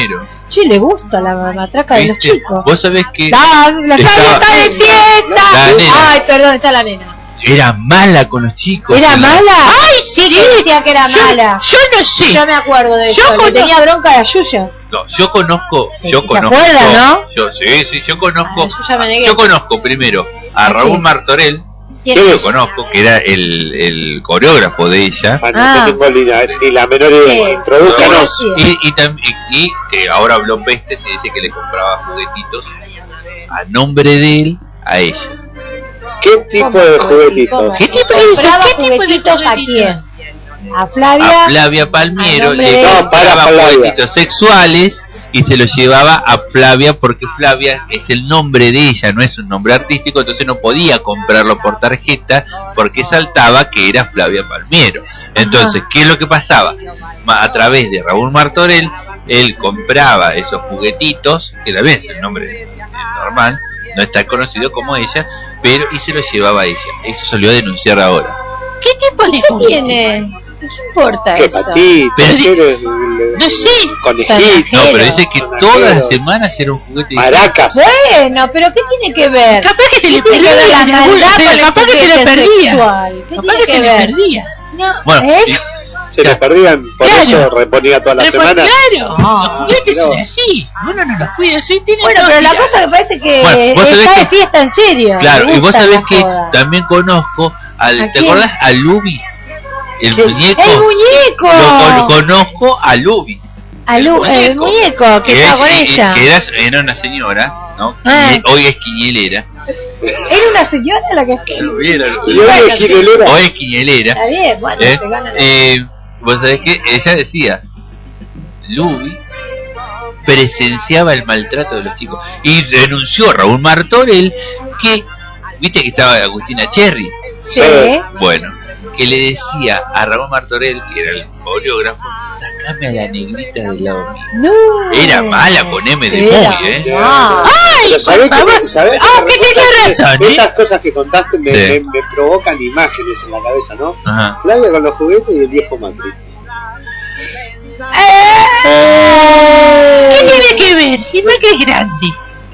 Che, le gusta la matraca de los ¿Viste? chicos. Vos sabés que La, la estaba- está de fiesta. La nena. Ay, perdón, está la nena. era mala con los chicos. ¿Era En la- mala? Ay, sí, decía que era Yo- mala. yo no sé. Yo me acuerdo de Yo eso. Le conozco- tenía bronca a la Yuya. No, yo conozco, yo ¿se conozco. acuerda, no? Yo, sí, sí, yo conozco. Ah, yo ya me negué. Yo conozco primero a ¿A Raúl quién? Martorell. ¿Quién Yo lo es? conozco, que era el, el coreógrafo de ella. Ah, no, Ah. no tengo ni la, ni la menor idea. Sí. Introdúcanos. Y, y, tam- y- y que ahora habló peste, se dice que le compraba juguetitos a nombre de él a ella. ¿Qué tipo de juguetitos? ¿Qué tipo de ¿Compraba ¿Qué tipo de juguetitos a juguetitos? quién? A Flavia. A Flavia Palmiero a nombre le de- No, para compraba Flavia. juguetitos sexuales y se los llevaba a Flavia porque Flavia es el nombre de ella, no es un nombre artístico, entonces no podía comprarlo por tarjeta porque saltaba que era Flavia Palmiero. Entonces, ¿qué es lo que pasaba? Ma- A través de Raúl Martorell, él compraba esos juguetitos, que la vez el nombre es normal, no es tan conocido como ella, pero y se los llevaba a ella. Eso salió a denunciar ahora. ¿Qué tipo de ¿Qué juguete? tiene? ¿Qué importa ¿Qué eso? patitas? Pero ¿Qué di- eres? No sé. Conejitos. No, pero dice que sonajeros, todas las semanas era un juguete diferente. Maracas. Bueno, pero ¿qué tiene que ver? Capaz que se le ¿Qué tiene que perdía. ver la en algún- maldad pero con el capaz que se le juguete perdía. sexual? ¿Qué Capaz tiene que que se le ver? perdía. No, Bueno, ¿eh? y- Se les perdían, por Claro. eso reponía toda la Pero, semana. claro, Ah, los juguetes claro. son así. Uno no los cuida así. Tienen Bueno, dos pero la días. cosa que parece que Bueno, vos sabés está de que- fiesta en serio. claro, me y vos gusta sabés la que joda. también conozco al, ¿A ¿te quién? acordás? A Lubi, el ¿Qué? muñeco. ¡El muñeco! Lo con- conozco a Lubi. A Lu- el muñeco que estaba con es- ella. que era, era una señora, ¿no? Ah. Y hoy es quinielera. Era una señora la que Lubi era- Y hoy es quinelera. Hoy es quinielera. Está bien, bueno, ¿eh? se gana la... Eh, vos sabés que ella decía, Lubi presenciaba el maltrato de los chicos y denunció a Raúl Martorell que, viste que estaba Agustina Cherry, Sí. bueno, que le decía a Raúl Martorell, que era el coreógrafo, sacame a la negrita del lado mío. No. Era mala con M de Era muy, ¿eh? mala. ¡Ay, Pero ¿sabés por que, favor! ¿sabés ¡Ah, que que resulta tenía que razón, eh! Estas cosas que contaste me, Sí. me, me provocan imágenes en la cabeza, ¿no? Ajá. Flavia con los juguetes y el viejo Macri. ¿Qué tiene que ver? Si no que es grande.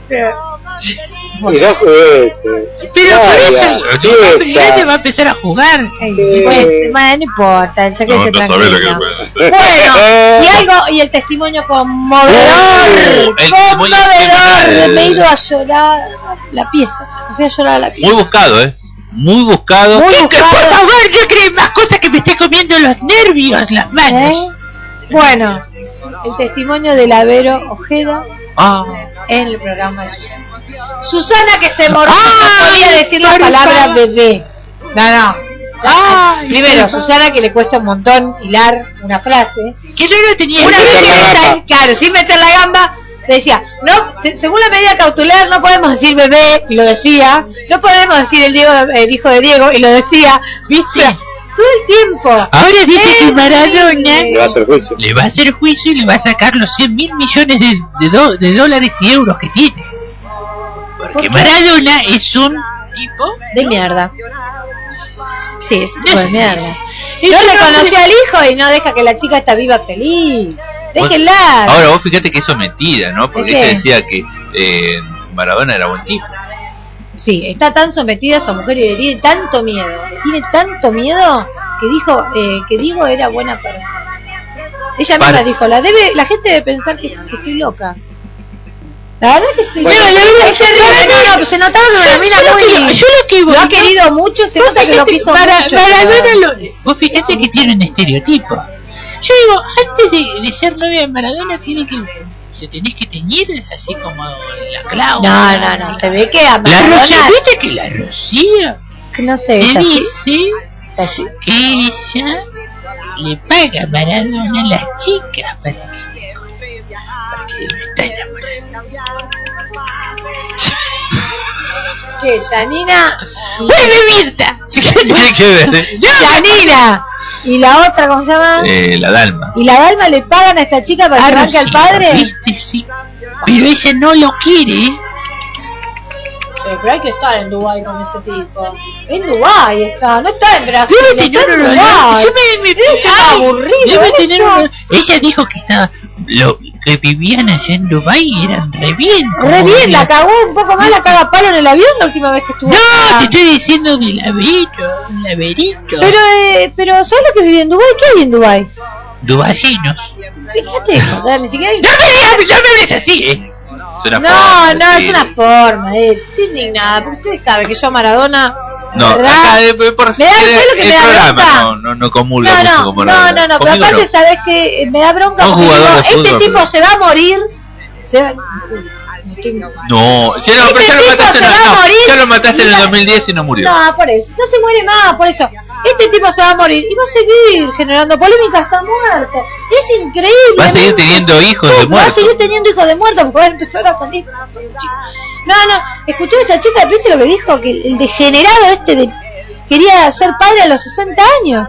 Y los juguetes. Pero por Flavia, eso el chico más fiesta. grande va a empezar a jugar. Eh, Pues, bueno, no importa, el saque No, se no sabés lo que tranquila. Bueno, y algo, y el testimonio conmovedor, Uh, el testimonio conmovedor, del- me he ido a llorar la pieza, me fui a llorar a la pieza. Muy buscado, ¿eh? Muy buscado. Muy Que, buscado. por favor, no creen más cosas que me esté comiendo los nervios, las manos. ¿Eh? Bueno, el testimonio de Lavero Ojeda Ah, en el programa de Susana. Susana que se mordió, Ay, no podía decir la por palabra favor. bebé. No, no. Ay, Primero, por favor. Susana que le cuesta un montón hilar una frase. Que yo no tenía Una Sin vez meter que la está, gamba. claro, sin meter la gamba, decía, no, te- según la medida cautelar no podemos decir bebé, y lo decía, no podemos decir el, Diego, el hijo de Diego, y lo decía, ¿Viste? o sea, todo el tiempo. Ahora dice que Maradona Le va a hacer juicio. le va a hacer juicio y le va a sacar los cien mil millones de, de, do- de dólares y euros que tiene. Porque ¿Por qué? Maradona es un tipo De mierda. Sí, es un No tipo de sé, mierda. es No un reconoció hombre- al hijo y no deja que la chica está viva feliz. Déjenla. ahora vos fíjate que eso es mentira, ¿no? Porque ¿De qué? ella decía que eh, Maradona era buen tipo. Sí, está tan sometida a esa mujer y le tiene tanto miedo. Le tiene tanto miedo que dijo eh, que Diego era buena persona. Ella misma Para. dijo, la debe, la gente debe pensar que, que estoy loca. La verdad que sí. Bueno, No, la verdad es terrible. No, no, pues se notaba que una mina Yo lo muy... que- yo lo que voy, lo ha ¿no? querido mucho, se Vos nota que lo fíjate, quiso Mara- mucho. Maradona pero- lo, vos fíjate que tiene un estereotipo. Yo digo, antes de, de ser novia de Maradona tiene que se tenés que teñir así como la Claudia. No, no, no, se ve que a La Rocío, Maradona... ¿viste que la Rocío Que no sé, se ¿es así? dice ¿Es así? que ella le paga a Maradona a las chicas para que esté con él, porque él está enamorado. ¿Qué, Janina? ¡Vuelve Mirta! Tiene que ver, ¿eh? Janina. ¿Y la otra cómo se llama? Eh, la Dalma. ¿Y la Dalma le pagan a esta chica para Ah, que banque al Rocío, padre? ¿viste? Sí. Pero ella no lo quiere. Sí, pero hay que estar en Dubái con ese tipo. En Dubái está, no está en Brasil. Debe está tener en un Dubái. olor. Yo me, me Debe estar ay, aburrido debe eso. tener un olor. Ella dijo que está lo, que vivían allá en Dubái eran re bien. Re bien, la cagó un poco más, la caga palo en el avión la última vez que estuvo. No, acá. te estoy diciendo de laberinto, un laberinto. Pero, eh, pero ¿sabes lo que vive en Dubái? ¿Qué hay en Dubái? Dubainos. Fíjate, joder, ni siquiera hay... No me digas, no me hables así, eh. Es una No, forma, no, sí. es una forma, eh. Estoy indignada, porque ustedes saben que yo a Maradona... No, ¿verdad? acá eh, por Me da- ¿sabes lo que el me da programa bronca? no, no, no comulga No, mucho no, como no, la- no, no, pero conmigo aparte no. sabes que me da bronca Son porque jugadores digo, de este fútbol, tipo pero- se va a morir. Se va... No, ya lo, Este pero ya lo tipo mataste, se en, va a no, morir. ya lo mataste en el dos mil diez y no murió. No, por eso, no se muere más, por eso. Este tipo se va a morir y va a seguir generando polémica hasta muerto. Es increíble. Va a seguir teniendo hijos de Va a muertos. seguir teniendo hijos de muertos porque va a empezar a salir. No, no, escuché a esta chica, ¿viste lo que dijo? Que el degenerado este de... quería ser padre a los sesenta años.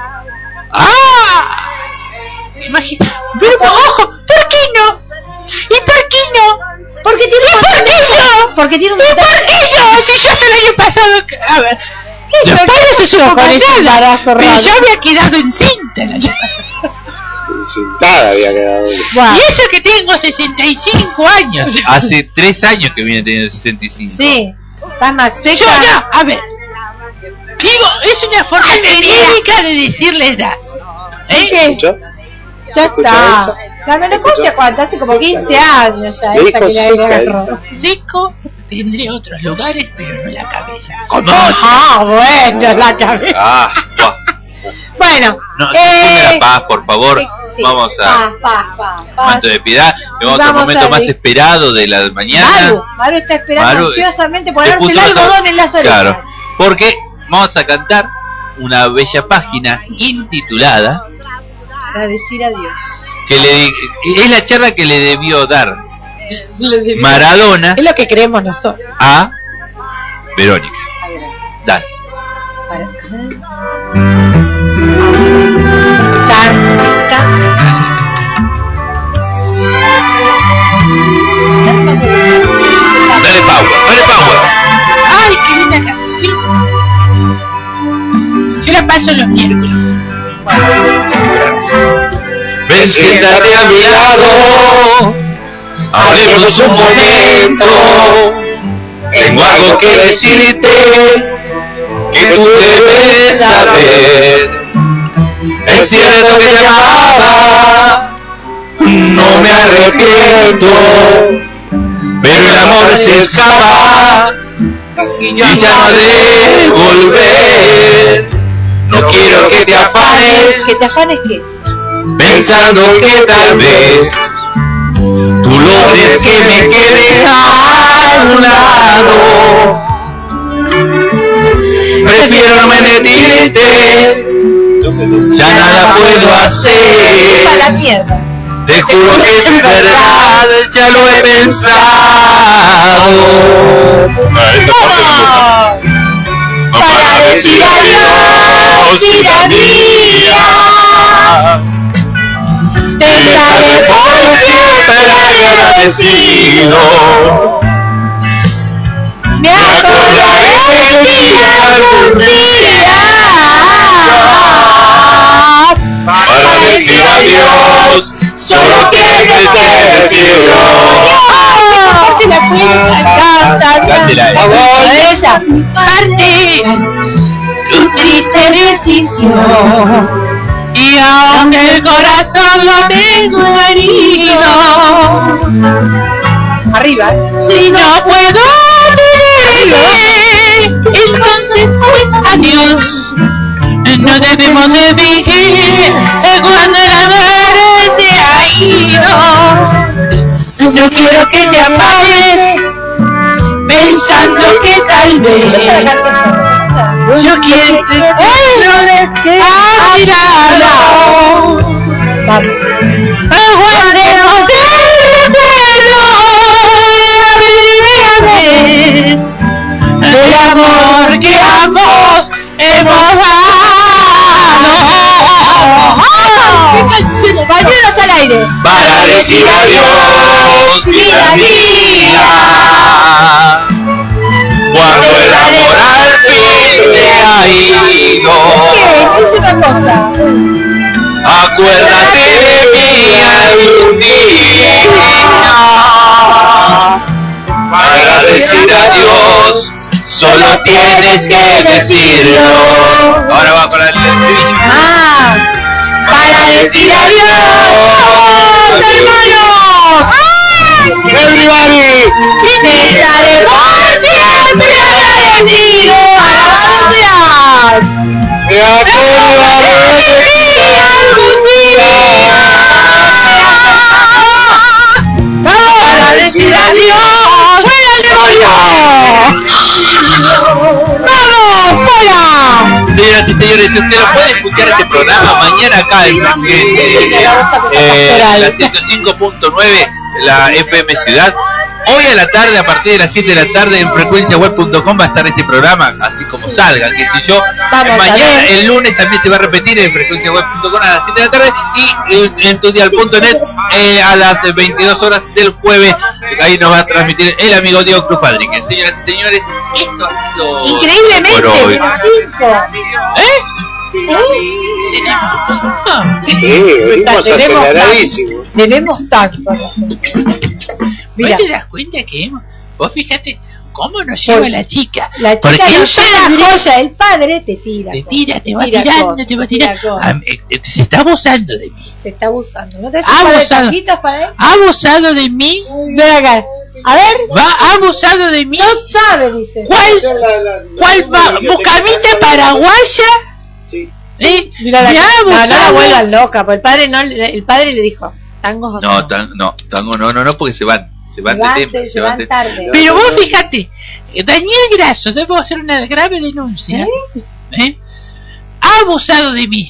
¡Ah! Imagina. Pero, ojo, ¿por qué no? ¿Y por qué no? Porque tiene ¿Y un por qué yo? Porque tiene un ¿Y por qué yo? Si yo hasta el año pasado... A ver... Los padres se suban con nada. Pero yo había quedado encinta el año pasado. Encintada había quedado. Y eso que tengo sesenta y cinco años. Hace tres años que viene teniendo sesenta y cinco. Sí, está más seca. Yo no, a ver. Digo, es una forma genérica de decir la edad. ¿Eh? ¿Qué? ¿Escuchó? Ya ¿Escuchó está. Elsa? La menopausia cuánto, hace como quince años ya. Le Esa dijo que la seca, agarró. Seco, tendré otros lugares, pero no la cabeza. ¿Cómo? Ah, bueno, la cabeza. Ah, buah. Bueno, No, eh, ponme la paz, por favor. sí, Vamos a paz, paz, paz, paz. manto de piedad. Vamos al Vamos momento a más ver. esperado de la mañana. Maru, Maru está esperando Maru, ansiosamente Te ponerse puso el los- algodón en las orejas. Claro, porque vamos a cantar una bella página intitulada Para decir adiós. que le es la charla que le debió dar Le debió- Maradona Es lo que creemos nosotros. a Verónica. Dale. Para... Can, can. Dale power, dale power. ¡Ay, qué linda canción! Yo la paso los miércoles. Ven, siéntate a mi lado, hablemos un momento. Tengo algo que decirte que tú debes saber. Es cierto que te amaba, no me arrepiento, pero el amor se escapa y ya no ha de volver. No quiero que te afanes ¿Que te afanes qué? pensando que tal vez tú logres que me quede a un lado. Prefiero no mentirte, ya nada puedo ¡A hacer. la mierda! Te juro que es verdad, ya lo he pensado. ¡Vamos! Para decir adiós, vida mía. Te estaré por siempre agradecido. Me acordaré de ti algún día. Para decir adiós, solo quiero que decirlo. Te la puedes cantar, Cántela, eh. esa parte, tu triste decisión. Y aunque el corazón lo tengo herido, arriba, si no puedo tenerte, entonces pues adiós. No debemos de vivir cuando el amor se ha ido. No quiero que te apagues pensando que tal vez yo quiero que te a mirarlo. Aguardemos el recuerdo del amor que ambos hemos dado. Pañuelos al aire. Para decir adiós, vida mía. Cuando el amor al fin te ha ido. ¿Qué? Es una cosa. Acuérdate de mí algún día para decir adiós. Solo tienes que decirlo. Ahora va con el estribillo. Ah, para decir adiós, hermanos. Everybody. Y te estaré por siempre agradecido. Gracias. Me acordaré de ti algún día para decir adiós. ¡Fuera el demonio! ¡Vamos, fuera! Señoras y señores, si usted lo puede escuchar este programa mañana acá en eh, eh, la ciento cinco punto nueve, la F M Ciudad. Hoy a la tarde, a partir de las siete de la tarde, en frecuencia web punto com va a estar este programa, así como salga, que si yo. Vamos, mañana, el lunes, también se va a repetir en frecuencia web punto com a las siete de la tarde y eh, en tudial punto net eh, a las veintidós horas del jueves. Ahí nos va a transmitir el amigo Diego Cruz Padrique. Señoras y señores, esto ha sido increíblemente por hoy. ¿Eh? Sí, venimos aceleradísimos. Tenemos tanto. Mira, ¿te das cuenta que hemos... Vos fíjate cómo nos lleva Por- la chica? La Porque chica el nos lleva padre joya, el padre te tira. te cosas. tira, te va Tira tirando, cosas, te va tira tirando. cosas. Ah, eh, eh, se está abusando de mí. Se está abusando. ¿No te haces Ha un par de abusado. taquitos para él? Ha abusado de mí. Ven acá. A ver. Va, ha abusado de mí. No sabe, dice. ¿Cuál? ¿Cuál va? ¿Bucamita paraguaya? Sí. ¿Eh? Mira la Me ha no, no la abusado. vuelvan loca, porque el padre no, el padre le dijo, tangos No, tan, no, tango no, no, no, porque se van, se van de tema, se se van van de tarde. Pero vos fíjate, eh, Daniel Grasso, debo hacer una grave denuncia. ¿Eh? Ha abusado de mí.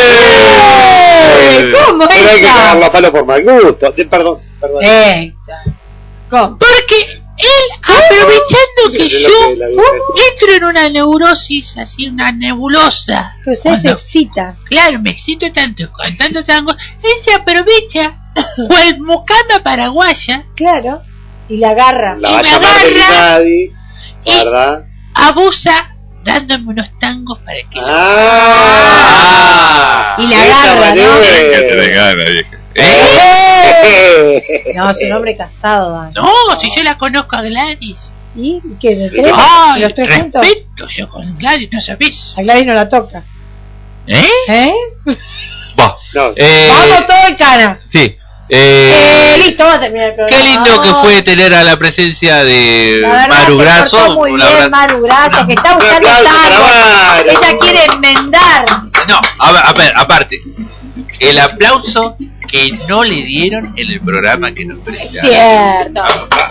¡Eh! ¿Cómo Pero hay que esa? cagarlo a palo por mal gusto. De- perdón, perdón. Eh, ¿Cómo? Porque él, aprovechando que Mira lo yo que la Virgen. entro en una neurosis, así una nebulosa. Que usted se Cuando- excita. Claro, me excito tanto cantando tango. Él se aprovecha, cual mucama paraguaya, Claro. Y la agarra. La y va a me llamar agarra Belinadi, y- ¿verdad? abusa dándome unos tangos para que... Ah, Y la de esa agarra, ¿no? manera. Que te le gana, vieja. Eh. No, es un hombre casado, Dan. No, si yo la conozco a Gladys. ¿Y qué? ¿Los tres, Ay, los tres juntos? respeto yo con Gladys, ¿no sabés? A Gladys no la toca. ¿Eh? ¿Eh? Va. No, Eh, Vamos todo en cara. sí. Eh, Eh, listo, vamos a terminar el programa. qué lindo que fue tener a la presencia de La verdad, Maru se Grasso. portó muy Un bien, abrazo. Maru Grasso, que está Un buscando aplauso para tangos. Maru. Ella quiere enmendar. No, a ver, a ver, aparte, el aplauso que no le dieron en el programa que nos presentaron. Cierto.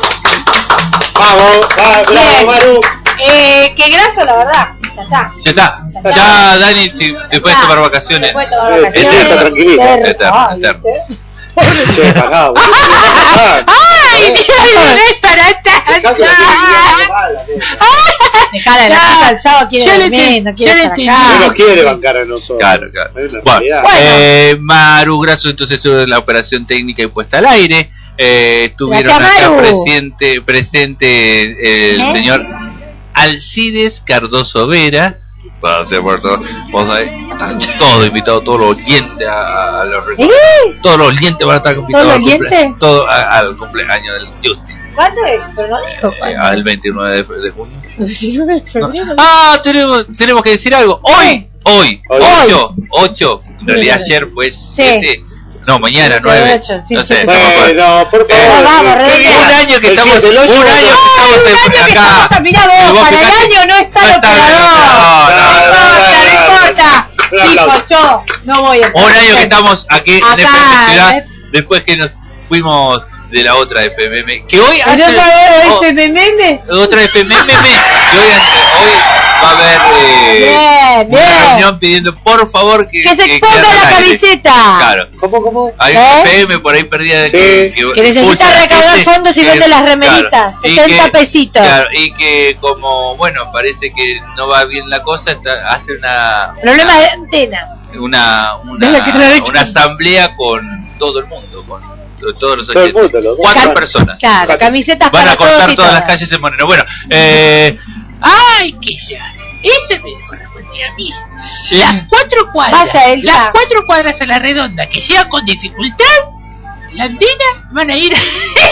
Vamos, va, bravo, Bien. Maru. Eh, qué graso, la verdad. Ya está. Ya está. Ya, Dani, si te puedes tomar vacaciones. Se puede tomar Eh, vacaciones. eterno, tranquilito. Eterno. Eterno, Ay, eterno. ¿viste? Che, pará, boludo. Pará. ¡Ay, no es para Dejá que la tanto! mala, nena. Dejala, la casa al sábado quiere Yo le dormir, entendí, no quiere yo le estar entendí. No acá. nos quiere bancar a nosotros. Claro, claro. Es una Bueno, realidad. eh, Maru Grasso entonces tuvo la operación técnica y puesta al aire. Eh, estuvieron Gracias, acá Maru. presente, presente el ¿Eh? señor Alcides Cardoso Vera. Para ser por todo, vos sabés, están todos invitados, todos los oyentes a, a los ¿Eh? todos los oyentes van a estar invitados ¿Todos al, los cumple- oyentes? todo a- al cumpleaños del Justin, ¿Cuándo es? Pero no dijo eh, cuándo. al veintinueve de, de junio. diecinueve de febrero. Ah, tenemos, tenemos que decir algo. Hoy, hoy, Hoy. ocho, ocho. En realidad ayer pues siete. No, mañana Siete, nueve. ocho, sí, No sé. siete. no me acuerdo. Bueno, por Eh, favor. vamos, ¿qué redondea. día? Un año que El estamos, siete, el ocho, un año que no. estamos Un año que acá. falta, mirá Y vos, vos para el fijate- año no está el no está- operador. no, no, No no, importa, no no, importa. Un Dijo aplauso. yo, no voy a estar. Un año que estamos aquí en Acá, F M Ciudad, ¿eh? después que nos fuimos de la otra F M M, que hoy ¿Pero hace- otra vez oh, ese meme? otra F M M, que hoy, hace- hoy va a haber eh, Bien, una bien. reunión pidiendo por favor que, Que se que ponga quede la al aire. camiseta. Claro. ¿Cómo, cómo? Hay ¿Eh? un F M por ahí perdida de Sí. que, Que necesita impulsa a la recaudar gente, fondos y que- vende las remeritas. claro, y setenta que- pesitos. Claro, y que como, bueno, parece que no va bien la cosa, está- hace una Problema de antena. una una, De la que trae- una asamblea con todo el mundo, con todos los Todo el oyentes. mundo, los dos. Cuatro Claro. personas. Claro, camisetas Van para a todos cortar y todas las todas. calles en Moreno. Bueno, eh, ¡Ay, que ya! Ese me dijo la cuenta. y a mí. Las cuatro cuadras, Vaya, Elsa. las cuatro cuadras a la redonda que sea con dificultad, la antena van a ir.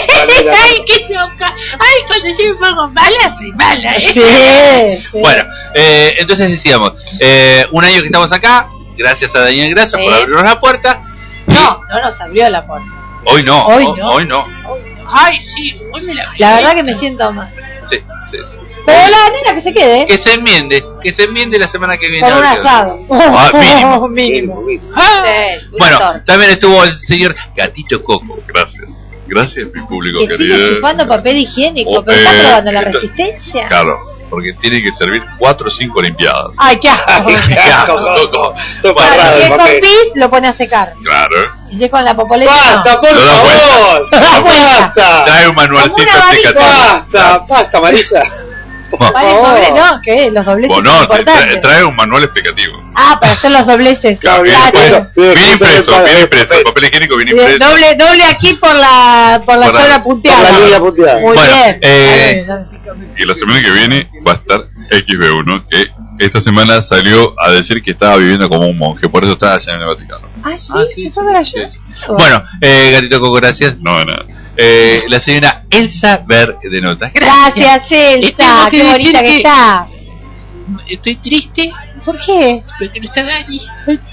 Ay, qué loca. Ay, cuando yo me pongo mala, soy mala, ¿eh? Sí, sí. Bueno, eh, entonces decíamos, eh, un año que estamos acá, gracias a Daniel Grasa Sí. por abrirnos la puerta. No, no nos abrió la puerta. Hoy no, Hoy ho- no. hoy no. Ay, sí, hoy me la abrí. La verdad que me siento mal. Sí, sí, sí. Pero la nena que se quede. Que se enmiende, que se enmiende la semana que viene. Con un a ver qué asado. Ah, mínimo. mínimo. Ah, Sí, una Bueno, torta. también estuvo el señor Gatito Coco. Gracias. Gracias, mi público Que sigue querido. chupando papel higiénico, Oh, pero está eh, probando la esto- resistencia. Claro, porque tiene que servir cuatro o cinco olimpiadas. Ay, qué asco. Coco. Claro, si es con pis, lo pone a secar. Claro. Y si es con la popoleta, ¡Basta, no. por No da favor! ¡Basta! Trae un manualcito Como una varita. explicativo. ¡Basta, basta, Marisa! Vale, doble, no, ¿qué? Los dobleces Bueno, son no, trae, importantes. trae un manual explicativo. Ah, para hacer los dobleces. Claro, viene, Claro. impreso, viene impreso, viene impreso. El papel higiénico viene Bien, impreso. doble, doble aquí por la, por la Por la- zona punteada. por la línea punteada. Muy Bueno, bien. eh, Y la semana que viene va a estar X B uno, que esta semana salió a decir que estaba viviendo como un monje, por eso estaba allá en el Vaticano. Ah, sí, se fue para allá. Bueno, eh, Gatito Coco, gracias. No, de nada. Eh, la señora Elsa Ver de Notas. Gracias, Elsa. tengo que Qué bonita decir que, que- está. Estoy triste ¿Por qué? porque no está Dani.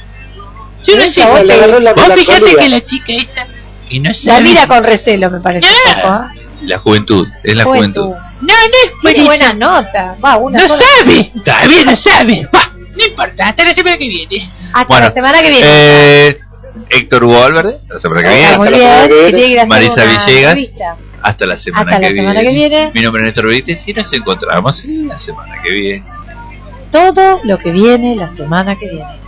Yo no Elsa, sé, vos vos, le agarró la vos fíjate melancolía. que la chica esta que no La sabe. mira con recelo, me parece. un poco, ¿eh? La juventud, es la Juventud. juventud. No, no es por Tiene eso. buena nota. Va, una No sola. sabe, todavía no sabe. Va, no importa, hasta la semana que viene. Hasta Bueno, la semana que viene. Eh, Héctor Hugo Valverde, la semana que Ah, viene. muy bien. Que tiene que ir a hacer Marisa una Villegas, entrevista. hasta la semana, Hasta la que, semana viene. que viene. Mi nombre es Néstor Benítez y nos encontramos la semana que viene. Todo lo que viene la semana que viene.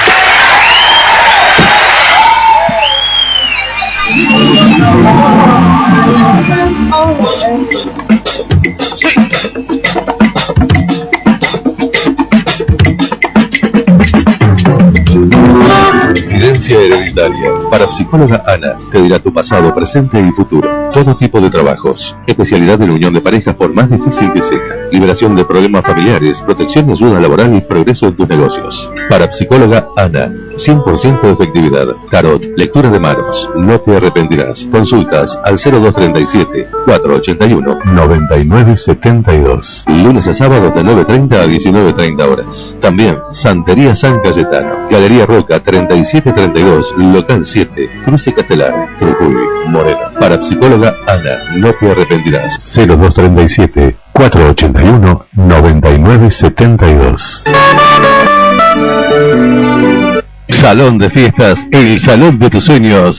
Herencia hereditaria. Parapsicóloga Ana te dirá tu pasado, presente y futuro. Todo tipo de trabajos. Especialidad en unión de parejas por más difícil que sea. Liberación de problemas familiares, protección y ayuda laboral y progreso en tus negocios. Parapsicóloga Ana. cien por ciento de efectividad. Tarot, lectura de manos. No te arrepentirás. Consultas al cero dos treinta y siete, cuatrocientos ochenta y uno, noventa y nueve setenta y dos. Lunes a sábados de nueve treinta a diecinueve treinta horas. También Santería San Cayetano. Galería Roca treinta y siete treinta y dos, local siete, Cruce Castelar, Trujuy, Moreno. Parapsicóloga Ana. No te arrepentirás. cero dos treinta y siete, cuatrocientos ochenta y uno, noventa y nueve setenta y dos. Salón de fiestas, el salón de tus sueños,